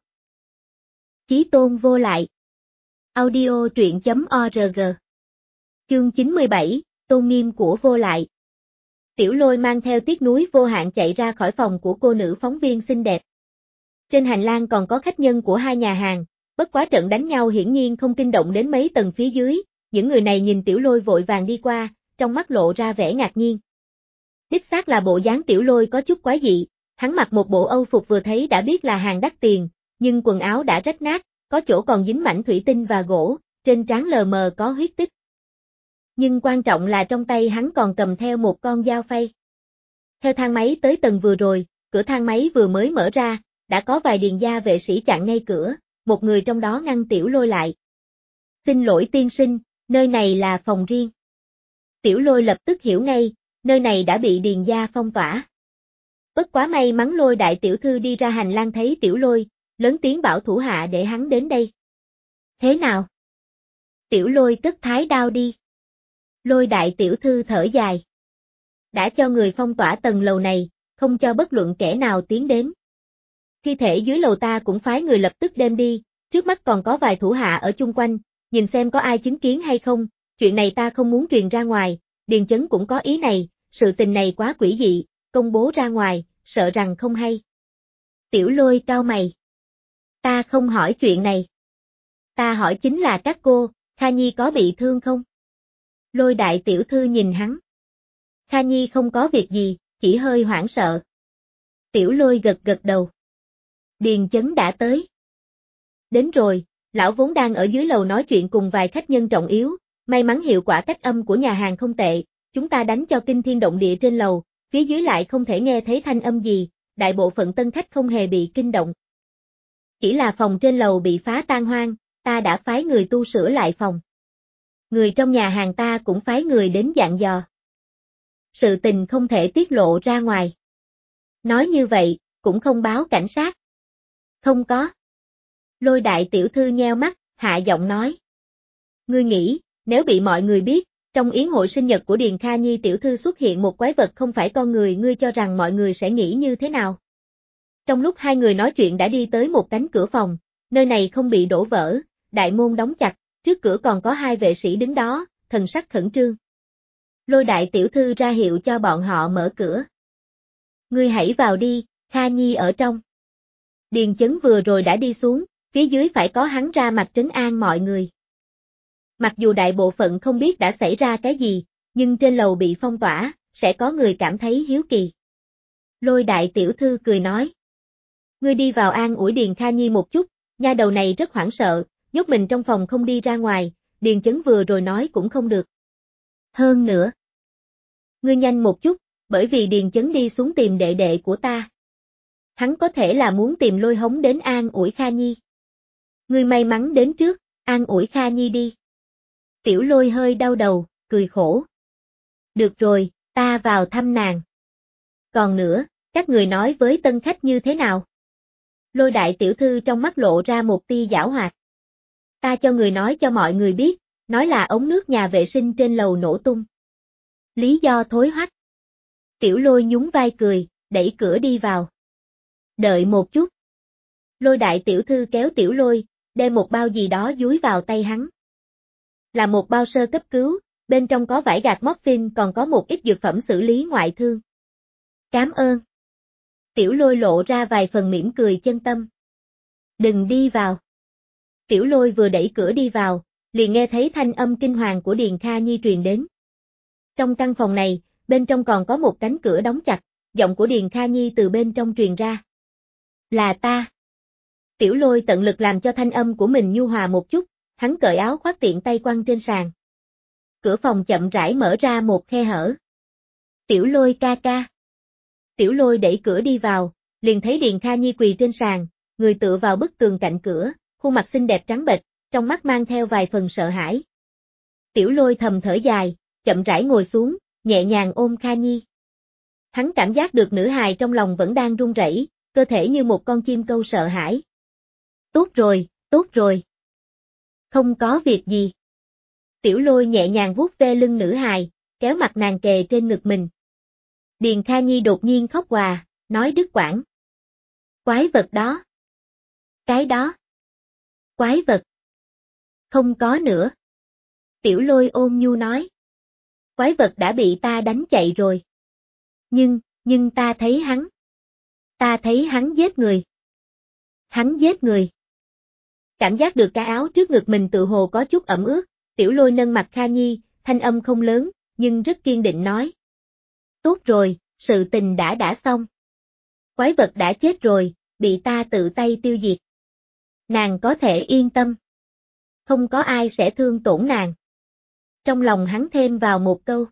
Speaker 1: Chí tôn vô lại. Audio truyện chấm org. Chương chín mươi bảy, tôn nghiêm của vô lại. Tiểu Lôi mang theo tiếc nuối vô hạn chạy ra khỏi phòng của cô nữ phóng viên xinh đẹp. Trên hành lang còn có khách nhân của hai nhà hàng, bất quá trận đánh nhau hiển nhiên không kinh động đến mấy tầng phía dưới, những người này nhìn Tiểu Lôi vội vàng đi qua, trong mắt lộ ra vẻ ngạc nhiên. Đích xác là bộ dáng Tiểu Lôi có chút quái dị, hắn mặc một bộ âu phục vừa thấy đã biết là hàng đắt tiền, nhưng quần áo đã rách nát, có chỗ còn dính mảnh thủy tinh và gỗ, trên trán lờ mờ có huyết tích. Nhưng quan trọng là trong tay hắn còn cầm theo một con dao phay. Theo thang máy tới tầng vừa rồi, cửa thang máy vừa mới mở ra, đã có vài điền gia vệ sĩ chặn ngay cửa, một người trong đó ngăn Tiểu Lôi lại. Xin lỗi tiên sinh, nơi này là phòng riêng. Tiểu Lôi lập tức hiểu ngay, nơi này đã bị điền gia phong tỏa. Bất quá may mắn Lôi đại tiểu thư đi ra hành lang thấy Tiểu Lôi, lớn tiếng bảo thủ hạ để hắn đến đây. Thế nào? Tiểu Lôi cất thái đao đi. Lôi đại tiểu thư thở dài. Đã cho người phong tỏa tầng lầu này, không cho bất luận kẻ nào tiến đến. Thi thể dưới lầu ta cũng phái người lập tức đem đi, trước mắt còn có vài thủ hạ ở chung quanh, nhìn xem có ai chứng kiến hay không, chuyện này ta không muốn truyền ra ngoài, Điền Chấn cũng có ý này, sự tình này quá quỷ dị, công bố ra ngoài, sợ rằng không hay. Tiểu Lôi cau mày. Ta không hỏi chuyện này. Ta hỏi chính là các cô, Kha Nhi có bị thương không? Lôi đại tiểu thư nhìn hắn. Kha Nhi không có việc gì, chỉ hơi hoảng sợ. Tiểu Lôi gật gật đầu. Điền Chấn đã tới. Đến rồi, lão vốn đang ở dưới lầu nói chuyện cùng vài khách nhân trọng yếu, may mắn hiệu quả cách âm của nhà hàng không tệ, chúng ta đánh cho kinh thiên động địa trên lầu, phía dưới lại không thể nghe thấy thanh âm gì, đại bộ phận tân khách không hề bị kinh động. Chỉ là phòng trên lầu bị phá tan hoang, ta đã phái người tu sửa lại phòng. Người trong nhà hàng ta cũng phái người đến dặn dò. Sự tình không thể tiết lộ ra ngoài. Nói như vậy, cũng không báo cảnh sát. Không có. Lôi đại tiểu thư nheo mắt, hạ giọng nói. Ngươi nghĩ, nếu bị mọi người biết, trong yến hội sinh nhật của Điền Kha Nhi tiểu thư xuất hiện một quái vật không phải con người, ngươi cho rằng mọi người sẽ nghĩ như thế nào? Trong lúc hai người nói chuyện đã đi tới một cánh cửa phòng, nơi này không bị đổ vỡ, đại môn đóng chặt, trước cửa còn có hai vệ sĩ đứng đó, thần sắc khẩn trương. Lôi đại tiểu thư ra hiệu cho bọn họ mở cửa. Ngươi hãy vào đi, Kha Nhi ở trong. Điền Chấn vừa rồi đã đi xuống, phía dưới phải có hắn ra mặt trấn an mọi người. Mặc dù đại bộ phận không biết đã xảy ra cái gì, nhưng trên lầu bị phong tỏa, sẽ có người cảm thấy hiếu kỳ. Lôi đại tiểu thư cười nói. Ngươi đi vào an ủi Điền Kha Nhi một chút, nha đầu này rất hoảng sợ, nhốt mình trong phòng không đi ra ngoài, Điền Chấn vừa rồi nói cũng không được. Hơn nữa. Ngươi nhanh một chút, bởi vì Điền Chấn đi xuống tìm đệ đệ của ta. Hắn có thể là muốn tìm Lôi Hống đến an ủi Kha Nhi. Ngươi may mắn đến trước, an ủi Kha Nhi đi. Tiểu Lôi hơi đau đầu, cười khổ. Được rồi, ta vào thăm nàng. Còn nữa, các người nói với tân khách như thế nào? Lôi đại tiểu thư trong mắt lộ ra một tia giảo hoạt. Ta cho người nói cho mọi người biết, nói là ống nước nhà vệ sinh trên lầu nổ tung. Lý do thối hoắc. Tiểu Lôi nhún vai cười, đẩy cửa đi vào. Đợi một chút. Lôi đại tiểu thư kéo Tiểu Lôi, đem một bao gì đó dúi vào tay hắn. Là một bao sơ cấp cứu, bên trong có vải gạt morphine còn có một ít dược phẩm xử lý ngoại thương. Cảm ơn. Tiểu Lôi lộ ra vài phần mỉm cười chân tâm. Đừng đi vào. Tiểu Lôi vừa đẩy cửa đi vào, liền nghe thấy thanh âm kinh hoàng của Điền Kha Nhi truyền đến. Trong căn phòng này, bên trong còn có một cánh cửa đóng chặt, giọng của Điền Kha Nhi từ bên trong truyền ra. Là ta. Tiểu Lôi tận lực làm cho thanh âm của mình nhu hòa một chút, hắn cởi áo khoác tiện tay quăng trên sàn. Cửa phòng chậm rãi mở ra một khe hở. Tiểu Lôi ca ca. Tiểu Lôi đẩy cửa đi vào, liền thấy Điền Kha Nhi quỳ trên sàn, người tựa vào bức tường cạnh cửa, khuôn mặt xinh đẹp trắng bệch, trong mắt mang theo vài phần sợ hãi. Tiểu Lôi thầm thở dài, chậm rãi ngồi xuống, nhẹ nhàng ôm Kha Nhi. Hắn cảm giác được nữ hài trong lòng vẫn đang run rẩy, cơ thể như một con chim câu sợ hãi. Tốt rồi, tốt rồi. Không có việc gì. Tiểu Lôi nhẹ nhàng vuốt ve lưng nữ hài, kéo mặt nàng kề trên ngực mình. Điền Kha Nhi đột nhiên khóc òa, nói đứt quãng. Quái vật đó. Cái đó. Quái vật. Không có nữa. Tiểu Lôi ôn nhu nói. Quái vật đã bị ta đánh chạy rồi. Nhưng, nhưng ta thấy hắn. Ta thấy hắn giết người. Hắn giết người. Cảm giác được cái áo trước ngực mình tự hồ có chút ẩm ướt, Tiểu Lôi nâng mặt Kha Nhi, thanh âm không lớn, nhưng rất kiên định nói. Tốt rồi, sự tình đã đã xong. Quái vật đã chết rồi, bị ta tự tay tiêu diệt. Nàng có thể yên tâm. Không có ai sẽ thương tổn nàng. Trong lòng hắn thêm vào một câu.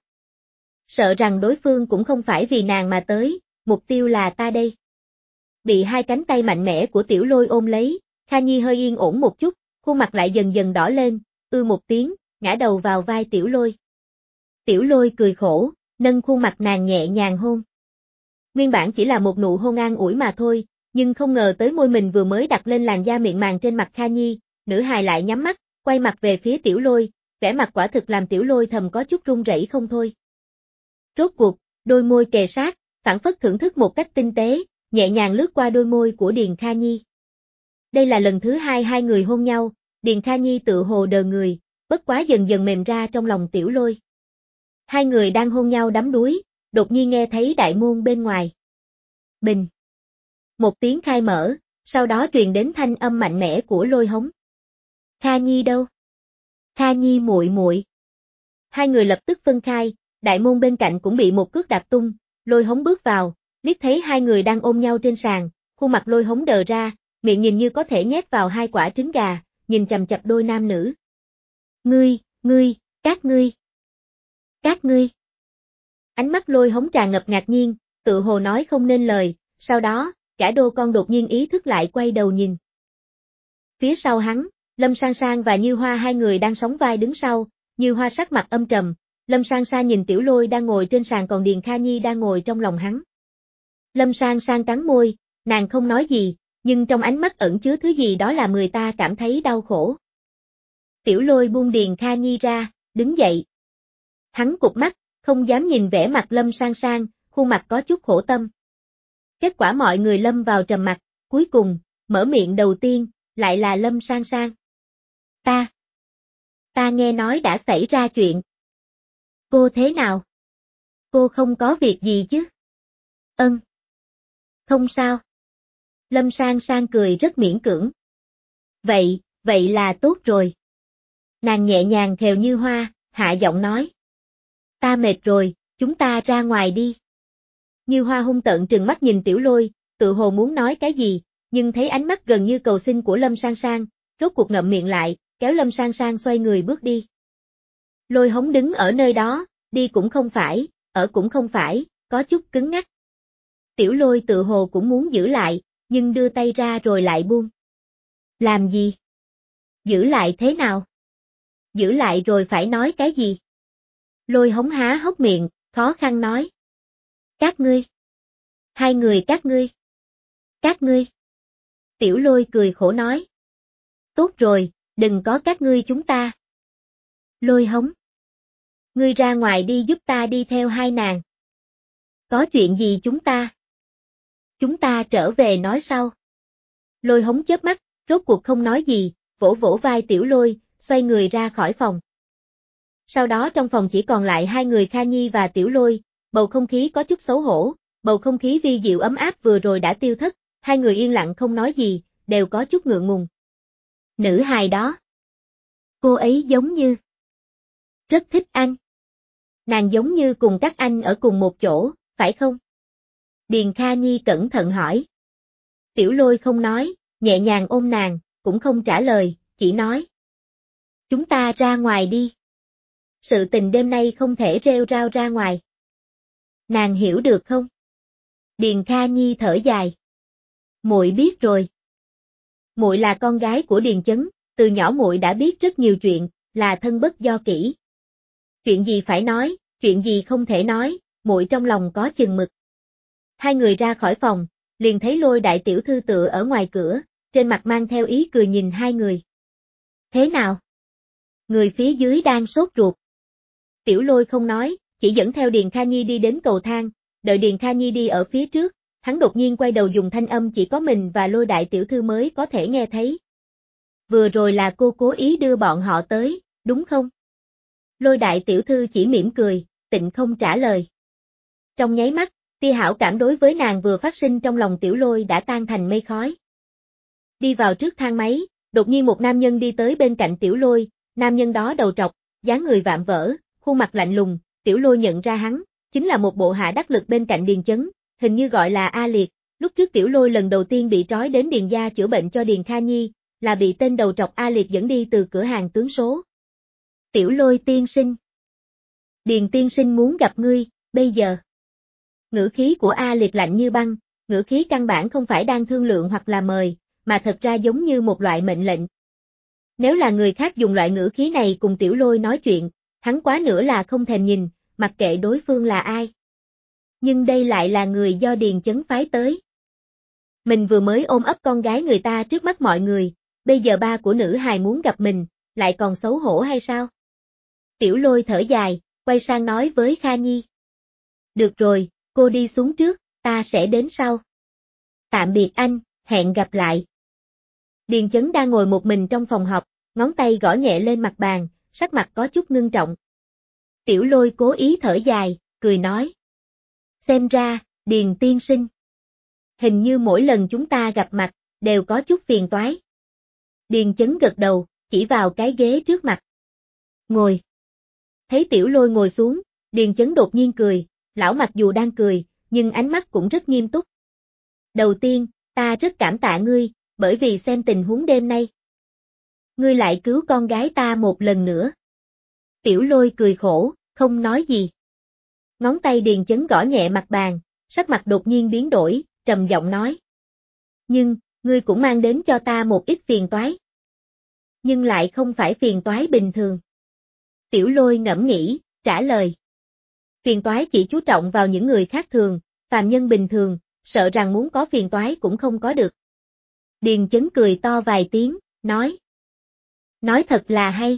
Speaker 1: Sợ rằng đối phương cũng không phải vì nàng mà tới, mục tiêu là ta đây. Bị hai cánh tay mạnh mẽ của Tiểu Lôi ôm lấy, Kha Nhi hơi yên ổn một chút, khuôn mặt lại dần dần đỏ lên, ư một tiếng, ngã đầu vào vai Tiểu Lôi. Tiểu Lôi cười khổ, nâng khuôn mặt nàng nhẹ nhàng hôn. Nguyên bản chỉ là một nụ hôn an ủi mà thôi, nhưng không ngờ tới môi mình vừa mới đặt lên làn da mịn màng trên mặt Kha Nhi, nữ hài lại nhắm mắt, quay mặt về phía Tiểu Lôi, vẻ mặt quả thực làm Tiểu Lôi thầm có chút run rẩy không thôi. Rốt cuộc, đôi môi kề sát, phảng phất thưởng thức một cách tinh tế, nhẹ nhàng lướt qua đôi môi của Điền Kha Nhi. Đây là lần thứ hai hai người hôn nhau, Điền Kha Nhi tự hồ đờ người, bất quá dần dần mềm ra trong lòng Tiểu Lôi. Hai người đang hôn nhau đắm đuối, đột nhiên nghe thấy đại môn bên ngoài. Bình. Một tiếng khai mở, sau đó truyền đến thanh âm mạnh mẽ của Lôi Hống. Kha Nhi đâu? Kha Nhi muội muội. Hai người lập tức phân khai, đại môn bên cạnh cũng bị một cước đạp tung, Lôi Hống bước vào, liếc thấy hai người đang ôm nhau trên sàn, khuôn mặt Lôi Hống đờ ra, miệng nhìn như có thể nhét vào hai quả trứng gà, nhìn chằm chằm đôi nam nữ. Ngươi, ngươi, các ngươi. Các ngươi. Ánh mắt Lôi Hống tràn ngập ngạc nhiên, tự hồ nói không nên lời, sau đó, cả đô con đột nhiên ý thức lại quay đầu nhìn. Phía sau hắn, Lâm Sang Sang và Như Hoa hai người đang sóng vai đứng sau, Như Hoa sắc mặt âm trầm, Lâm Sang Sang nhìn Tiểu Lôi đang ngồi trên sàn còn Điền Kha Nhi đang ngồi trong lòng hắn. Lâm Sang Sang cắn môi, nàng không nói gì, nhưng trong ánh mắt ẩn chứa thứ gì đó làm người ta cảm thấy đau khổ. Tiểu Lôi buông Điền Kha Nhi ra, đứng dậy. Hắn cụp mắt, không dám nhìn vẻ mặt Lâm Sang Sang, khuôn mặt có chút khổ tâm. Kết quả mọi người lâm vào trầm mặc, cuối cùng, mở miệng đầu tiên, lại là Lâm Sang Sang. Ta. Ta nghe nói đã xảy ra chuyện. Cô thế nào? Cô không có việc gì chứ? Ân. Không sao. Lâm Sang Sang cười rất miễn cưỡng. Vậy, vậy là tốt rồi. Nàng nhẹ nhàng khều Như Hoa, hạ giọng nói. Ta mệt rồi, chúng ta ra ngoài đi. Như Hoa hung tợn trừng mắt nhìn Tiểu Lôi, tự hồ muốn nói cái gì, nhưng thấy ánh mắt gần như cầu xin của Lâm Sang Sang, rốt cuộc ngậm miệng lại, kéo Lâm Sang Sang xoay người bước đi. Lôi Hống đứng ở nơi đó, đi cũng không phải, ở cũng không phải, có chút cứng ngắc. Tiểu Lôi tự hồ cũng muốn giữ lại, nhưng đưa tay ra rồi lại buông. Làm gì? Giữ lại thế nào? Giữ lại rồi phải nói cái gì? Lôi Hống há hốc miệng, khó khăn nói. Các ngươi. Hai người các ngươi. Các ngươi. Tiểu Lôi cười khổ nói. Tốt rồi, đừng có các ngươi chúng ta. Lôi Hống. Ngươi ra ngoài đi giúp ta đi theo hai nàng. Có chuyện gì chúng ta? Chúng ta trở về nói sau. Lôi Hống chớp mắt, rốt cuộc không nói gì, vỗ vỗ vai Tiểu Lôi, xoay người ra khỏi phòng. Sau đó trong phòng chỉ còn lại hai người Kha Nhi và Tiểu Lôi, bầu không khí có chút xấu hổ, bầu không khí vi diệu ấm áp vừa rồi đã tiêu thất, hai người yên lặng không nói gì, đều có chút ngượng ngùng. Nữ hài đó. Cô ấy giống như. Rất thích anh. Nàng giống như cùng các anh ở cùng một chỗ, phải không? Điền Kha Nhi cẩn thận hỏi. Tiểu Lôi không nói, nhẹ nhàng ôm nàng, cũng không trả lời, chỉ nói. Chúng ta ra ngoài đi. Sự tình đêm nay không thể rêu rao ra ngoài. Nàng hiểu được không? Điền Kha Nhi thở dài. Muội biết rồi. Muội là con gái của Điền Chấn, từ nhỏ muội đã biết rất nhiều chuyện, là thân bất do kỷ. Chuyện gì phải nói, chuyện gì không thể nói, muội trong lòng có chừng mực. Hai người ra khỏi phòng, liền thấy Lôi đại tiểu thư tựa ở ngoài cửa, trên mặt mang theo ý cười nhìn hai người. Thế nào? Người phía dưới đang sốt ruột. Tiểu Lôi không nói, chỉ dẫn theo Điền Kha Nhi đi đến cầu thang, đợi Điền Kha Nhi đi ở phía trước, hắn đột nhiên quay đầu dùng thanh âm chỉ có mình và Lôi đại tiểu thư mới có thể nghe thấy. Vừa rồi là cô cố ý đưa bọn họ tới, đúng không? Lôi đại tiểu thư chỉ mỉm cười, tịnh không trả lời. Trong nháy mắt, tia hảo cảm đối với nàng vừa phát sinh trong lòng Tiểu Lôi đã tan thành mây khói. Đi vào trước thang máy, đột nhiên một nam nhân đi tới bên cạnh Tiểu Lôi, nam nhân đó đầu trọc, dáng người vạm vỡ, khuôn mặt lạnh lùng, Tiểu Lôi nhận ra hắn, chính là một bộ hạ đắc lực bên cạnh Điền Chấn, hình như gọi là A Liệt, lúc trước Tiểu Lôi lần đầu tiên bị trói đến Điền gia chữa bệnh cho Điền Kha Nhi, là bị tên đầu trọc A Liệt dẫn đi từ cửa hàng tướng số. Tiểu Lôi tiên sinh. Điền tiên sinh muốn gặp ngươi, bây giờ. Ngữ khí của A Liệt lạnh như băng, ngữ khí căn bản không phải đang thương lượng hoặc là mời, mà thật ra giống như một loại mệnh lệnh. Nếu là người khác dùng loại ngữ khí này cùng Tiểu Lôi nói chuyện, hắn quá nữa là không thèm nhìn, mặc kệ đối phương là ai. Nhưng đây lại là người do Điền Chấn phái tới. Mình vừa mới ôm ấp con gái người ta trước mắt mọi người, bây giờ ba của nữ hài muốn gặp mình, lại còn xấu hổ hay sao? Tiểu Lôi thở dài, quay sang nói với Kha Nhi. Được rồi, cô đi xuống trước, ta sẽ đến sau. Tạm biệt anh, hẹn gặp lại. Điền Chấn đang ngồi một mình trong phòng họp, ngón tay gõ nhẹ lên mặt bàn, sắc mặt có chút ngưng trọng. Tiểu Lôi cố ý thở dài, cười nói. Xem ra, Điền tiên sinh. Hình như mỗi lần chúng ta gặp mặt, đều có chút phiền toái. Điền Chấn gật đầu, chỉ vào cái ghế trước mặt. Ngồi. Thấy Tiểu Lôi ngồi xuống, Điền Chấn đột nhiên cười, lão mặc dù đang cười, nhưng ánh mắt cũng rất nghiêm túc. Đầu tiên, ta rất cảm tạ ngươi, bởi vì xem tình huống đêm nay. Ngươi lại cứu con gái ta một lần nữa. Tiểu Lôi cười khổ, không nói gì. Ngón tay Điền Chấn gõ nhẹ mặt bàn, sắc mặt đột nhiên biến đổi, trầm giọng nói. Nhưng, ngươi cũng mang đến cho ta một ít phiền toái. Nhưng lại không phải phiền toái bình thường. Tiểu Lôi ngẫm nghĩ, trả lời. Phiền toái chỉ chú trọng vào những người khác thường, phàm nhân bình thường, sợ rằng muốn có phiền toái cũng không có được. Điền Chấn cười to vài tiếng, nói. Nói thật là hay.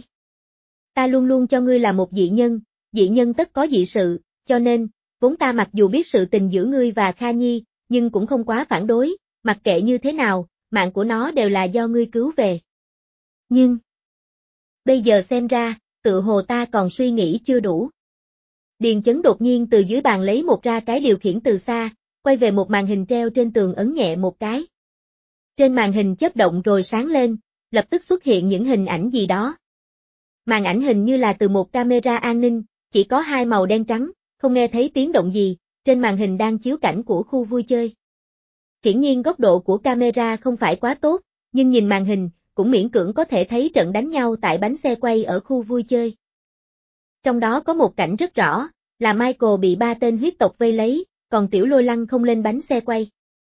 Speaker 1: Ta luôn luôn cho ngươi là một dị nhân, dị nhân tất có dị sự, cho nên, vốn ta mặc dù biết sự tình giữa ngươi và Kha Nhi, nhưng cũng không quá phản đối, mặc kệ như thế nào, mạng của nó đều là do ngươi cứu về. Nhưng, bây giờ xem ra, tự hồ ta còn suy nghĩ chưa đủ. Điền Chấn đột nhiên từ dưới bàn lấy một ra cái điều khiển từ xa, quay về một màn hình treo trên tường ấn nhẹ một cái. Trên màn hình chớp động rồi sáng lên, lập tức xuất hiện những hình ảnh gì đó. Màn ảnh hình như là từ một camera an ninh, chỉ có hai màu đen trắng, không nghe thấy tiếng động gì, trên màn hình đang chiếu cảnh của khu vui chơi. Hiển nhiên góc độ của camera không phải quá tốt, nhưng nhìn màn hình, cũng miễn cưỡng có thể thấy trận đánh nhau tại bánh xe quay ở khu vui chơi. Trong đó có một cảnh rất rõ, là Michael bị ba tên huyết tộc vây lấy, còn Tiểu Lôi lăn không lên bánh xe quay.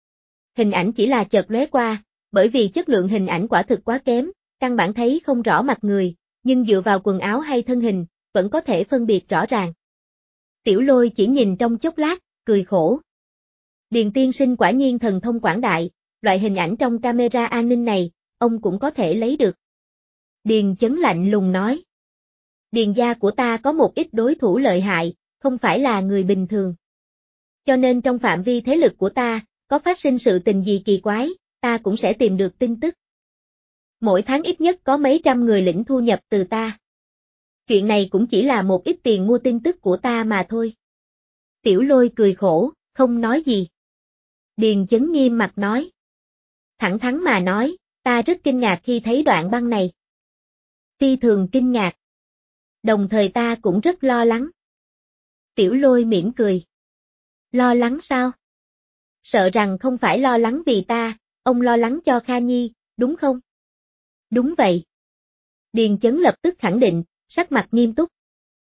Speaker 1: Hình ảnh chỉ là chợt lóe qua, bởi vì chất lượng hình ảnh quả thực quá kém, căn bản thấy không rõ mặt người, nhưng dựa vào quần áo hay thân hình, vẫn có thể phân biệt rõ ràng. Tiểu Lôi chỉ nhìn trong chốc lát, cười khổ. Điền tiên sinh quả nhiên thần thông quảng đại, loại hình ảnh trong camera an ninh này, ông cũng có thể lấy được. Điền Chấn lạnh lùng nói. Điền gia của ta có một ít đối thủ lợi hại, không phải là người bình thường. Cho nên trong phạm vi thế lực của ta, có phát sinh sự tình gì kỳ quái, ta cũng sẽ tìm được tin tức. Mỗi tháng ít nhất có mấy trăm người lĩnh thu nhập từ ta. Chuyện này cũng chỉ là một ít tiền mua tin tức của ta mà thôi. Tiểu Lôi cười khổ, không nói gì. Điền Chấn nghiêm mặt nói. Thẳng thắn mà nói, ta rất kinh ngạc khi thấy đoạn băng này. Phi thường kinh ngạc. Đồng thời ta cũng rất lo lắng. Tiểu Lôi mỉm cười. Lo lắng sao? Sợ rằng không phải lo lắng vì ta, ông lo lắng cho Kha Nhi, đúng không? Đúng vậy. Điền Chấn lập tức khẳng định, sắc mặt nghiêm túc.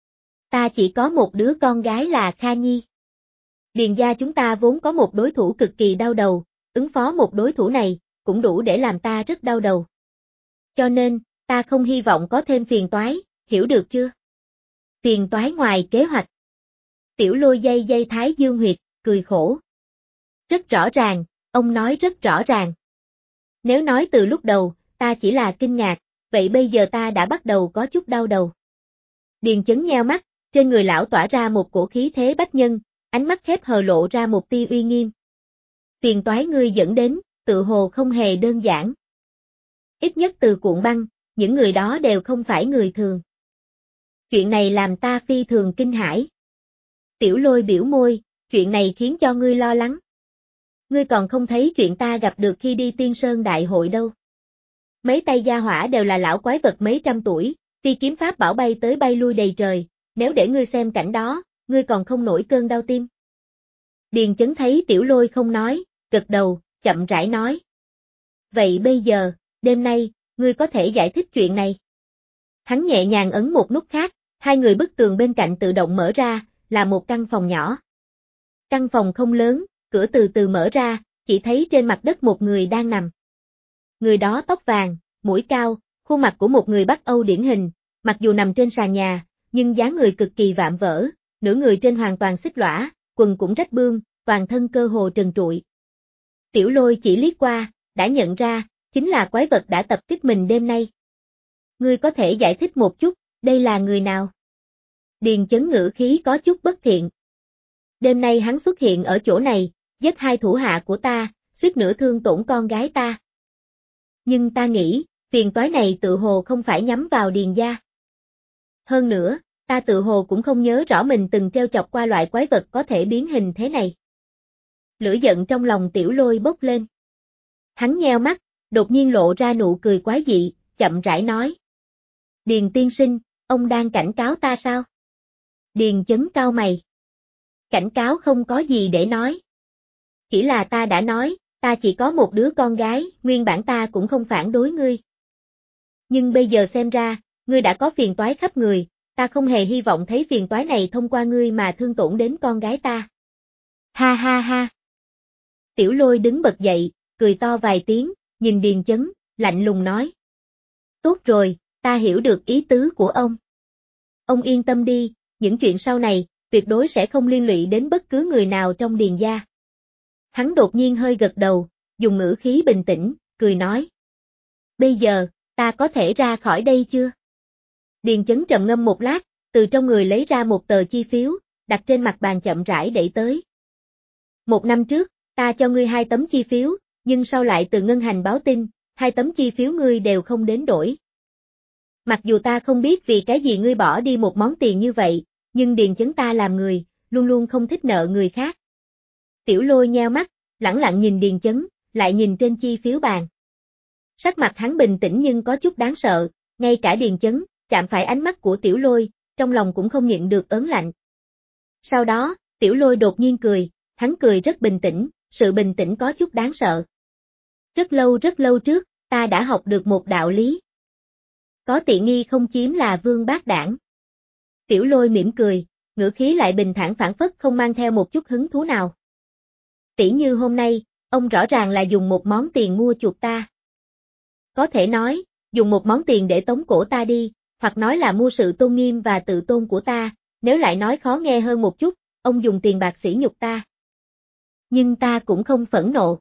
Speaker 1: Ta chỉ có một đứa con gái là Kha Nhi. Điền gia chúng ta vốn có một đối thủ cực kỳ đau đầu, ứng phó một đối thủ này, cũng đủ để làm ta rất đau đầu. Cho nên, ta không hy vọng có thêm phiền toái, hiểu được chưa? Phiền toái ngoài kế hoạch. Tiểu Lôi dây dây thái dương huyệt, cười khổ. Rất rõ ràng, ông nói rất rõ ràng. Nếu nói từ lúc đầu, ta chỉ là kinh ngạc, vậy bây giờ ta đã bắt đầu có chút đau đầu. Điền Chấn nheo mắt, trên người lão tỏa ra một cổ khí thế bách nhân, ánh mắt khép hờ lộ ra một tia uy nghiêm. Phiền toái ngươi dẫn đến, tự hồ không hề đơn giản. Ít nhất từ cuộn băng, những người đó đều không phải người thường. Chuyện này làm ta phi thường kinh hãi. Tiểu Lôi biểu môi, chuyện này khiến cho ngươi lo lắng. Ngươi còn không thấy chuyện ta gặp được khi đi Tiên Sơn Đại hội đâu. Mấy tay gia hỏa đều là lão quái vật mấy trăm tuổi, phi kiếm pháp bảo bay tới bay lui đầy trời, nếu để ngươi xem cảnh đó, ngươi còn không nổi cơn đau tim. Điền Chấn thấy Tiểu Lôi không nói, gật đầu, chậm rãi nói. Vậy bây giờ, đêm nay, ngươi có thể giải thích chuyện này. Hắn nhẹ nhàng ấn một nút khác, hai người bức tường bên cạnh tự động mở ra, là một căn phòng nhỏ. Căn phòng không lớn, cửa từ từ mở ra, chỉ thấy trên mặt đất một người đang nằm. Người đó tóc vàng, mũi cao, khuôn mặt của một người Bắc Âu điển hình, mặc dù nằm trên sàn nhà, nhưng dáng người cực kỳ vạm vỡ, nửa người trên hoàn toàn xích lõa, quần cũng rách bươm, toàn thân cơ hồ trần trụi. Tiểu Lôi chỉ liếc qua, đã nhận ra, chính là quái vật đã tập kích mình đêm nay. Ngươi có thể giải thích một chút, đây là người nào? Điền Chấn ngữ khí có chút bất thiện. Đêm nay hắn xuất hiện ở chỗ này, giết hai thủ hạ của ta, suýt nữa thương tổn con gái ta. Nhưng ta nghĩ, phiền toái này tự hồ không phải nhắm vào Điền gia. Hơn nữa, ta tự hồ cũng không nhớ rõ mình từng treo chọc qua loại quái vật có thể biến hình thế này. Lửa giận trong lòng Tiểu Lôi bốc lên. Hắn nheo mắt, đột nhiên lộ ra nụ cười quái dị, chậm rãi nói. Điền tiên sinh, ông đang cảnh cáo ta sao? Điền Chấn cau mày. Cảnh cáo không có gì để nói. Chỉ là ta đã nói, ta chỉ có một đứa con gái, nguyên bản ta cũng không phản đối ngươi. Nhưng bây giờ xem ra, ngươi đã có phiền toái khắp người, ta không hề hy vọng thấy phiền toái này thông qua ngươi mà thương tổn đến con gái ta. Ha ha ha. Tiểu Lôi đứng bật dậy, cười to vài tiếng, nhìn Điền Chấn, lạnh lùng nói. Tốt rồi, ta hiểu được ý tứ của ông. Ông yên tâm đi, những chuyện sau này, tuyệt đối sẽ không liên lụy đến bất cứ người nào trong Điền gia. Hắn đột nhiên hơi gật đầu, dùng ngữ khí bình tĩnh, cười nói. Bây giờ, ta có thể ra khỏi đây chưa? Điền Chấn trầm ngâm một lát, từ trong người lấy ra một tờ chi phiếu, đặt trên mặt bàn chậm rãi đẩy tới. Một năm trước, ta cho ngươi hai tấm chi phiếu, nhưng sau lại từ ngân hành báo tin, hai tấm chi phiếu ngươi đều không đến đổi. Mặc dù ta không biết vì cái gì ngươi bỏ đi một món tiền như vậy, nhưng Điền Chấn ta làm người, luôn luôn không thích nợ người khác. Tiểu Lôi nheo mắt, lẳng lặng nhìn Điền Chấn, lại nhìn trên chi phiếu bàn. Sắc mặt hắn bình tĩnh nhưng có chút đáng sợ, ngay cả Điền Chấn, chạm phải ánh mắt của Tiểu Lôi, trong lòng cũng không nhịn được ớn lạnh. Sau đó, Tiểu Lôi đột nhiên cười, hắn cười rất bình tĩnh, sự bình tĩnh có chút đáng sợ. Rất lâu rất lâu trước, ta đã học được một đạo lý. Có tiện nghi không chiếm là vương bát đảng. Tiểu Lôi mỉm cười, ngữ khí lại bình thản phảng phất không mang theo một chút hứng thú nào. Tỉ như hôm nay, ông rõ ràng là dùng một món tiền mua chuộc ta. Có thể nói, dùng một món tiền để tống cổ ta đi, hoặc nói là mua sự tôn nghiêm và tự tôn của ta, nếu lại nói khó nghe hơn một chút, ông dùng tiền bạc sỉ nhục ta. Nhưng ta cũng không phẫn nộ.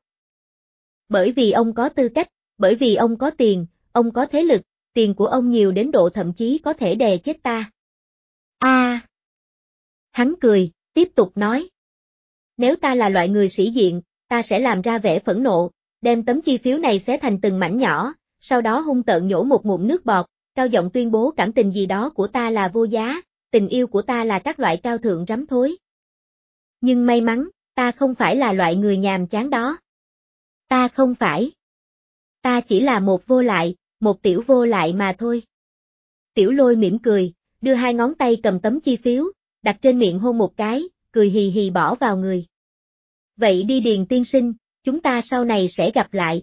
Speaker 1: Bởi vì ông có tư cách, bởi vì ông có tiền, ông có thế lực, tiền của ông nhiều đến độ thậm chí có thể đè chết ta. A. À. Hắn cười, tiếp tục nói. Nếu ta là loại người sĩ diện, ta sẽ làm ra vẻ phẫn nộ, đem tấm chi phiếu này xé thành từng mảnh nhỏ, sau đó hung tợn nhổ một ngụm nước bọt, cao giọng tuyên bố cảm tình gì đó của ta là vô giá, tình yêu của ta là các loại cao thượng rắm thối. Nhưng may mắn, ta không phải là loại người nhàm chán đó. Ta không phải. Ta chỉ là một vô lại, một tiểu vô lại mà thôi. Tiểu Lôi mỉm cười, đưa hai ngón tay cầm tấm chi phiếu, đặt trên miệng hôn một cái, cười hì hì bỏ vào người. Vậy đi Điền tiên sinh, chúng ta sau này sẽ gặp lại.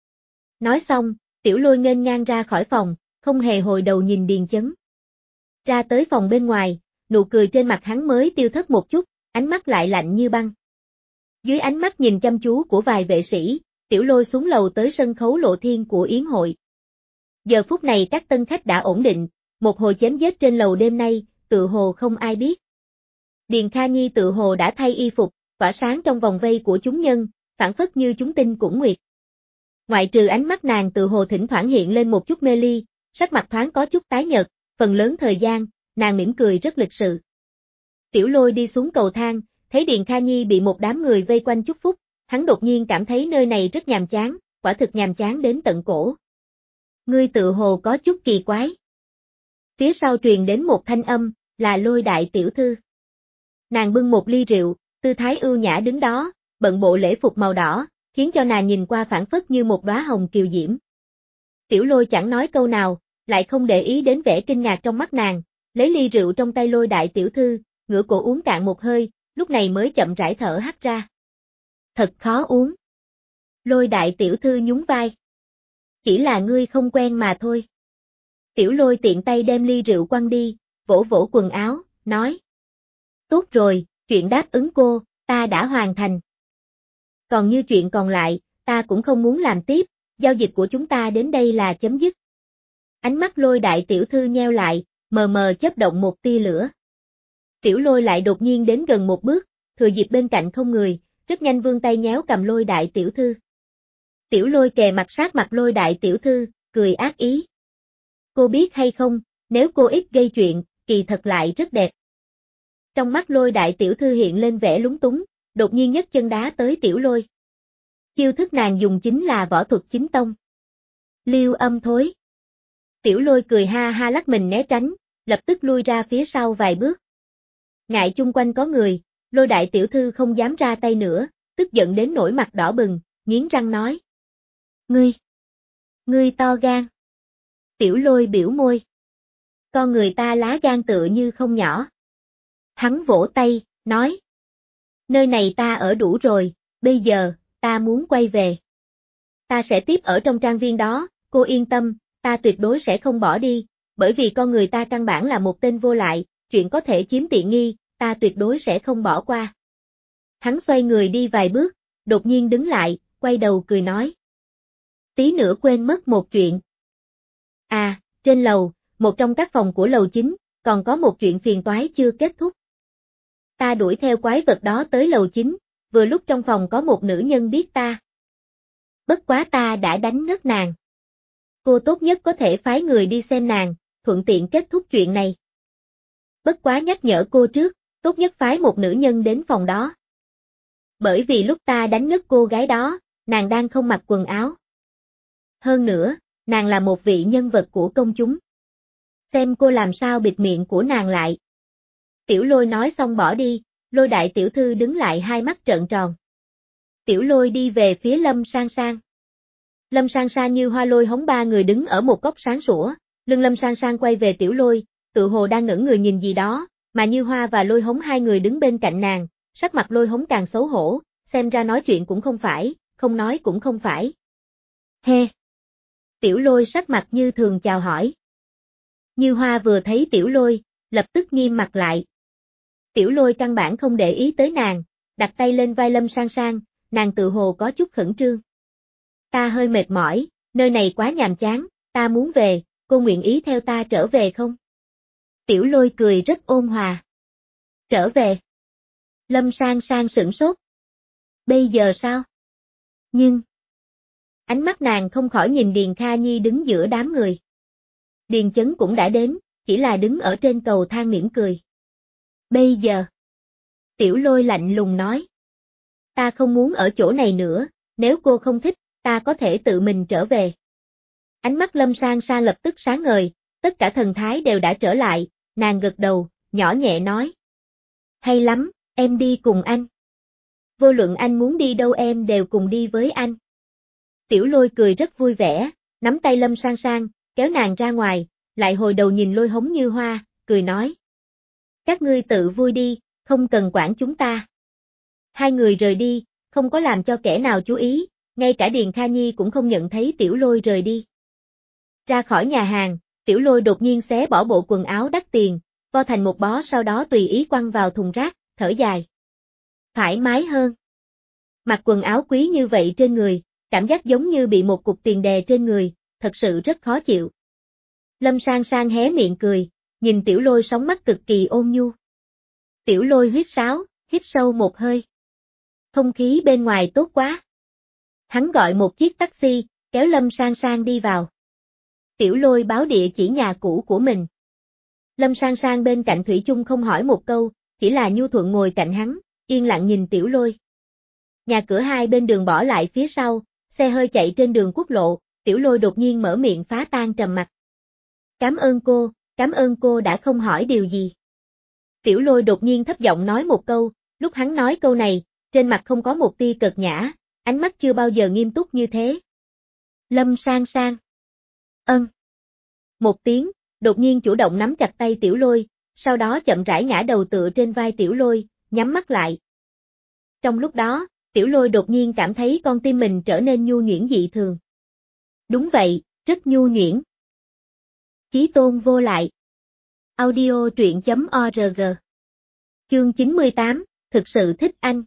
Speaker 1: Nói xong, Tiểu Lôi nghênh ngang ra khỏi phòng, không hề hồi đầu nhìn Điền Chấn. Ra tới phòng bên ngoài, nụ cười trên mặt hắn mới tiêu thất một chút, ánh mắt lại lạnh như băng. Dưới ánh mắt nhìn chăm chú của vài vệ sĩ, Tiểu Lôi xuống lầu tới sân khấu lộ thiên của yến hội. Giờ phút này các tân khách đã ổn định, một hồi chém giết trên lầu đêm nay, tự hồ không ai biết. Điền Kha Nhi tự hồ đã thay y phục, tỏa sáng trong vòng vây của chúng nhân, phảng phất như chúng tinh cũng nguyệt. Ngoại trừ ánh mắt nàng tự hồ thỉnh thoảng hiện lên một chút mê ly, sắc mặt thoáng có chút tái nhợt, phần lớn thời gian, nàng mỉm cười rất lịch sự. Tiểu Lôi đi xuống cầu thang, thấy Điền Kha Nhi bị một đám người vây quanh chúc phúc, hắn đột nhiên cảm thấy nơi này rất nhàm chán, quả thực nhàm chán đến tận cổ. Ngươi tự hồ có chút kỳ quái. Phía sau truyền đến một thanh âm, là Lôi đại tiểu thư. Nàng bưng một ly rượu, tư thái ưu nhã đứng đó, bận bộ lễ phục màu đỏ, khiến cho nàng nhìn qua phảng phất như một đóa hồng kiều diễm. Tiểu Lôi chẳng nói câu nào, lại không để ý đến vẻ kinh ngạc trong mắt nàng, lấy ly rượu trong tay Lôi đại tiểu thư, ngửa cổ uống cạn một hơi, lúc này mới chậm rãi thở hắt ra. Thật khó uống. Lôi đại tiểu thư nhún vai. Chỉ là ngươi không quen mà thôi. Tiểu Lôi tiện tay đem ly rượu quăng đi, vỗ vỗ quần áo, nói. Tốt rồi, chuyện đáp ứng cô, ta đã hoàn thành. Còn như chuyện còn lại, ta cũng không muốn làm tiếp, giao dịch của chúng ta đến đây là chấm dứt. Ánh mắt Lôi đại tiểu thư nheo lại, mờ mờ chớp động một tia lửa. Tiểu Lôi lại đột nhiên đến gần một bước, thừa dịp bên cạnh không người, rất nhanh vươn tay nhéo cầm Lôi đại tiểu thư. Tiểu Lôi kề mặt sát mặt Lôi đại tiểu thư, cười ác ý. Cô biết hay không, nếu cô ít gây chuyện, kỳ thật lại rất đẹp. Trong mắt Lôi đại tiểu thư hiện lên vẻ lúng túng, đột nhiên nhấc chân đá tới Tiểu Lôi. Chiêu thức nàng dùng chính là võ thuật chính tông. Liêu âm thối. Tiểu Lôi cười ha ha lắc mình né tránh, lập tức lui ra phía sau vài bước. Ngại chung quanh có người, Lôi đại tiểu thư không dám ra tay nữa, tức giận đến nỗi mặt đỏ bừng, nghiến răng nói. Ngươi! Ngươi to gan! Tiểu Lôi biểu môi. Con người ta lá gan tựa như không nhỏ. Hắn vỗ tay, nói. Nơi này ta ở đủ rồi, bây giờ, ta muốn quay về. Ta sẽ tiếp ở trong trang viên đó, cô yên tâm, ta tuyệt đối sẽ không bỏ đi, bởi vì con người ta căn bản là một tên vô lại, chuyện có thể chiếm tiện nghi, ta tuyệt đối sẽ không bỏ qua. Hắn xoay người đi vài bước, đột nhiên đứng lại, quay đầu cười nói. Tí nữa quên mất một chuyện. À, trên lầu, một trong các phòng của lầu chính, còn có một chuyện phiền toái chưa kết thúc. Ta đuổi theo quái vật đó tới lầu chính, vừa lúc trong phòng có một nữ nhân biết ta. Bất quá ta đã đánh ngất nàng. Cô tốt nhất có thể phái người đi xem nàng, thuận tiện kết thúc chuyện này. Bất quá nhắc nhở cô trước, tốt nhất phái một nữ nhân đến phòng đó. Bởi vì lúc ta đánh ngất cô gái đó, nàng đang không mặc quần áo. Hơn nữa, nàng là một vị nhân vật của công chúng. Xem cô làm sao bịt miệng của nàng lại. Tiểu Lôi nói xong bỏ đi, Lôi đại tiểu thư đứng lại hai mắt trợn tròn. Tiểu Lôi đi về phía Lâm Sang Sang. Lâm Sang Sang như hoa lôi hống ba người đứng ở một góc sáng sủa, lưng Lâm Sang Sang quay về Tiểu Lôi, tự hồ đang ngẩn người nhìn gì đó, mà Như Hoa và Lôi Hống hai người đứng bên cạnh nàng, sắc mặt Lôi Hống càng xấu hổ, xem ra nói chuyện cũng không phải, không nói cũng không phải. He! Tiểu Lôi sắc mặt như thường chào hỏi. Như Hoa vừa thấy Tiểu Lôi, lập tức nghiêm mặt lại. Tiểu Lôi căn bản không để ý tới nàng, đặt tay lên vai Lâm Sang Sang, nàng tự hồ có chút khẩn trương. Ta hơi mệt mỏi, nơi này quá nhàm chán, ta muốn về, cô nguyện ý theo ta trở về không? Tiểu Lôi cười rất ôn hòa. Trở về. Lâm Sang Sang sửng sốt. Bây giờ sao? Nhưng... Ánh mắt nàng không khỏi nhìn Điền Kha Nhi đứng giữa đám người. Điền Chấn cũng đã đến, chỉ là đứng ở trên cầu thang mỉm cười. Bây giờ. Tiểu Lôi lạnh lùng nói. Ta không muốn ở chỗ này nữa, nếu cô không thích, ta có thể tự mình trở về. Ánh mắt Lâm Sang Sang lập tức sáng ngời, tất cả thần thái đều đã trở lại, nàng gật đầu, nhỏ nhẹ nói. Hay lắm, em đi cùng anh. Vô luận anh muốn đi đâu em đều cùng đi với anh. Tiểu Lôi cười rất vui vẻ, nắm tay Lâm Sang Sang, kéo nàng ra ngoài, lại hồi đầu nhìn Lôi Hống Như Hoa, cười nói. Các ngươi tự vui đi, không cần quản chúng ta. Hai người rời đi, không có làm cho kẻ nào chú ý, ngay cả Điền Kha Nhi cũng không nhận thấy Tiểu Lôi rời đi. Ra khỏi nhà hàng, Tiểu Lôi đột nhiên xé bỏ bộ quần áo đắt tiền, vo thành một bó sau đó tùy ý quăng vào thùng rác, thở dài. Thoải mái hơn. Mặc quần áo quý như vậy trên người, cảm giác giống như bị một cục tiền đè trên người, thật sự rất khó chịu. Lâm Sang Sang hé miệng cười, nhìn Tiểu Lôi sóng mắt cực kỳ ôn nhu. Tiểu Lôi huýt sáo, hít sâu một hơi. Không khí bên ngoài tốt quá. Hắn gọi một chiếc taxi, kéo Lâm Sang Sang đi vào. Tiểu Lôi báo địa chỉ nhà cũ của mình. Lâm Sang Sang bên cạnh thủy chung không hỏi một câu, chỉ là nhu thuận ngồi cạnh hắn, yên lặng nhìn Tiểu Lôi. Nhà cửa hai bên đường bỏ lại phía sau, xe hơi chạy trên đường quốc lộ, Tiểu Lôi đột nhiên mở miệng phá tan trầm mặc. Cảm ơn cô, cảm ơn cô đã không hỏi điều gì. Tiểu Lôi đột nhiên thấp giọng nói một câu, lúc hắn nói câu này, trên mặt không có một tia cợt nhã, ánh mắt chưa bao giờ nghiêm túc như thế. Lâm Sang Sang. Ân. Một tiếng, đột nhiên chủ động nắm chặt tay Tiểu Lôi, sau đó chậm rãi ngã đầu tựa trên vai Tiểu Lôi, nhắm mắt lại. Trong lúc đó, Tiểu Lôi đột nhiên cảm thấy con tim mình trở nên nhu nhuyễn dị thường. Đúng vậy, rất nhu nhuyễn. Chí tôn vô lại. Audio truyện chấm org. Chương chín mươi tám, thực sự thích anh.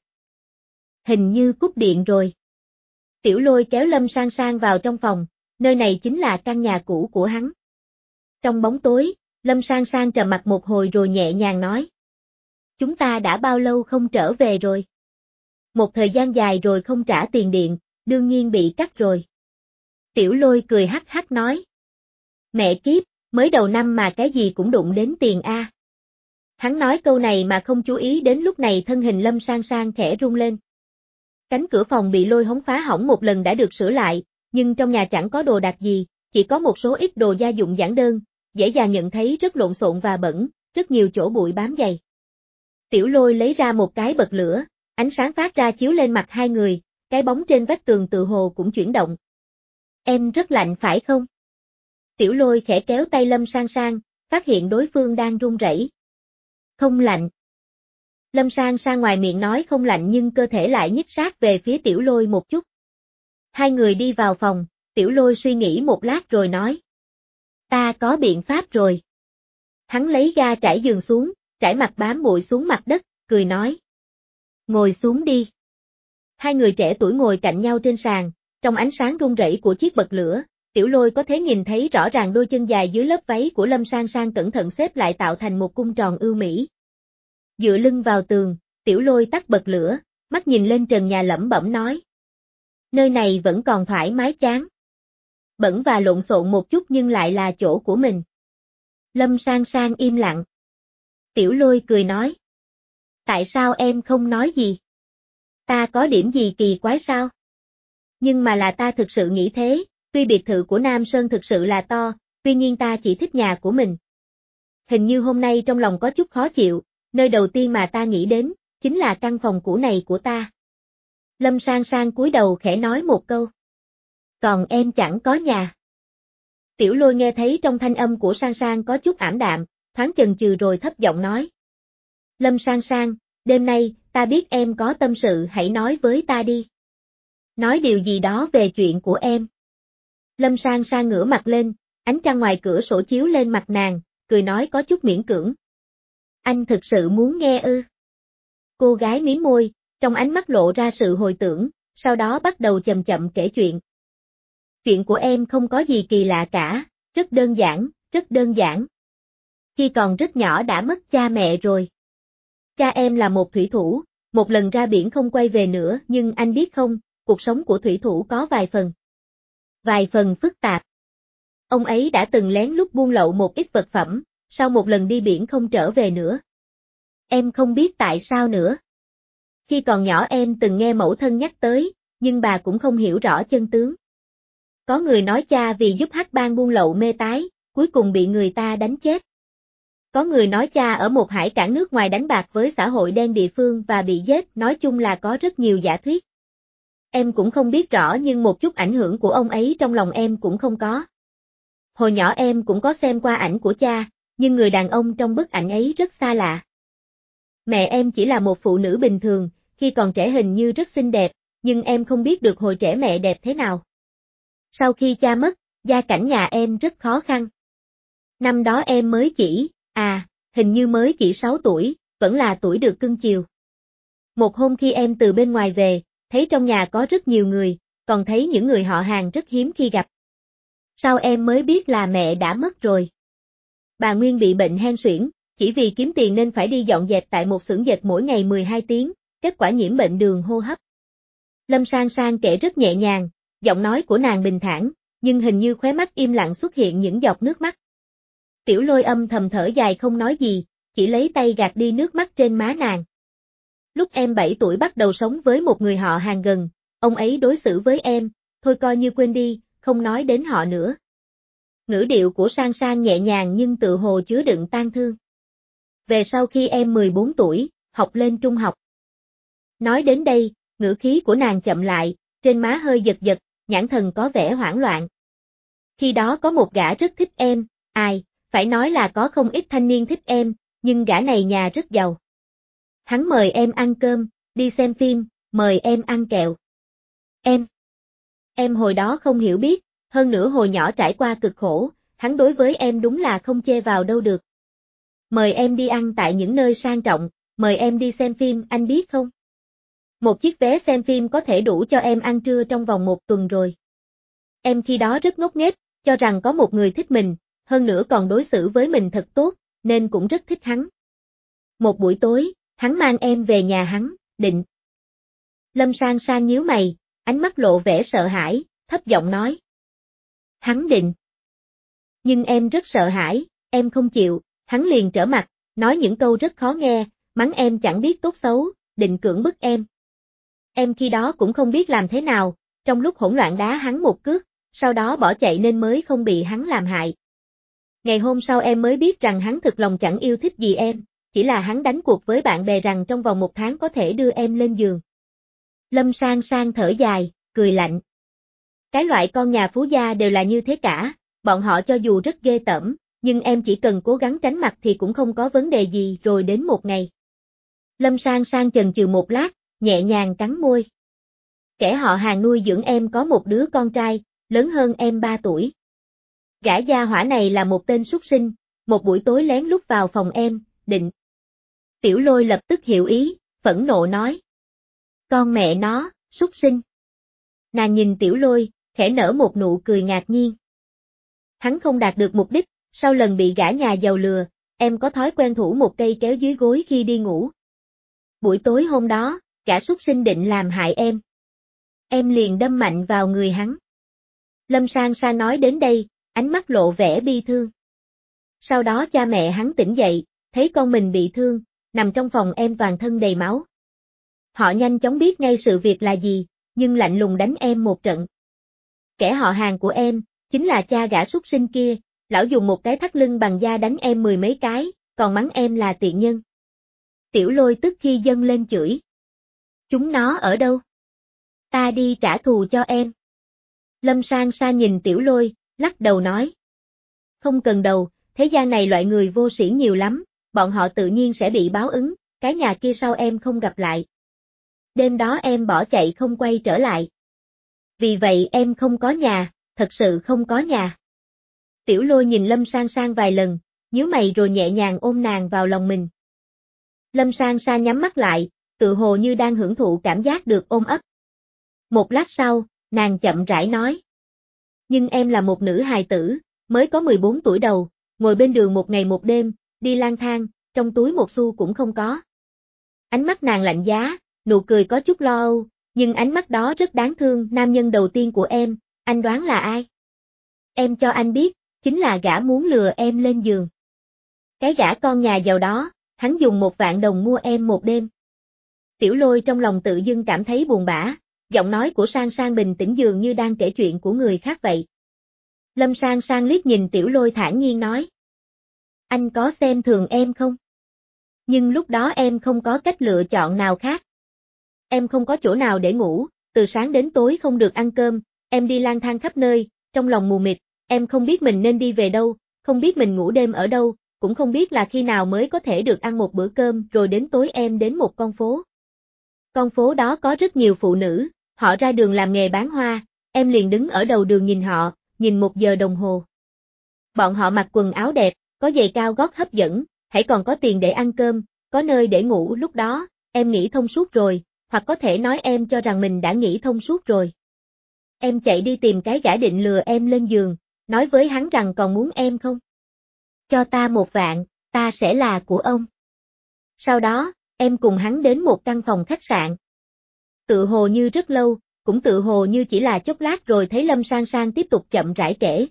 Speaker 1: Hình như cúp điện rồi. Tiểu Lôi kéo Lâm Sang Sang vào trong phòng, nơi này chính là căn nhà cũ của hắn. Trong bóng tối, Lâm Sang Sang trầm mặc một hồi rồi nhẹ nhàng nói. Chúng ta đã bao lâu không trở về rồi? Một thời gian dài rồi không trả tiền điện, đương nhiên bị cắt rồi. Tiểu Lôi cười hắc hắc nói. Mẹ kiếp, mới đầu năm mà cái gì cũng đụng đến tiền a. Hắn nói câu này mà không chú ý đến lúc này thân hình Lâm Sang Sang khẽ rung lên. Cánh cửa phòng bị Lôi Hống phá hỏng một lần đã được sửa lại, nhưng trong nhà chẳng có đồ đạc gì, chỉ có một số ít đồ gia dụng giản đơn, dễ dàng nhận thấy rất lộn xộn và bẩn, rất nhiều chỗ bụi bám dày. Tiểu Lôi lấy ra một cái bật lửa, Ánh sáng phát ra chiếu lên mặt hai người, cái bóng trên vách tường tự hồ cũng chuyển động. Em rất lạnh phải không? Tiểu Lôi khẽ kéo tay Lâm Sang Sang, phát hiện đối phương đang run rẩy. Không lạnh. Lâm Sang Sang ngoài miệng nói không lạnh nhưng cơ thể lại nhích sát về phía Tiểu Lôi một chút. Hai người đi vào phòng, Tiểu Lôi suy nghĩ một lát rồi nói. Ta có biện pháp rồi. Hắn lấy ga trải giường xuống, trải mặt bám bụi xuống mặt đất, cười nói. Ngồi xuống đi. Hai người trẻ tuổi ngồi cạnh nhau trên sàn, trong ánh sáng rung rẩy của chiếc bật lửa, Tiểu Lôi có thể nhìn thấy rõ ràng đôi chân dài dưới lớp váy của Lâm Sang Sang cẩn thận xếp lại tạo thành một cung tròn ưu mỹ. Dựa lưng vào tường, Tiểu Lôi tắt bật lửa, mắt nhìn lên trần nhà lẩm bẩm nói. Nơi này vẫn còn thoải mái chán. Bẩn và lộn xộn một chút nhưng lại là chỗ của mình. Lâm Sang Sang im lặng. Tiểu Lôi cười nói. Tại sao em không nói gì? Ta có điểm gì kỳ quái sao? Nhưng mà là ta thực sự nghĩ thế, tuy biệt thự của Nam Sơn thực sự là to, tuy nhiên ta chỉ thích nhà của mình. Hình như hôm nay trong lòng có chút khó chịu, nơi đầu tiên mà ta nghĩ đến, chính là căn phòng cũ này của ta. Lâm Sang Sang cúi đầu khẽ nói một câu. Còn em chẳng có nhà. Tiểu Lôi nghe thấy trong thanh âm của Sang Sang có chút ảm đạm, thoáng chần chừ rồi thấp giọng nói. Lâm Sang Sang, đêm nay, ta biết em có tâm sự hãy nói với ta đi. Nói điều gì đó về chuyện của em. Lâm Sang Sang ngửa mặt lên, ánh trăng ngoài cửa sổ chiếu lên mặt nàng, cười nói có chút miễn cưỡng. Anh thực sự muốn nghe ư? Cô gái mím môi, trong ánh mắt lộ ra sự hồi tưởng, sau đó bắt đầu chậm chậm kể chuyện. Chuyện của em không có gì kỳ lạ cả, rất đơn giản, rất đơn giản. Khi còn rất nhỏ đã mất cha mẹ rồi. Cha em là một thủy thủ, một lần ra biển không quay về nữa nhưng anh biết không, cuộc sống của thủy thủ có vài phần. Vài phần phức tạp. Ông ấy đã từng lén lút buôn lậu một ít vật phẩm, sau một lần đi biển không trở về nữa. Em không biết tại sao nữa. Khi còn nhỏ em từng nghe mẫu thân nhắc tới, nhưng bà cũng không hiểu rõ chân tướng. Có người nói cha vì giúp hắc bang buôn lậu mê tái, cuối cùng bị người ta đánh chết. Có người nói cha ở một hải cảng nước ngoài đánh bạc với xã hội đen địa phương và bị giết, nói chung là có rất nhiều giả thuyết. Em cũng không biết rõ nhưng một chút ảnh hưởng của ông ấy trong lòng em cũng không có. Hồi nhỏ em cũng có xem qua ảnh của cha, nhưng người đàn ông trong bức ảnh ấy rất xa lạ. Mẹ em chỉ là một phụ nữ bình thường, khi còn trẻ hình như rất xinh đẹp, nhưng em không biết được hồi trẻ mẹ đẹp thế nào. Sau khi cha mất, gia cảnh nhà em rất khó khăn. Năm đó em mới chỉ, à, hình như mới chỉ sáu tuổi, vẫn là tuổi được cưng chiều. Một hôm khi em từ bên ngoài về, thấy trong nhà có rất nhiều người, còn thấy những người họ hàng rất hiếm khi gặp. Sau em mới biết là mẹ đã mất rồi. Bà Nguyên bị bệnh hen suyễn, chỉ vì kiếm tiền nên phải đi dọn dẹp tại một xưởng dệt mỗi ngày mười hai tiếng, kết quả nhiễm bệnh đường hô hấp. Lâm Sang Sang kể rất nhẹ nhàng, giọng nói của nàng bình thản, nhưng hình như khóe mắt im lặng xuất hiện những giọt nước mắt. Tiểu Lôi âm thầm thở dài không nói gì, chỉ lấy tay gạt đi nước mắt trên má nàng. Lúc em bảy tuổi bắt đầu sống với một người họ hàng gần, ông ấy đối xử với em, thôi coi như quên đi, không nói đến họ nữa. Ngữ điệu của Sang Sang nhẹ nhàng nhưng tự hồ chứa đựng tang thương. Về sau khi em mười bốn tuổi, học lên trung học. Nói đến đây, ngữ khí của nàng chậm lại, trên má hơi giật giật, nhãn thần có vẻ hoảng loạn. Khi đó có một gã rất thích em, ai, phải nói là có không ít thanh niên thích em, nhưng gã này nhà rất giàu. Hắn mời em ăn cơm, đi xem phim, mời em ăn kẹo. Em, em hồi đó không hiểu biết, hơn nữa hồi nhỏ trải qua cực khổ, hắn đối với em đúng là không chê vào đâu được. Mời em đi ăn tại những nơi sang trọng, mời em đi xem phim, anh biết không? Một chiếc vé xem phim có thể đủ cho em ăn trưa trong vòng một tuần rồi. Em khi đó rất ngốc nghếch, cho rằng có một người thích mình, hơn nữa còn đối xử với mình thật tốt, nên cũng rất thích hắn. Một buổi tối, hắn mang em về nhà hắn, định. Lâm Sang Sang nhíu mày, ánh mắt lộ vẻ sợ hãi, thấp giọng nói. Hắn định. Nhưng em rất sợ hãi, em không chịu, hắn liền trở mặt, nói những câu rất khó nghe, mắng em chẳng biết tốt xấu, định cưỡng bức em. Em khi đó cũng không biết làm thế nào, trong lúc hỗn loạn đá hắn một cước, sau đó bỏ chạy nên mới không bị hắn làm hại. Ngày hôm sau em mới biết rằng hắn thực lòng chẳng yêu thích gì em, chỉ là hắn đánh cuộc với bạn bè rằng trong vòng một tháng có thể đưa em lên giường. Lâm Sang Sang thở dài, cười lạnh. Cái loại con nhà phú gia đều là như thế cả, bọn họ cho dù rất ghê tởm, nhưng em chỉ cần cố gắng tránh mặt thì cũng không có vấn đề gì. Rồi đến một ngày. Lâm Sang Sang chần chừ một lát, nhẹ nhàng cắn môi. Kẻ họ Hàng nuôi dưỡng em có một đứa con trai, lớn hơn em ba tuổi. Gã gia hỏa này là một tên súc sinh, một buổi tối lén lút vào phòng em, định. Tiểu Lôi lập tức hiểu ý, phẫn nộ nói. Con mẹ nó, súc sinh. Nàng nhìn Tiểu Lôi, khẽ nở một nụ cười ngạc nhiên. Hắn không đạt được mục đích, sau lần bị gã nhà giàu lừa, em có thói quen thủ một cây kéo dưới gối khi đi ngủ. Buổi tối hôm đó, gã súc sinh định làm hại em. Em liền đâm mạnh vào người hắn. Lâm Sang Sang nói đến đây, ánh mắt lộ vẻ bi thương. Sau đó cha mẹ hắn tỉnh dậy, thấy con mình bị thương, nằm trong phòng em toàn thân đầy máu. Họ nhanh chóng biết ngay sự việc là gì, nhưng lạnh lùng đánh em một trận. Kẻ họ Hàng của em, chính là cha gã súc sinh kia, lão dùng một cái thắt lưng bằng da đánh em mười mấy cái, còn mắng em là tiện nhân. Tiểu Lôi tức khi dâng lên chửi. Chúng nó ở đâu? Ta đi trả thù cho em. Lâm Sang Sang nhìn Tiểu Lôi, lắc đầu nói. Không cần đầu, thế gian này loại người vô sĩ nhiều lắm, bọn họ tự nhiên sẽ bị báo ứng, cái nhà kia sau em không gặp lại. Đêm đó em bỏ chạy không quay trở lại. Vì vậy em không có nhà, thật sự không có nhà. Tiểu Lôi nhìn Lâm Sang Sang vài lần, nhíu mày rồi nhẹ nhàng ôm nàng vào lòng mình. Lâm Sang Sang nhắm mắt lại, tự hồ như đang hưởng thụ cảm giác được ôm ấp. Một lát sau, nàng chậm rãi nói. Nhưng em là một nữ hài tử, mới có mười bốn tuổi đầu, ngồi bên đường một ngày một đêm, đi lang thang, trong túi một xu cũng không có. Ánh mắt nàng lạnh giá, nụ cười có chút lo âu, nhưng ánh mắt đó rất đáng thương. Nam nhân đầu tiên của em, anh đoán là ai? Em cho anh biết, chính là gã muốn lừa em lên giường. Cái gã con nhà giàu đó, hắn dùng một vạn đồng mua em một đêm. Tiểu Lôi trong lòng tự dưng cảm thấy buồn bã, giọng nói của Sang Sang bình tĩnh dường như đang kể chuyện của người khác vậy. Lâm Sang Sang liếc nhìn Tiểu Lôi thản nhiên nói. Anh có xem thường em không? Nhưng lúc đó em không có cách lựa chọn nào khác. Em không có chỗ nào để ngủ, từ sáng đến tối không được ăn cơm, em đi lang thang khắp nơi, trong lòng mù mịt, em không biết mình nên đi về đâu, không biết mình ngủ đêm ở đâu, cũng không biết là khi nào mới có thể được ăn một bữa cơm. Rồi đến tối em đến một con phố. Con phố đó có rất nhiều phụ nữ, họ ra đường làm nghề bán hoa, em liền đứng ở đầu đường nhìn họ, nhìn một giờ đồng hồ. Bọn họ mặc quần áo đẹp, có giày cao gót hấp dẫn, hãy còn có tiền để ăn cơm, có nơi để ngủ. Lúc đó, em nghĩ thông suốt rồi, hoặc có thể nói em cho rằng mình đã nghĩ thông suốt rồi. Em chạy đi tìm cái gã định lừa em lên giường, nói với hắn rằng còn muốn em không? Cho ta một vạn, ta sẽ là của ông. Sau đó, em cùng hắn đến một căn phòng khách sạn. Tự hồ như rất lâu, cũng tự hồ như chỉ là chốc lát, rồi thấy Lâm Sang Sang tiếp tục chậm rãi kể.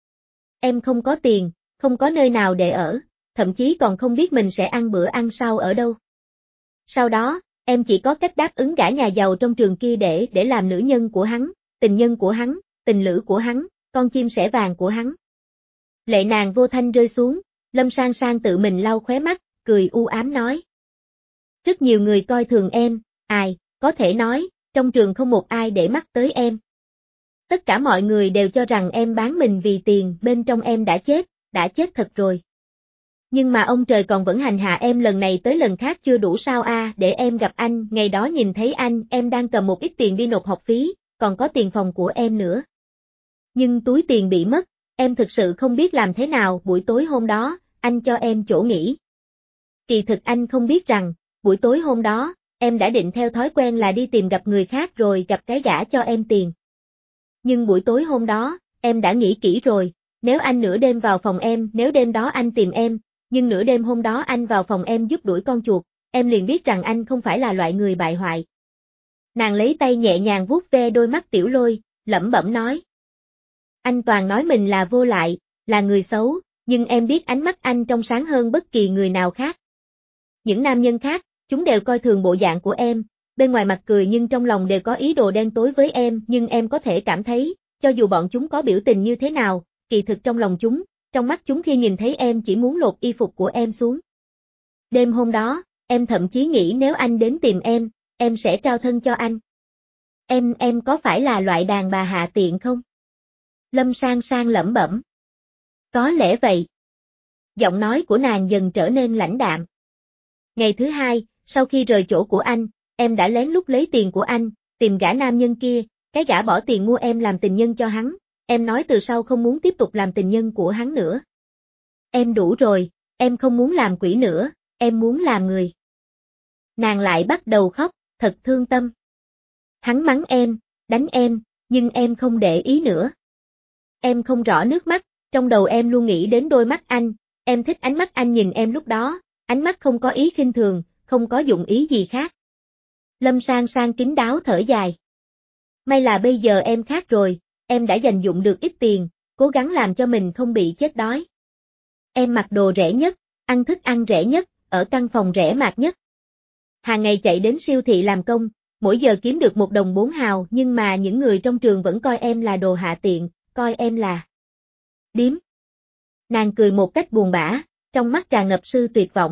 Speaker 1: Em không có tiền, không có nơi nào để ở, thậm chí còn không biết mình sẽ ăn bữa ăn sau ở đâu. Sau đó, em chỉ có cách đáp ứng gã nhà giàu trong trường kia để để làm nữ nhân của hắn, tình nhân của hắn, tình lữ của hắn, con chim sẻ vàng của hắn. Lệ nàng vô thanh rơi xuống, Lâm Sang Sang tự mình lau khóe mắt, cười u ám nói. Rất nhiều người coi thường em, ai, có thể nói, trong trường không một ai để mắt tới em. Tất cả mọi người đều cho rằng em bán mình vì tiền, bên trong em đã chết, đã chết thật rồi. Nhưng mà ông trời còn vẫn hành hạ em lần này tới lần khác chưa đủ sao a? Để em gặp anh, ngày đó nhìn thấy anh, em đang cầm một ít tiền đi nộp học phí, còn có tiền phòng của em nữa. Nhưng túi tiền bị mất, em thực sự không biết làm thế nào. Buổi tối hôm đó, anh cho em chỗ nghỉ. Kỳ thực anh không biết rằng, buổi tối hôm đó, em đã định theo thói quen là đi tìm gặp người khác rồi gặp cái gã cho em tiền. Nhưng buổi tối hôm đó, em đã nghĩ kỹ rồi, nếu anh nửa đêm vào phòng em, nếu đêm đó anh tìm em, nhưng nửa đêm hôm đó anh vào phòng em giúp đuổi con chuột, em liền biết rằng anh không phải là loại người bại hoại. Nàng lấy tay nhẹ nhàng vuốt ve đôi mắt Tiểu Lôi, lẩm bẩm nói. Anh toàn nói mình là vô lại, là người xấu, nhưng em biết ánh mắt anh trong sáng hơn bất kỳ người nào khác. Những nam nhân khác, chúng đều coi thường bộ dạng của em, bên ngoài mặt cười nhưng trong lòng đều có ý đồ đen tối với em, nhưng em có thể cảm thấy, cho dù bọn chúng có biểu tình như thế nào, kỳ thực trong lòng chúng, trong mắt chúng khi nhìn thấy em chỉ muốn lột y phục của em xuống. Đêm hôm đó, em thậm chí nghĩ nếu anh đến tìm em, em sẽ trao thân cho anh. Em, em có phải là loại đàn bà hạ tiện không? Lâm Sang Sang lẩm bẩm. Có lẽ vậy. Giọng nói của nàng dần trở nên lãnh đạm. Ngày thứ hai, sau khi rời chỗ của anh, em đã lén lút lấy tiền của anh, tìm gã nam nhân kia, cái gã bỏ tiền mua em làm tình nhân cho hắn, em nói từ sau không muốn tiếp tục làm tình nhân của hắn nữa. Em đủ rồi, em không muốn làm quỷ nữa, em muốn làm người. Nàng lại bắt đầu khóc, thật thương tâm. Hắn mắng em, đánh em, nhưng em không để ý nữa. Em không rõ nước mắt, trong đầu em luôn nghĩ đến đôi mắt anh, em thích ánh mắt anh nhìn em lúc đó, ánh mắt không có ý khinh thường, không có dụng ý gì khác. Lâm Sang Sang kín đáo thở dài. May là bây giờ em khác rồi, em đã dành dụm được ít tiền, cố gắng làm cho mình không bị chết đói. Em mặc đồ rẻ nhất, ăn thức ăn rẻ nhất, ở căn phòng rẻ mạt nhất. Hàng ngày chạy đến siêu thị làm công, mỗi giờ kiếm được một đồng bốn hào nhưng mà những người trong trường vẫn coi em là đồ hạ tiện, coi em là điếm. Nàng cười một cách buồn bã, trong mắt tràn ngập sự tuyệt vọng.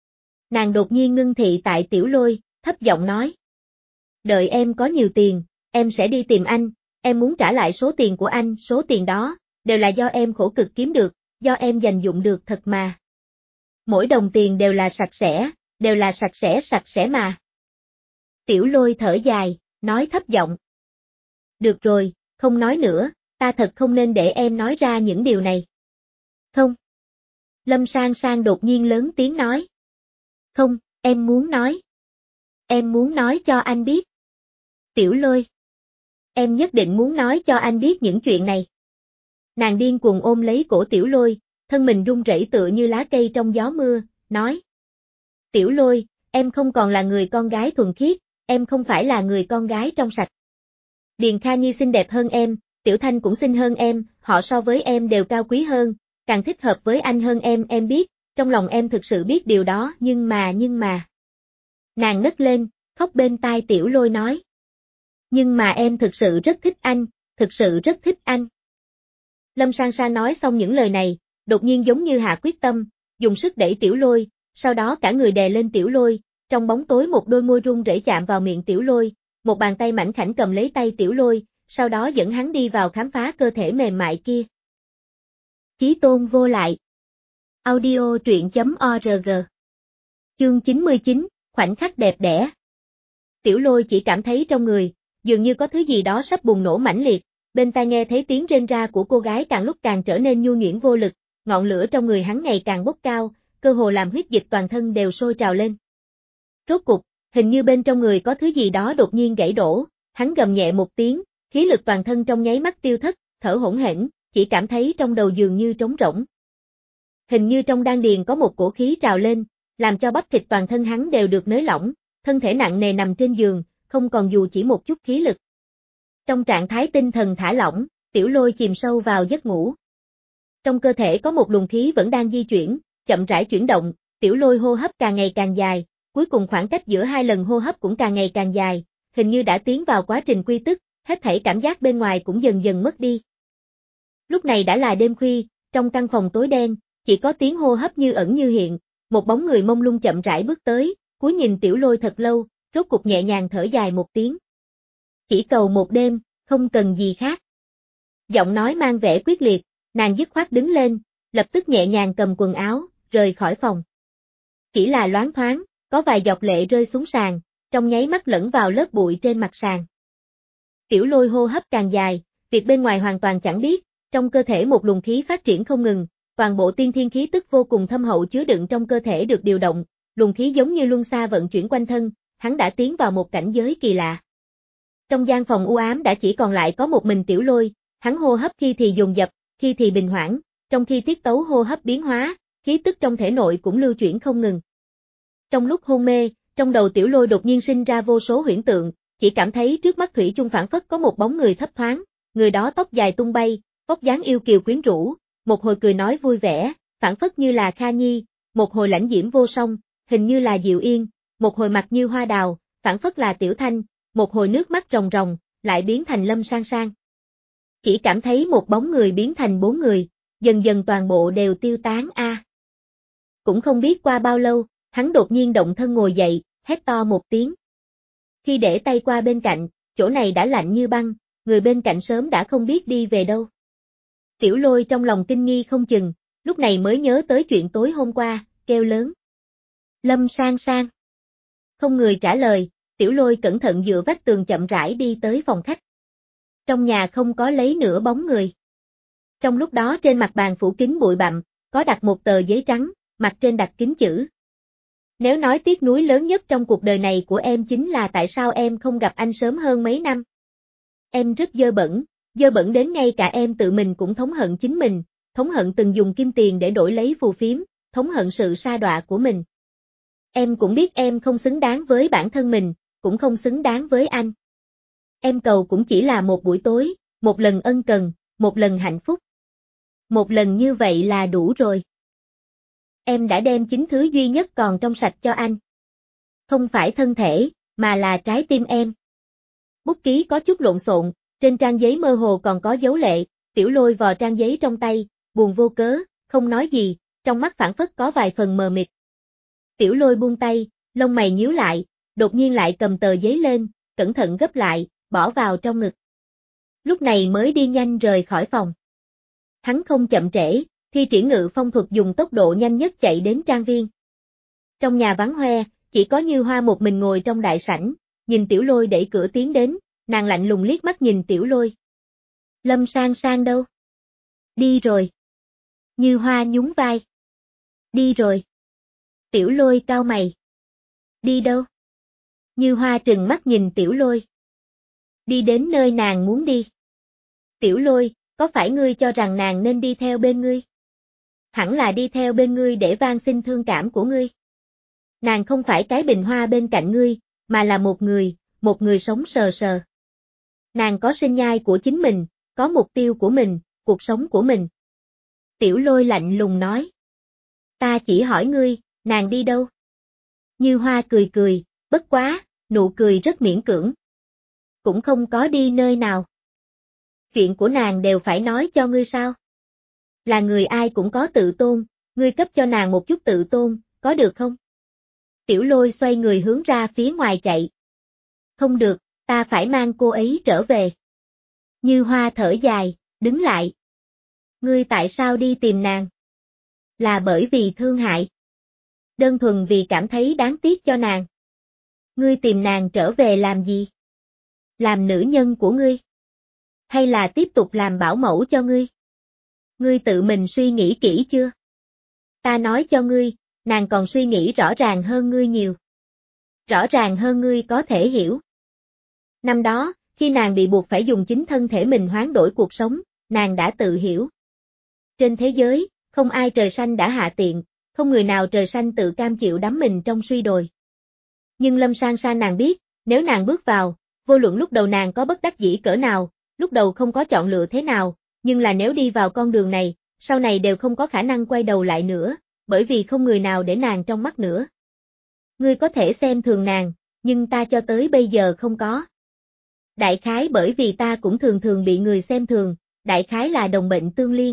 Speaker 1: Nàng đột nhiên ngưng thị tại Tiểu Lôi, thấp giọng nói. Đợi em có nhiều tiền, em sẽ đi tìm anh, em muốn trả lại số tiền của anh, số tiền đó, đều là do em khổ cực kiếm được, do em dành dụm được thật mà. Mỗi đồng tiền đều là sạch sẽ, đều là sạch sẽ sạch sẽ mà. Tiểu Lôi thở dài, nói thấp giọng. Được rồi, không nói nữa, ta thật không nên để em nói ra những điều này. Không. Lâm Sang Sang đột nhiên lớn tiếng nói. Không, em muốn nói. Em muốn nói cho anh biết. Tiểu Lôi. Em nhất định muốn nói cho anh biết những chuyện này. Nàng điên cuồng ôm lấy cổ Tiểu Lôi, thân mình run rẩy tựa như lá cây trong gió mưa, nói. Tiểu Lôi, em không còn là người con gái thuần khiết, em không phải là người con gái trong sạch. Điền Kha Nhi xinh đẹp hơn em, Tiểu Thanh cũng xinh hơn em, họ so với em đều cao quý hơn, càng thích hợp với anh hơn em, em biết, trong lòng em thực sự biết điều đó, nhưng mà nhưng mà. Nàng nấc lên, khóc bên tai Tiểu Lôi nói. Nhưng mà em thực sự rất thích anh, thực sự rất thích anh. Lâm Sang Sang nói xong những lời này, đột nhiên giống như hạ quyết tâm, dùng sức đẩy Tiểu Lôi, sau đó cả người đè lên Tiểu Lôi, trong bóng tối một đôi môi run rẩy chạm vào miệng Tiểu Lôi, một bàn tay mảnh khảnh cầm lấy tay Tiểu Lôi, sau đó dẫn hắn đi vào khám phá cơ thể mềm mại kia. Chí tôn vô lại. Audio truyện chấm org. Chương chín mươi chín, khoảnh khắc đẹp đẽ. Tiểu Lôi chỉ cảm thấy trong người, dường như có thứ gì đó sắp bùng nổ mãnh liệt, bên tai nghe thấy tiếng rên ra của cô gái càng lúc càng trở nên nhu nhuyễn vô lực, ngọn lửa trong người hắn ngày càng bốc cao, cơ hồ làm huyết dịch toàn thân đều sôi trào lên. Rốt cục, hình như bên trong người có thứ gì đó đột nhiên gãy đổ, hắn gầm nhẹ một tiếng, khí lực toàn thân trong nháy mắt tiêu thất, thở hổn hển, chỉ cảm thấy trong đầu dường như trống rỗng. Hình như trong đan điền có một cổ khí trào lên, làm cho bắp thịt toàn thân hắn đều được nới lỏng, thân thể nặng nề nằm trên giường, không còn dù chỉ một chút khí lực. Trong trạng thái tinh thần thả lỏng, Tiểu Lôi chìm sâu vào giấc ngủ. Trong cơ thể có một luồng khí vẫn đang di chuyển, chậm rãi chuyển động, Tiểu Lôi hô hấp càng ngày càng dài, cuối cùng khoảng cách giữa hai lần hô hấp cũng càng ngày càng dài, hình như đã tiến vào quá trình quy tức, hết thảy cảm giác bên ngoài cũng dần dần mất đi. Lúc này đã là đêm khuya, trong căn phòng tối đen, chỉ có tiếng hô hấp như ẩn như hiện, một bóng người mông lung chậm rãi bước tới, cúi nhìn Tiểu Lôi thật lâu, rốt cục nhẹ nhàng thở dài một tiếng. Chỉ cầu một đêm, không cần gì khác. Giọng nói mang vẻ quyết liệt, nàng dứt khoát đứng lên, lập tức nhẹ nhàng cầm quần áo, rời khỏi phòng. Chỉ là loáng thoáng, có vài giọt lệ rơi xuống sàn, trong nháy mắt lẫn vào lớp bụi trên mặt sàn. Tiểu Lôi hô hấp càng dài, việc bên ngoài hoàn toàn chẳng biết, trong cơ thể một luồng khí phát triển không ngừng, toàn bộ tiên thiên khí tức vô cùng thâm hậu chứa đựng trong cơ thể được điều động, luồng khí giống như luân xa vận chuyển quanh thân, hắn đã tiến vào một cảnh giới kỳ lạ. Trong gian phòng u ám đã chỉ còn lại có một mình Tiểu Lôi, hắn hô hấp khi thì dồn dập, khi thì bình hoãn, trong khi tiết tấu hô hấp biến hóa, khí tức trong thể nội cũng lưu chuyển không ngừng. Trong lúc hôn mê, trong đầu Tiểu Lôi đột nhiên sinh ra vô số huyễn tượng, chỉ cảm thấy trước mắt thủy chung phảng phất có một bóng người thấp thoáng, người đó tóc dài tung bay, vóc dáng yêu kiều quyến rũ, một hồi cười nói vui vẻ, phảng phất như là Kha Nhi, một hồi lãnh diễm vô song, hình như là Diệu Yên, một hồi mặt như hoa đào, phảng phất là Tiểu Thanh, một hồi nước mắt ròng ròng, lại biến thành Lâm Sang Sang. Chỉ cảm thấy một bóng người biến thành bốn người, dần dần toàn bộ đều tiêu tán a. À. Cũng không biết qua bao lâu, Hắn đột nhiên động thân ngồi dậy, hét to một tiếng. Khi để tay qua bên cạnh, chỗ này đã lạnh như băng, người bên cạnh sớm đã không biết đi về đâu. Tiểu Lôi trong lòng kinh nghi không chừng, lúc này mới nhớ tới chuyện tối hôm qua, kêu lớn. Lâm Sang Sang. Không người trả lời, Tiểu Lôi cẩn thận dựa vách tường chậm rãi đi tới phòng khách. Trong nhà không có lấy nửa bóng người. Trong lúc đó trên mặt bàn phủ kín bụi bặm, có đặt một tờ giấy trắng, mặt trên đặt kín chữ. Nếu nói tiếc nuối lớn nhất trong cuộc đời này của em chính là tại sao em không gặp anh sớm hơn mấy năm. Em rất dơ bẩn, dơ bẩn đến ngay cả em tự mình cũng thống hận chính mình, thống hận từng dùng kim tiền để đổi lấy phù phiếm, thống hận sự sa đọa của mình. Em cũng biết em không xứng đáng với bản thân mình, cũng không xứng đáng với anh. Em cầu cũng chỉ là một buổi tối, một lần ân cần, một lần hạnh phúc. Một lần như vậy là đủ rồi. Em đã đem chính thứ duy nhất còn trong sạch cho anh. Không phải thân thể, mà là trái tim em. Bút ký có chút lộn xộn, trên trang giấy mơ hồ còn có dấu lệ, Tiểu Lôi vò trang giấy trong tay, buồn vô cớ, không nói gì, trong mắt phảng phất có vài phần mờ mịt. Tiểu Lôi buông tay, lông mày nhíu lại, đột nhiên lại cầm tờ giấy lên, cẩn thận gấp lại, bỏ vào trong ngực. Lúc này mới đi nhanh rời khỏi phòng. Hắn không chậm trễ, thi triển ngự phong thuật dùng tốc độ nhanh nhất chạy đến trang viên. Trong nhà vắng hoe, chỉ có Như Hoa một mình ngồi trong đại sảnh, nhìn Tiểu Lôi đẩy cửa tiến đến, nàng lạnh lùng liếc mắt nhìn Tiểu Lôi. Lâm Sang Sang đâu? Đi rồi. Như Hoa nhún vai. Đi rồi. Tiểu Lôi cau mày. Đi đâu? Như Hoa trừng mắt nhìn Tiểu Lôi. Đi đến nơi nàng muốn đi. Tiểu Lôi, có phải ngươi cho rằng nàng nên đi theo bên ngươi? Hẳn là đi theo bên ngươi để van xin thương cảm của ngươi. Nàng không phải cái bình hoa bên cạnh ngươi, mà là một người, một người sống sờ sờ. Nàng có sinh nhai của chính mình, có mục tiêu của mình, cuộc sống của mình. Tiểu Lôi lạnh lùng nói. Ta chỉ hỏi ngươi, nàng đi đâu? Như Hoa cười cười, bất quá, nụ cười rất miễn cưỡng. Cũng không có đi nơi nào. Chuyện của nàng đều phải nói cho ngươi sao? Là người ai cũng có tự tôn, ngươi cấp cho nàng một chút tự tôn, có được không? Tiểu Lôi xoay người hướng ra phía ngoài chạy. Không được, ta phải mang cô ấy trở về. Như Hoa thở dài, đứng lại. Ngươi tại sao đi tìm nàng? Là bởi vì thương hại. Đơn thuần vì cảm thấy đáng tiếc cho nàng. Ngươi tìm nàng trở về làm gì? Làm nữ nhân của ngươi? Hay là tiếp tục làm bảo mẫu cho ngươi? Ngươi tự mình suy nghĩ kỹ chưa? Ta nói cho ngươi, nàng còn suy nghĩ rõ ràng hơn ngươi nhiều. Rõ ràng hơn ngươi có thể hiểu. Năm đó, khi nàng bị buộc phải dùng chính thân thể mình hoán đổi cuộc sống, nàng đã tự hiểu. Trên thế giới, không ai trời xanh đã hạ tiện, không người nào trời xanh tự cam chịu đắm mình trong suy đồi. Nhưng Lâm Sang Sang nàng biết, nếu nàng bước vào, vô luận lúc đầu nàng có bất đắc dĩ cỡ nào, lúc đầu không có chọn lựa thế nào, nhưng là nếu đi vào con đường này, sau này đều không có khả năng quay đầu lại nữa, bởi vì không người nào để nàng trong mắt nữa. Ngươi có thể xem thường nàng, nhưng ta cho tới bây giờ không có. Đại khái bởi vì ta cũng thường thường bị người xem thường, đại khái là đồng bệnh tương liên.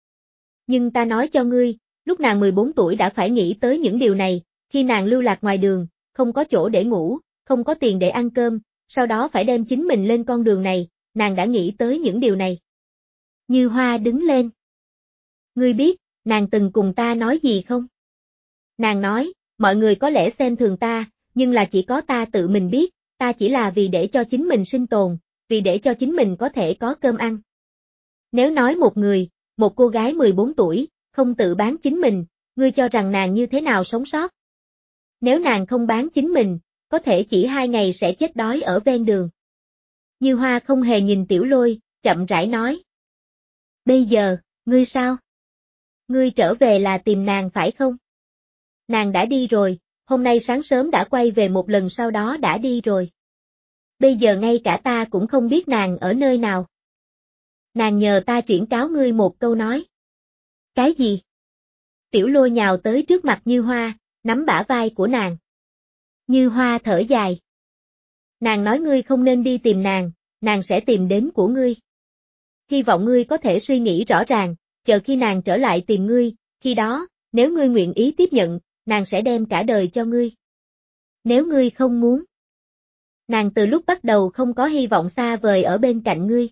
Speaker 1: Nhưng ta nói cho ngươi, lúc nàng mười bốn tuổi đã phải nghĩ tới những điều này, khi nàng lưu lạc ngoài đường, không có chỗ để ngủ, không có tiền để ăn cơm, sau đó phải đem chính mình lên con đường này, nàng đã nghĩ tới những điều này. Như Hoa đứng lên. Ngươi biết, nàng từng cùng ta nói gì không? Nàng nói, mọi người có lẽ xem thường ta, nhưng là chỉ có ta tự mình biết, ta chỉ là vì để cho chính mình sinh tồn, vì để cho chính mình có thể có cơm ăn. Nếu nói một người, một cô gái mười bốn tuổi, không tự bán chính mình, ngươi cho rằng nàng như thế nào sống sót? Nếu nàng không bán chính mình, có thể chỉ hai ngày sẽ chết đói ở ven đường. Như Hoa không hề nhìn Tiểu Lôi, chậm rãi nói. Bây giờ, ngươi sao? Ngươi trở về là tìm nàng phải không? Nàng đã đi rồi, hôm nay sáng sớm đã quay về một lần sau đó đã đi rồi. Bây giờ ngay cả ta cũng không biết nàng ở nơi nào. Nàng nhờ ta chuyển cáo ngươi một câu nói. Cái gì? Tiểu Lôi nhào tới trước mặt Như Hoa, nắm bả vai của nàng. Như Hoa thở dài. Nàng nói ngươi không nên đi tìm nàng, nàng sẽ tìm đến của ngươi. Hy vọng ngươi có thể suy nghĩ rõ ràng, chờ khi nàng trở lại tìm ngươi, khi đó, nếu ngươi nguyện ý tiếp nhận, nàng sẽ đem cả đời cho ngươi. Nếu ngươi không muốn, nàng từ lúc bắt đầu không có hy vọng xa vời ở bên cạnh ngươi.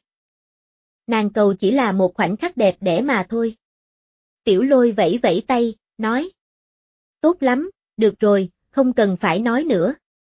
Speaker 1: Nàng cầu chỉ là một khoảnh khắc đẹp đẽ mà thôi. Tiểu Lôi vẫy vẫy tay, nói. Tốt lắm, được rồi, không cần phải nói nữa.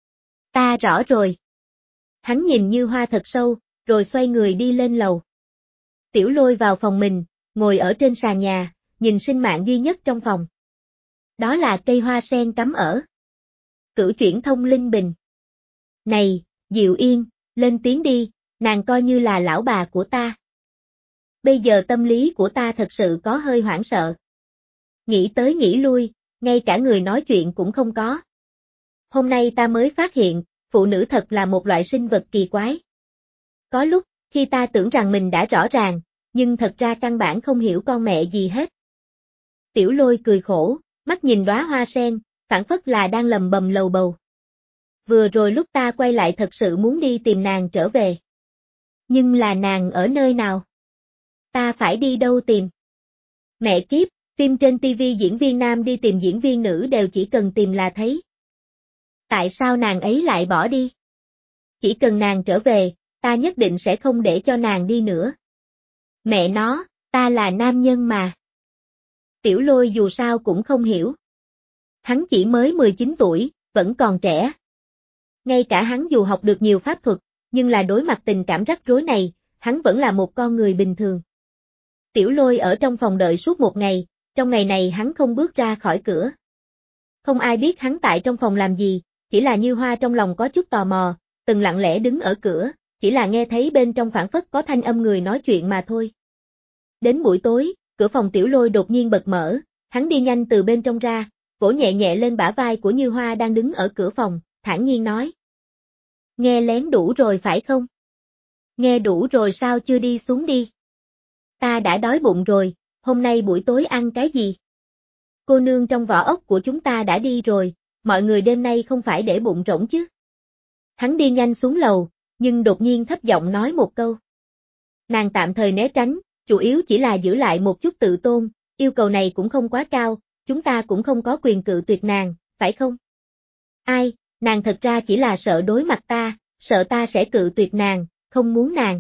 Speaker 1: Ta rõ rồi. Hắn nhìn Như Hoa thật sâu, rồi xoay người đi lên lầu. Tiểu Lôi vào phòng mình, ngồi ở trên sàn nhà, nhìn sinh mạng duy nhất trong phòng. Đó là cây hoa sen cắm ở Cửu Chuyển Thông Linh Bình. Này, Diệu Yên, lên tiếng đi, nàng coi như là lão bà của ta. Bây giờ tâm lý của ta thật sự có hơi hoảng sợ. Nghĩ tới nghĩ lui, ngay cả người nói chuyện cũng không có. Hôm nay ta mới phát hiện, phụ nữ thật là một loại sinh vật kỳ quái. Có lúc, khi ta tưởng rằng mình đã rõ ràng, nhưng thật ra căn bản không hiểu con mẹ gì hết. Tiểu Lôi cười khổ, mắt nhìn đóa hoa sen, phảng phất là đang lầm bầm lầu bầu. Vừa rồi lúc ta quay lại thật sự muốn đi tìm nàng trở về. Nhưng là nàng ở nơi nào? Ta phải đi đâu tìm? Mẹ kiếp, phim trên ti vi diễn viên nam đi tìm diễn viên nữ đều chỉ cần tìm là thấy. Tại sao nàng ấy lại bỏ đi? Chỉ cần nàng trở về, ta nhất định sẽ không để cho nàng đi nữa. Mẹ nó, ta là nam nhân mà. Tiểu Lôi dù sao cũng không hiểu. Hắn chỉ mới mười chín tuổi, vẫn còn trẻ. Ngay cả hắn dù học được nhiều pháp thuật, nhưng là đối mặt tình cảm rắc rối này, hắn vẫn là một con người bình thường. Tiểu Lôi ở trong phòng đợi suốt một ngày, trong ngày này hắn không bước ra khỏi cửa. Không ai biết hắn tại trong phòng làm gì, chỉ là Như Hoa trong lòng có chút tò mò, từng lặng lẽ đứng ở cửa, chỉ là nghe thấy bên trong phảng phất có thanh âm người nói chuyện mà thôi. Đến buổi tối, cửa phòng Tiểu Lôi đột nhiên bật mở, hắn đi nhanh từ bên trong ra, vỗ nhẹ nhẹ lên bả vai của Như Hoa đang đứng ở cửa phòng, thản nhiên nói. Nghe lén đủ rồi phải không? Nghe đủ rồi sao chưa đi xuống đi? Ta đã đói bụng rồi, hôm nay buổi tối ăn cái gì? Cô nương trong vỏ ốc của chúng ta đã đi rồi, mọi người đêm nay không phải để bụng rỗng chứ? Hắn đi nhanh xuống lầu, nhưng đột nhiên thấp giọng nói một câu. Nàng tạm thời né tránh, chủ yếu chỉ là giữ lại một chút tự tôn, yêu cầu này cũng không quá cao, chúng ta cũng không có quyền cự tuyệt nàng, phải không? Ai, nàng thật ra chỉ là sợ đối mặt ta, sợ ta sẽ cự tuyệt nàng, không muốn nàng.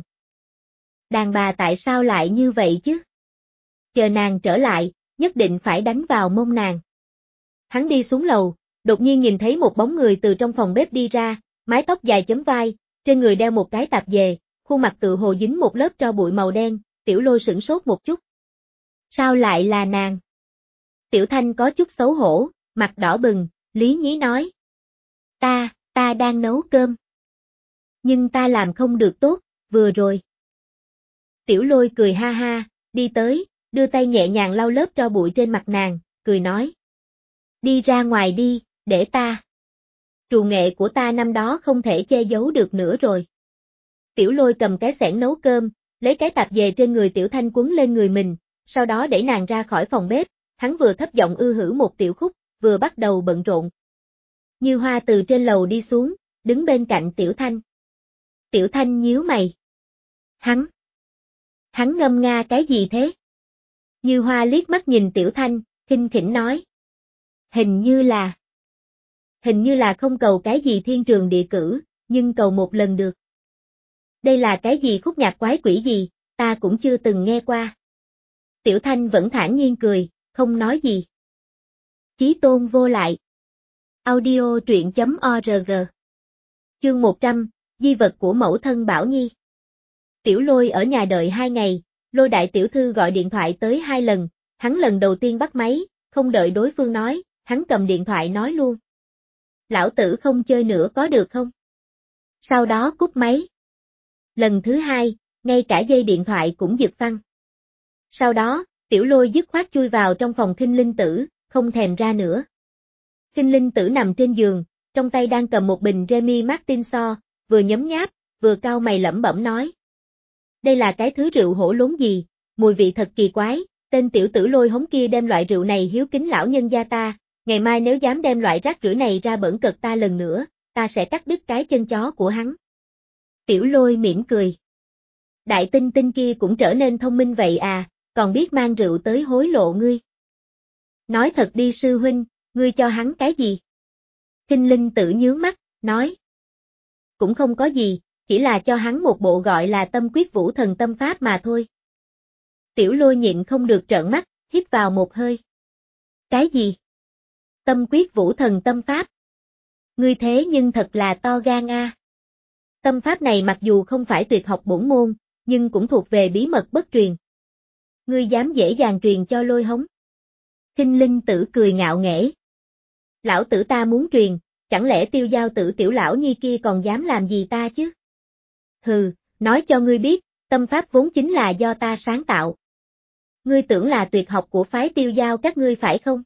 Speaker 1: Đàn bà tại sao lại như vậy chứ? Chờ nàng trở lại, nhất định phải đánh vào mông nàng. Hắn đi xuống lầu, đột nhiên nhìn thấy một bóng người từ trong phòng bếp đi ra, mái tóc dài chấm vai, trên người đeo một cái tạp dề, khuôn mặt tự hồ dính một lớp tro bụi màu đen, Tiểu Lôi sửng sốt một chút. Sao lại là nàng? Tiểu Thanh có chút xấu hổ, mặt đỏ bừng, lý nhí nói. Ta, ta đang nấu cơm. Nhưng ta làm không được tốt, vừa rồi. Tiểu Lôi cười ha ha, đi tới, đưa tay nhẹ nhàng lau lớp tro bụi trên mặt nàng, cười nói. Đi ra ngoài đi, để ta. Trù nghệ của ta năm đó không thể che giấu được nữa rồi. Tiểu Lôi cầm cái xẻng nấu cơm, lấy cái tạp dề trên người Tiểu Thanh quấn lên người mình, sau đó đẩy nàng ra khỏi phòng bếp, hắn vừa thấp giọng ư hử một tiểu khúc, vừa bắt đầu bận rộn. Như Hoa từ trên lầu đi xuống, đứng bên cạnh Tiểu Thanh. Tiểu Thanh nhíu mày. Hắn. Hắn ngâm nga cái gì thế? Như Hoa liếc mắt nhìn Tiểu Thanh, khinh khỉnh nói. Hình như là. Hình như là không cầu cái gì thiên trường địa cử, nhưng cầu một lần được. Đây là cái gì khúc nhạc quái quỷ gì, ta cũng chưa từng nghe qua. Tiểu Thanh vẫn thản nhiên cười, không nói gì. Chí tôn vô lại. Audio truyện chấm org. Chương một trăm, di vật của mẫu thân Bảo Nhi. Tiểu Lôi ở nhà đợi hai ngày, Lôi đại tiểu thư gọi điện thoại tới hai lần, hắn lần đầu tiên bắt máy, không đợi đối phương nói, hắn cầm điện thoại nói luôn. Lão tử không chơi nữa có được không? Sau đó cúp máy. Lần thứ hai, ngay cả dây điện thoại cũng giật phăng. Sau đó, Tiểu Lôi dứt khoát chui vào trong phòng Khinh Linh Tử, không thèm ra nữa. Khinh Linh Tử nằm trên giường, trong tay đang cầm một bình Remy Martin so, vừa nhấm nháp, vừa cau mày lẩm bẩm nói. Đây là cái thứ rượu hổ lốn gì, mùi vị thật kỳ quái, tên tiểu tử Lôi hống kia đem loại rượu này hiếu kính lão nhân gia ta, ngày mai nếu dám đem loại rác rưởi này ra bẩn cật ta lần nữa, ta sẽ cắt đứt cái chân chó của hắn. Tiểu Lôi mỉm cười. Đại tinh tinh kia cũng trở nên thông minh vậy à, còn biết mang rượu tới hối lộ ngươi. Nói thật đi sư huynh, Ngươi cho hắn cái gì? Kinh Linh Tử nhướng mắt, nói. Cũng không có gì, chỉ là cho hắn một bộ gọi là Tâm Quyết Vũ Thần Tâm Pháp mà thôi. Tiểu Lôi nhịn không được trợn mắt, hít vào một hơi. Cái gì? Tâm Quyết Vũ Thần Tâm Pháp? Ngươi thế nhưng thật là to gan a. Tâm pháp này mặc dù không phải tuyệt học bổn môn, nhưng cũng thuộc về bí mật bất truyền. Ngươi dám dễ dàng truyền cho Lôi Hống? Kinh Linh Tử cười ngạo nghễ. Lão tử ta muốn truyền, chẳng lẽ Tiêu Giao Tử tiểu lão nhi kia còn dám làm gì ta chứ? Hừ, nói cho ngươi biết, tâm pháp vốn chính là do ta sáng tạo. Ngươi tưởng là tuyệt học của phái Tiêu Giao các ngươi phải không?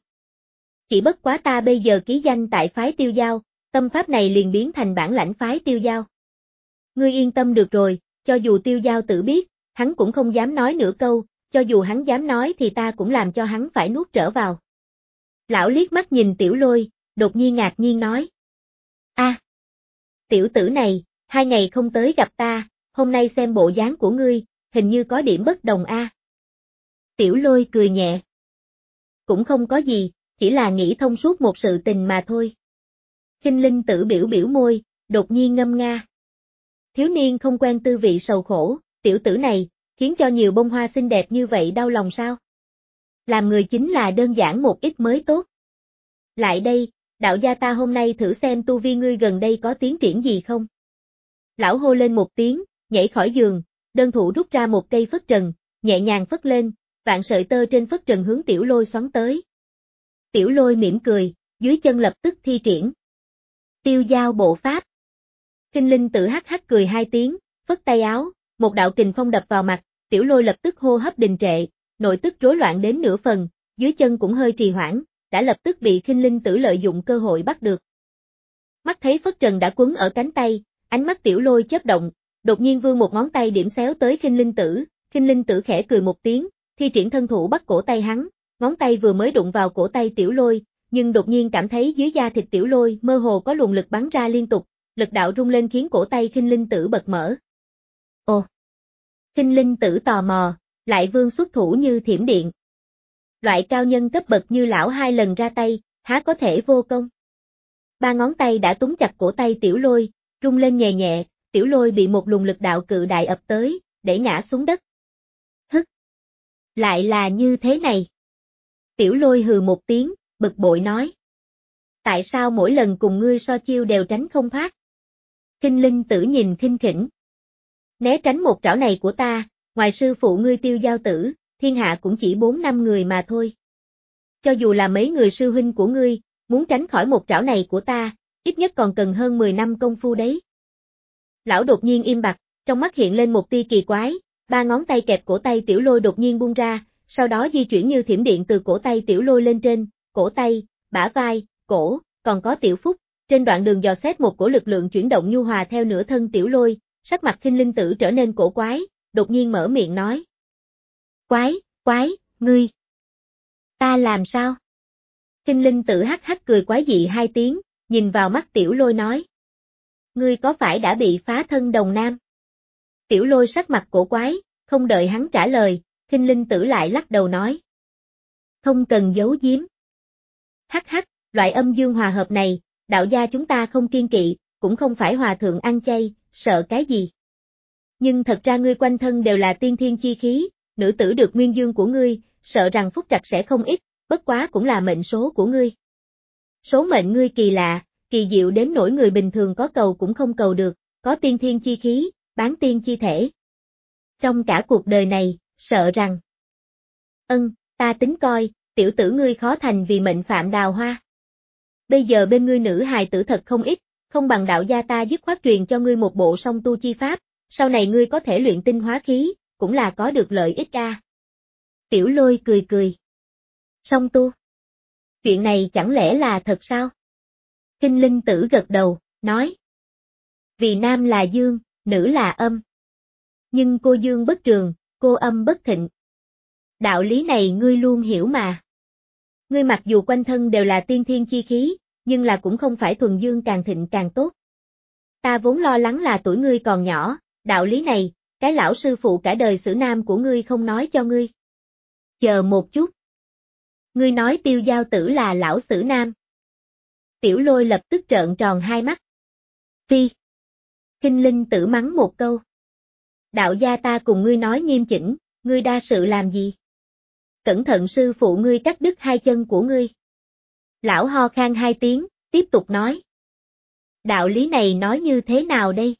Speaker 1: Chỉ bất quá ta bây giờ ký danh tại phái Tiêu Giao, tâm pháp này liền biến thành bản lãnh phái Tiêu Giao. Ngươi yên tâm được rồi, cho dù Tiêu Giao Tử biết, hắn cũng không dám nói nửa câu, cho dù hắn dám nói thì ta cũng làm cho hắn phải nuốt trở vào. Lão liếc mắt nhìn Tiểu Lôi, đột nhiên ngạc nhiên nói. A, tiểu tử này, hai ngày không tới gặp ta, hôm nay xem bộ dáng của ngươi, hình như có điểm bất đồng a. Tiểu Lôi cười nhẹ. Cũng không có gì, chỉ là nghĩ thông suốt một sự tình mà thôi. Kinh Linh Tử biểu biểu môi, đột nhiên ngâm nga. Thiếu niên không quen tư vị sầu khổ, tiểu tử này, khiến cho nhiều bông hoa xinh đẹp như vậy đau lòng sao? Làm người chính là đơn giản một ít mới tốt. Lại đây, đạo gia ta hôm nay thử xem tu vi ngươi gần đây có tiến triển gì không? Lão hô lên một tiếng, nhảy khỏi giường, đơn thủ rút ra một cây phất trần, nhẹ nhàng phất lên, vạn sợi tơ trên phất trần hướng Tiểu Lôi xoắn tới. Tiểu Lôi mỉm cười, dưới chân lập tức thi triển. Tiêu Giao bộ pháp. Kinh Linh Tử hắc hắc cười hai tiếng, phất tay áo, một đạo kình phong đập vào mặt, Tiểu Lôi lập tức hô hấp đình trệ, nội tức rối loạn đến nửa phần, dưới chân cũng hơi trì hoãn, đã lập tức bị Kinh Linh Tử lợi dụng cơ hội bắt được. Mắt thấy phất trần đã quấn ở cánh tay, ánh mắt Tiểu Lôi chớp động, đột nhiên vươn một ngón tay điểm xéo tới Kinh Linh Tử, Kinh Linh Tử khẽ cười một tiếng, thi triển thân thủ bắt cổ tay hắn, ngón tay vừa mới đụng vào cổ tay Tiểu Lôi, nhưng đột nhiên cảm thấy dưới da thịt Tiểu Lôi mơ hồ có luồng lực bắn ra liên tục, lực đạo rung lên khiến cổ tay Kinh Linh Tử bật mở. Ồ! Kinh Linh Tử tò mò, lại vươn xuất thủ như thiểm điện. Loại cao nhân cấp bậc như lão hai lần ra tay, há có thể vô công. Ba ngón tay đã túm chặt cổ tay Tiểu Lôi, rung lên nhẹ nhẹ, Tiểu Lôi bị một luồng lực đạo cự đại ập tới, đẩy ngã xuống đất. Hức! Lại là như thế này. Tiểu Lôi hừ một tiếng, bực bội nói. Tại sao mỗi lần cùng ngươi so chiêu đều tránh không thoát? Kinh Linh Tử nhìn khinh khỉnh. Né tránh một trảo này của ta, ngoài sư phụ ngươi Tiêu Giao Tử, thiên hạ cũng chỉ bốn năm người mà thôi. Cho dù là mấy người sư huynh của ngươi, muốn tránh khỏi một trảo này của ta, ít nhất còn cần hơn mười năm công phu đấy. Lão đột nhiên im bặt, trong mắt hiện lên một tia kỳ quái, ba ngón tay kẹp cổ tay Tiểu Lôi đột nhiên buông ra, sau đó di chuyển như thiểm điện từ cổ tay Tiểu Lôi lên trên, cổ tay, bả vai, cổ, còn có Tiểu Phúc, trên đoạn đường dò xét một cổ lực lượng chuyển động nhu hòa theo nửa thân Tiểu Lôi, sắc mặt Kinh Linh Tử trở nên cổ quái, đột nhiên mở miệng nói. Quái, quái, ngươi. Ta làm sao? Kinh Linh Tử hắc hắc cười quái dị hai tiếng, nhìn vào mắt Tiểu Lôi nói. Ngươi có phải đã bị phá thân đồng nam? Tiểu Lôi sắc mặt cổ quái, không đợi hắn trả lời, Kinh Linh Tử lại lắc đầu nói. Không cần giấu giếm. Hắc hắc, loại âm dương hòa hợp này, đạo gia chúng ta không kiên kỵ, cũng không phải hòa thượng ăn chay, sợ cái gì. Nhưng thật ra ngươi quanh thân đều là tiên thiên chi khí, nữ tử được nguyên dương của ngươi, sợ rằng phúc trạch sẽ không ít, bất quá cũng là mệnh số của ngươi. Số mệnh ngươi kỳ lạ, kỳ diệu đến nỗi người bình thường có cầu cũng không cầu được, có tiên thiên chi khí, bán tiên chi thể. Trong cả cuộc đời này, sợ rằng. Ân, ta tính coi, tiểu tử ngươi khó thành vì mệnh phạm đào hoa. Bây giờ bên ngươi nữ hài tử thật không ít, không bằng đạo gia ta dứt khoát truyền cho ngươi một bộ song tu chi pháp, sau này ngươi có thể luyện tinh hóa khí, cũng là có được lợi ích a. Tiểu Lôi cười cười. Song tu. Chuyện này chẳng lẽ là thật sao? Kinh Linh Tử gật đầu, nói. Vì nam là dương, nữ là âm. Nhưng cô dương bất trường, cô âm bất thịnh. Đạo lý này ngươi luôn hiểu mà. Ngươi mặc dù quanh thân đều là tiên thiên chi khí, nhưng là cũng không phải thuần dương càng thịnh càng tốt. Ta vốn lo lắng là tuổi ngươi còn nhỏ, đạo lý này, cái lão sư phụ cả đời xử nam của ngươi không nói cho ngươi. Chờ một chút. Ngươi nói Tiêu Giao Tử là lão sử nam. Tiểu Lôi lập tức trợn tròn hai mắt. Phi. Kinh Linh Tử mắng một câu. Đạo gia ta cùng ngươi nói nghiêm chỉnh, ngươi đa sự làm gì? Cẩn thận sư phụ ngươi cắt đứt hai chân của ngươi. Lão ho khan hai tiếng, tiếp tục nói. Đạo lý này nói như thế nào đây?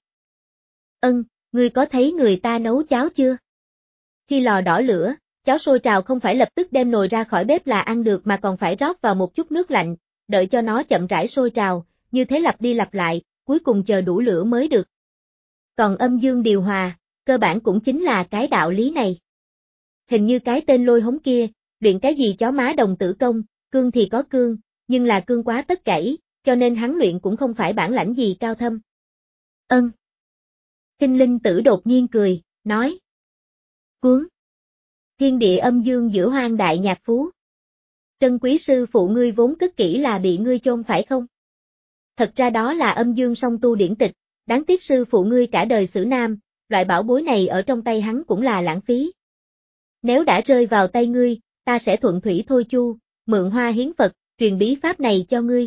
Speaker 1: Ân, ngươi có thấy người ta nấu cháo chưa? Khi lò đỏ lửa, cháo sôi trào không phải lập tức đem nồi ra khỏi bếp là ăn được mà còn phải rót vào một chút nước lạnh, đợi cho nó chậm rãi sôi trào, như thế lặp đi lặp lại, cuối cùng chờ đủ lửa mới được. Còn âm dương điều hòa, cơ bản cũng chính là cái đạo lý này. Hình như cái tên Lôi Hống kia, luyện cái gì chó má đồng tử công, cương thì có cương, nhưng là cương quá tất cảy, cho nên hắn luyện cũng không phải bản lãnh gì cao thâm. Ân. Kinh Linh Tử đột nhiên cười, nói. Cuốn. Thiên địa âm dương giữa hoang đại nhạc phú. Trân quý sư phụ ngươi vốn cất kỹ là bị ngươi chôn phải không? Thật ra đó là âm dương song tu điển tịch, đáng tiếc sư phụ ngươi cả đời xử nam, loại bảo bối này ở trong tay hắn cũng là lãng phí. Nếu đã rơi vào tay ngươi, ta sẽ thuận thủy thôi chu, mượn hoa hiến Phật, truyền bí pháp này cho ngươi.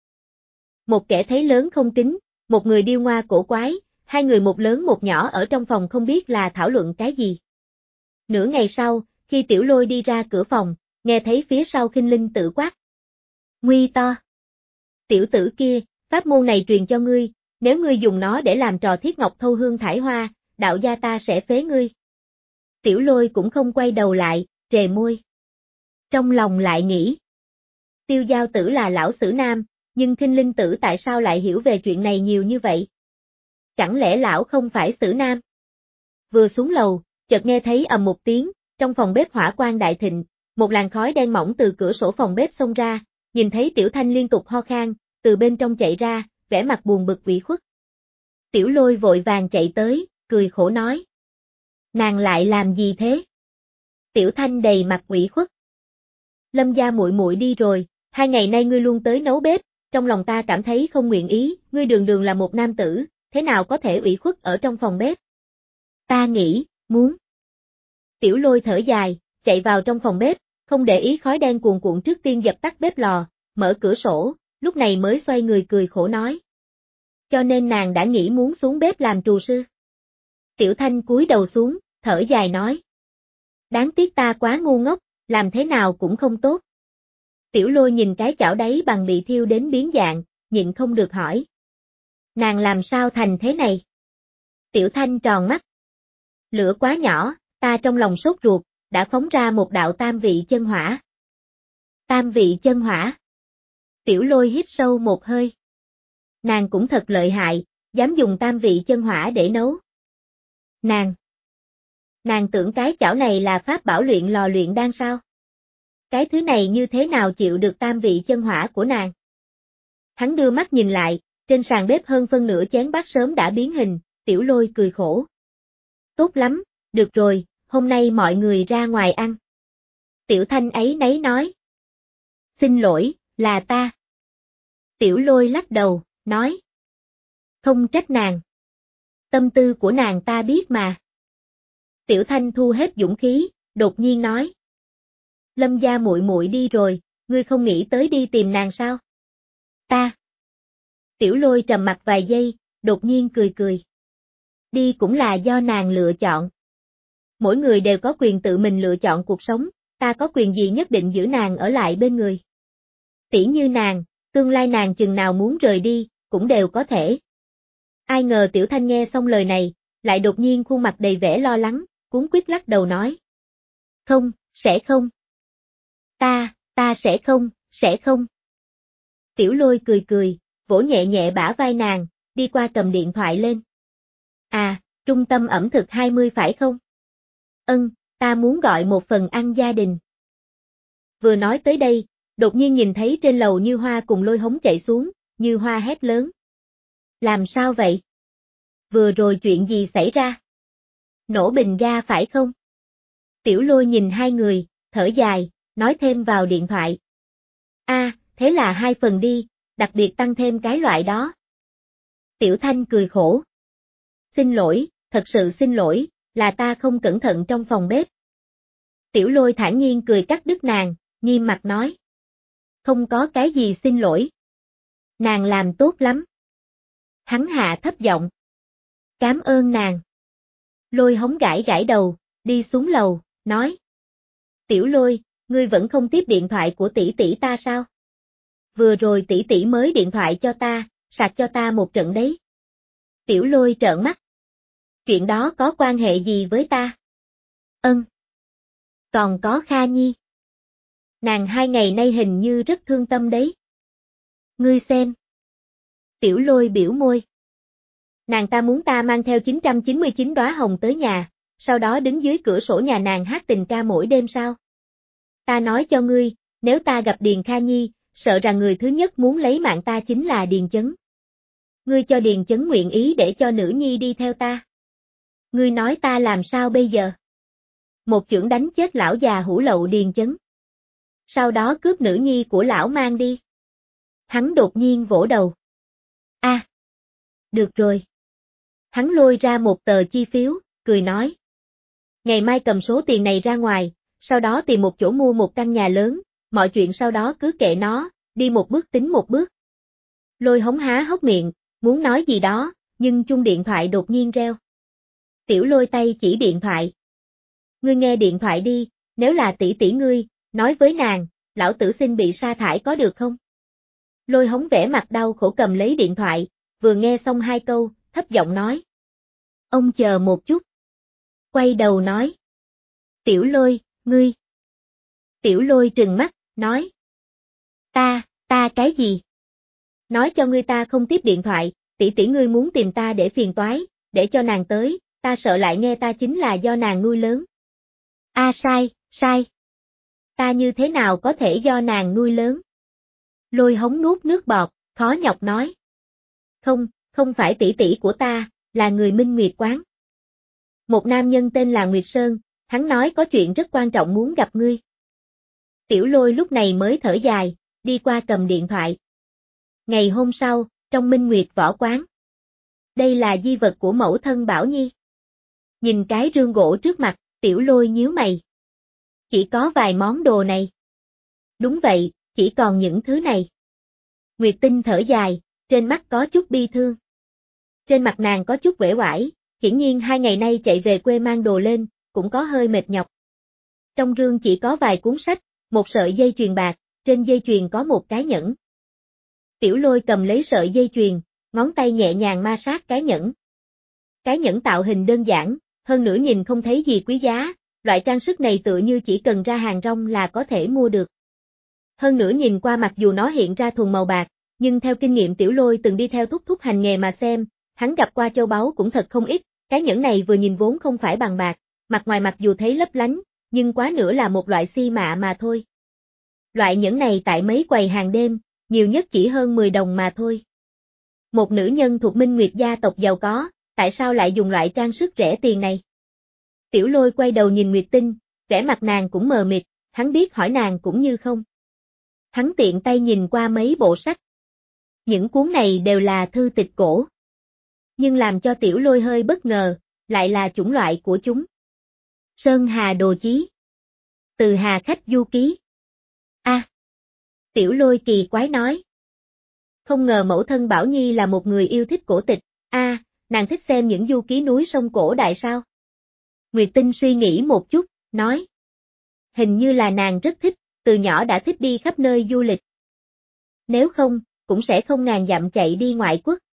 Speaker 1: Một kẻ thấy lớn không kính, một người điêu ngoa cổ quái, hai người một lớn một nhỏ ở trong phòng không biết là thảo luận cái gì. Nửa ngày sau, khi Tiểu Lôi đi ra cửa phòng, nghe thấy phía sau Kinh Linh Tử quát. Nguy to! Tiểu tử kia, pháp môn này truyền cho ngươi, nếu ngươi dùng nó để làm trò thiết ngọc thâu hương thải hoa, đạo gia ta sẽ phế ngươi. Tiểu Lôi cũng không quay đầu lại, trề môi. Trong lòng lại nghĩ. Tiêu Giao Tử là lão sử nam, nhưng Kinh Linh Tử tại sao lại hiểu về chuyện này nhiều như vậy? Chẳng lẽ lão không phải sử nam? Vừa xuống lầu, chợt nghe thấy ầm một tiếng, trong phòng bếp hỏa quang đại thịnh, một làn khói đen mỏng từ cửa sổ phòng bếp xông ra, nhìn thấy Tiểu Thanh liên tục ho khan, từ bên trong chạy ra, vẻ mặt buồn bực ủy khuất. Tiểu Lôi vội vàng chạy tới, cười khổ nói. Nàng lại làm gì thế? Tiểu Thanh đầy mặt ủy khuất. Lâm gia muội muội đi rồi, hai ngày nay ngươi luôn tới nấu bếp, trong lòng ta cảm thấy không nguyện ý, ngươi đường đường là một nam tử, thế nào có thể ủy khuất ở trong phòng bếp? Ta nghĩ, muốn. Tiểu Lôi thở dài, chạy vào trong phòng bếp, không để ý khói đen cuồn cuộn trước tiên dập tắt bếp lò, mở cửa sổ, lúc này mới xoay người cười khổ nói. Cho nên nàng đã nghĩ muốn xuống bếp làm trù sư. Tiểu Thanh cúi đầu xuống, thở dài nói. Đáng tiếc ta quá ngu ngốc, làm thế nào cũng không tốt. Tiểu Lôi nhìn cái chảo đáy bằng bị thiêu đến biến dạng, nhịn không được hỏi. Nàng làm sao thành thế này? Tiểu Thanh tròn mắt. Lửa quá nhỏ, ta trong lòng sốt ruột, đã phóng ra một đạo tam vị chân hỏa. Tam vị chân hỏa. Tiểu Lôi hít sâu một hơi. Nàng cũng thật lợi hại, dám dùng tam vị chân hỏa để nấu. Nàng. Nàng tưởng cái chảo này là pháp bảo luyện lò luyện đan sao? Cái thứ này như thế nào chịu được tam vị chân hỏa của nàng? Hắn đưa mắt nhìn lại, trên sàn bếp hơn phân nửa chén bát sớm đã biến hình, Tiểu Lôi cười khổ. Tốt lắm, được rồi, hôm nay mọi người ra ngoài ăn. Tiểu Thanh ấy nấy nói. Xin lỗi, là ta. Tiểu Lôi lắc đầu, nói. Không trách nàng. Tâm tư của nàng ta biết mà. Tiểu Thanh thu hết dũng khí, đột nhiên nói. Lâm gia muội muội đi rồi, ngươi không nghĩ tới đi tìm nàng sao? Ta. Tiểu Lôi trầm mặt vài giây, đột nhiên cười cười. Đi cũng là do nàng lựa chọn. Mỗi người đều có quyền tự mình lựa chọn cuộc sống, ta có quyền gì nhất định giữ nàng ở lại bên người. Tỉ như nàng, tương lai nàng chừng nào muốn rời đi, cũng đều có thể. Ai ngờ Tiểu Thanh nghe xong lời này, lại đột nhiên khuôn mặt đầy vẻ lo lắng, cuống quýt lắc đầu nói. Không, sẽ không. Ta, ta sẽ không, sẽ không. Tiểu Lôi cười cười, vỗ nhẹ nhẹ bả vai nàng, đi qua cầm điện thoại lên. À, trung tâm ẩm thực hai mươi phải không? Ân, ta muốn gọi một phần ăn gia đình. Vừa nói tới đây, đột nhiên nhìn thấy trên lầu Như Hoa cùng Lôi Hống chạy xuống, Như Hoa hét lớn. Làm sao vậy? Vừa rồi chuyện gì xảy ra? Nổ bình ga phải không? Tiểu Lôi nhìn hai người, thở dài, nói thêm vào điện thoại. A, à, thế là hai phần đi, đặc biệt tăng thêm cái loại đó. Tiểu Thanh cười khổ. Xin lỗi, thật sự xin lỗi, là ta không cẩn thận trong phòng bếp. Tiểu Lôi thản nhiên cười cắt đứt nàng, nghiêm mặt nói. Không có cái gì xin lỗi. Nàng làm tốt lắm. Hắn hạ thấp giọng. Cảm ơn nàng. Lôi hống gãi gãi đầu, đi xuống lầu, nói. Tiểu Lôi, ngươi vẫn không tiếp điện thoại của tỷ tỷ ta sao? Vừa rồi tỷ tỷ mới điện thoại cho ta, sạc cho ta một trận đấy. Tiểu Lôi trợn mắt. Chuyện đó có quan hệ gì với ta? Ân. Còn có Kha Nhi. Nàng hai ngày nay hình như rất thương tâm đấy. Ngươi xem. Tiểu Lôi biểu môi. Nàng ta muốn ta mang theo chín trăm chín mươi chín đóa hồng tới nhà, sau đó đứng dưới cửa sổ nhà nàng hát tình ca mỗi đêm sao? Ta nói cho ngươi, nếu ta gặp Điền Kha Nhi, sợ rằng người thứ nhất muốn lấy mạng ta chính là Điền Chấn. Ngươi cho Điền Chấn nguyện ý để cho nữ nhi đi theo ta. Ngươi nói ta làm sao bây giờ? Một chưởng đánh chết lão già hủ lậu Điền Chấn. Sau đó cướp nữ nhi của lão mang đi. Hắn đột nhiên vỗ đầu. A, à, được rồi. Hắn lôi ra một tờ chi phiếu, cười nói. Ngày mai cầm số tiền này ra ngoài, sau đó tìm một chỗ mua một căn nhà lớn, mọi chuyện sau đó cứ kệ nó, đi một bước tính một bước. Lôi hống há hốc miệng, muốn nói gì đó, nhưng chuông điện thoại đột nhiên reo. Tiểu Lôi tay chỉ điện thoại. Ngươi nghe điện thoại đi, nếu là tỷ tỷ ngươi, nói với nàng, lão tử xin bị sa thải có được không? Lôi hống vẻ mặt đau khổ cầm lấy điện thoại, vừa nghe xong hai câu, thấp giọng nói. Ông chờ một chút. Quay đầu nói. Tiểu Lôi, ngươi. Tiểu Lôi trừng mắt, nói. Ta, ta cái gì? Nói cho ngươi ta không tiếp điện thoại, tỷ tỷ ngươi muốn tìm ta để phiền toái, để cho nàng tới, ta sợ lại nghe ta chính là do nàng nuôi lớn. A à, sai, sai. Ta như thế nào có thể do nàng nuôi lớn? Lôi hống nuốt nước bọt, khó nhọc nói. Không, không phải tỷ tỷ của ta, là người Minh Nguyệt quán. Một nam nhân tên là Nguyệt Sơn, hắn nói có chuyện rất quan trọng muốn gặp ngươi. Tiểu Lôi lúc này mới thở dài, đi qua cầm điện thoại. Ngày hôm sau, trong Minh Nguyệt võ quán. Đây là di vật của mẫu thân Bảo Nhi. Nhìn cái rương gỗ trước mặt, Tiểu Lôi nhíu mày. Chỉ có vài món đồ này. Đúng vậy, chỉ còn những thứ này. Nguyệt Tinh thở dài, trên mắt có chút bi thương. Trên mặt nàng có chút uể oải, hiển nhiên hai ngày nay chạy về quê mang đồ lên, cũng có hơi mệt nhọc. Trong rương chỉ có vài cuốn sách, một sợi dây chuyền bạc, trên dây chuyền có một cái nhẫn. Tiểu Lôi cầm lấy sợi dây chuyền, ngón tay nhẹ nhàng ma sát cái nhẫn. Cái nhẫn tạo hình đơn giản, hơn nữa nhìn không thấy gì quý giá, loại trang sức này tựa như chỉ cần ra hàng rong là có thể mua được. Hơn nữa nhìn qua mặc dù nó hiện ra thuần màu bạc, nhưng theo kinh nghiệm Tiểu Lôi từng đi theo thúc thúc hành nghề mà xem, hắn gặp qua châu báu cũng thật không ít, cái nhẫn này vừa nhìn vốn không phải bằng bạc, mặt ngoài mặc dù thấy lấp lánh, nhưng quá nữa là một loại xi mạ mà thôi. Loại nhẫn này tại mấy quầy hàng đêm, nhiều nhất chỉ hơn mười đồng mà thôi. Một nữ nhân thuộc Minh Nguyệt gia tộc giàu có, tại sao lại dùng loại trang sức rẻ tiền này? Tiểu Lôi quay đầu nhìn Nguyệt Tinh, vẻ mặt nàng cũng mờ mịt, hắn biết hỏi nàng cũng như không. Hắn tiện tay nhìn qua mấy bộ sách. Những cuốn này đều là thư tịch cổ. Nhưng làm cho Tiểu Lôi hơi bất ngờ, lại là chủng loại của chúng. Sơn Hà Đồ Chí. Từ Hà Khách Du Ký. A. À, Tiểu Lôi kỳ quái nói. Không ngờ mẫu thân Bảo Nhi là một người yêu thích cổ tịch, a, à, nàng thích xem những du ký núi sông cổ đại sao? Nguyệt Tinh suy nghĩ một chút, nói. Hình như là nàng rất thích, từ nhỏ đã thích đi khắp nơi du lịch. Nếu không, cũng sẽ không ngàn dặm chạy đi ngoại quốc.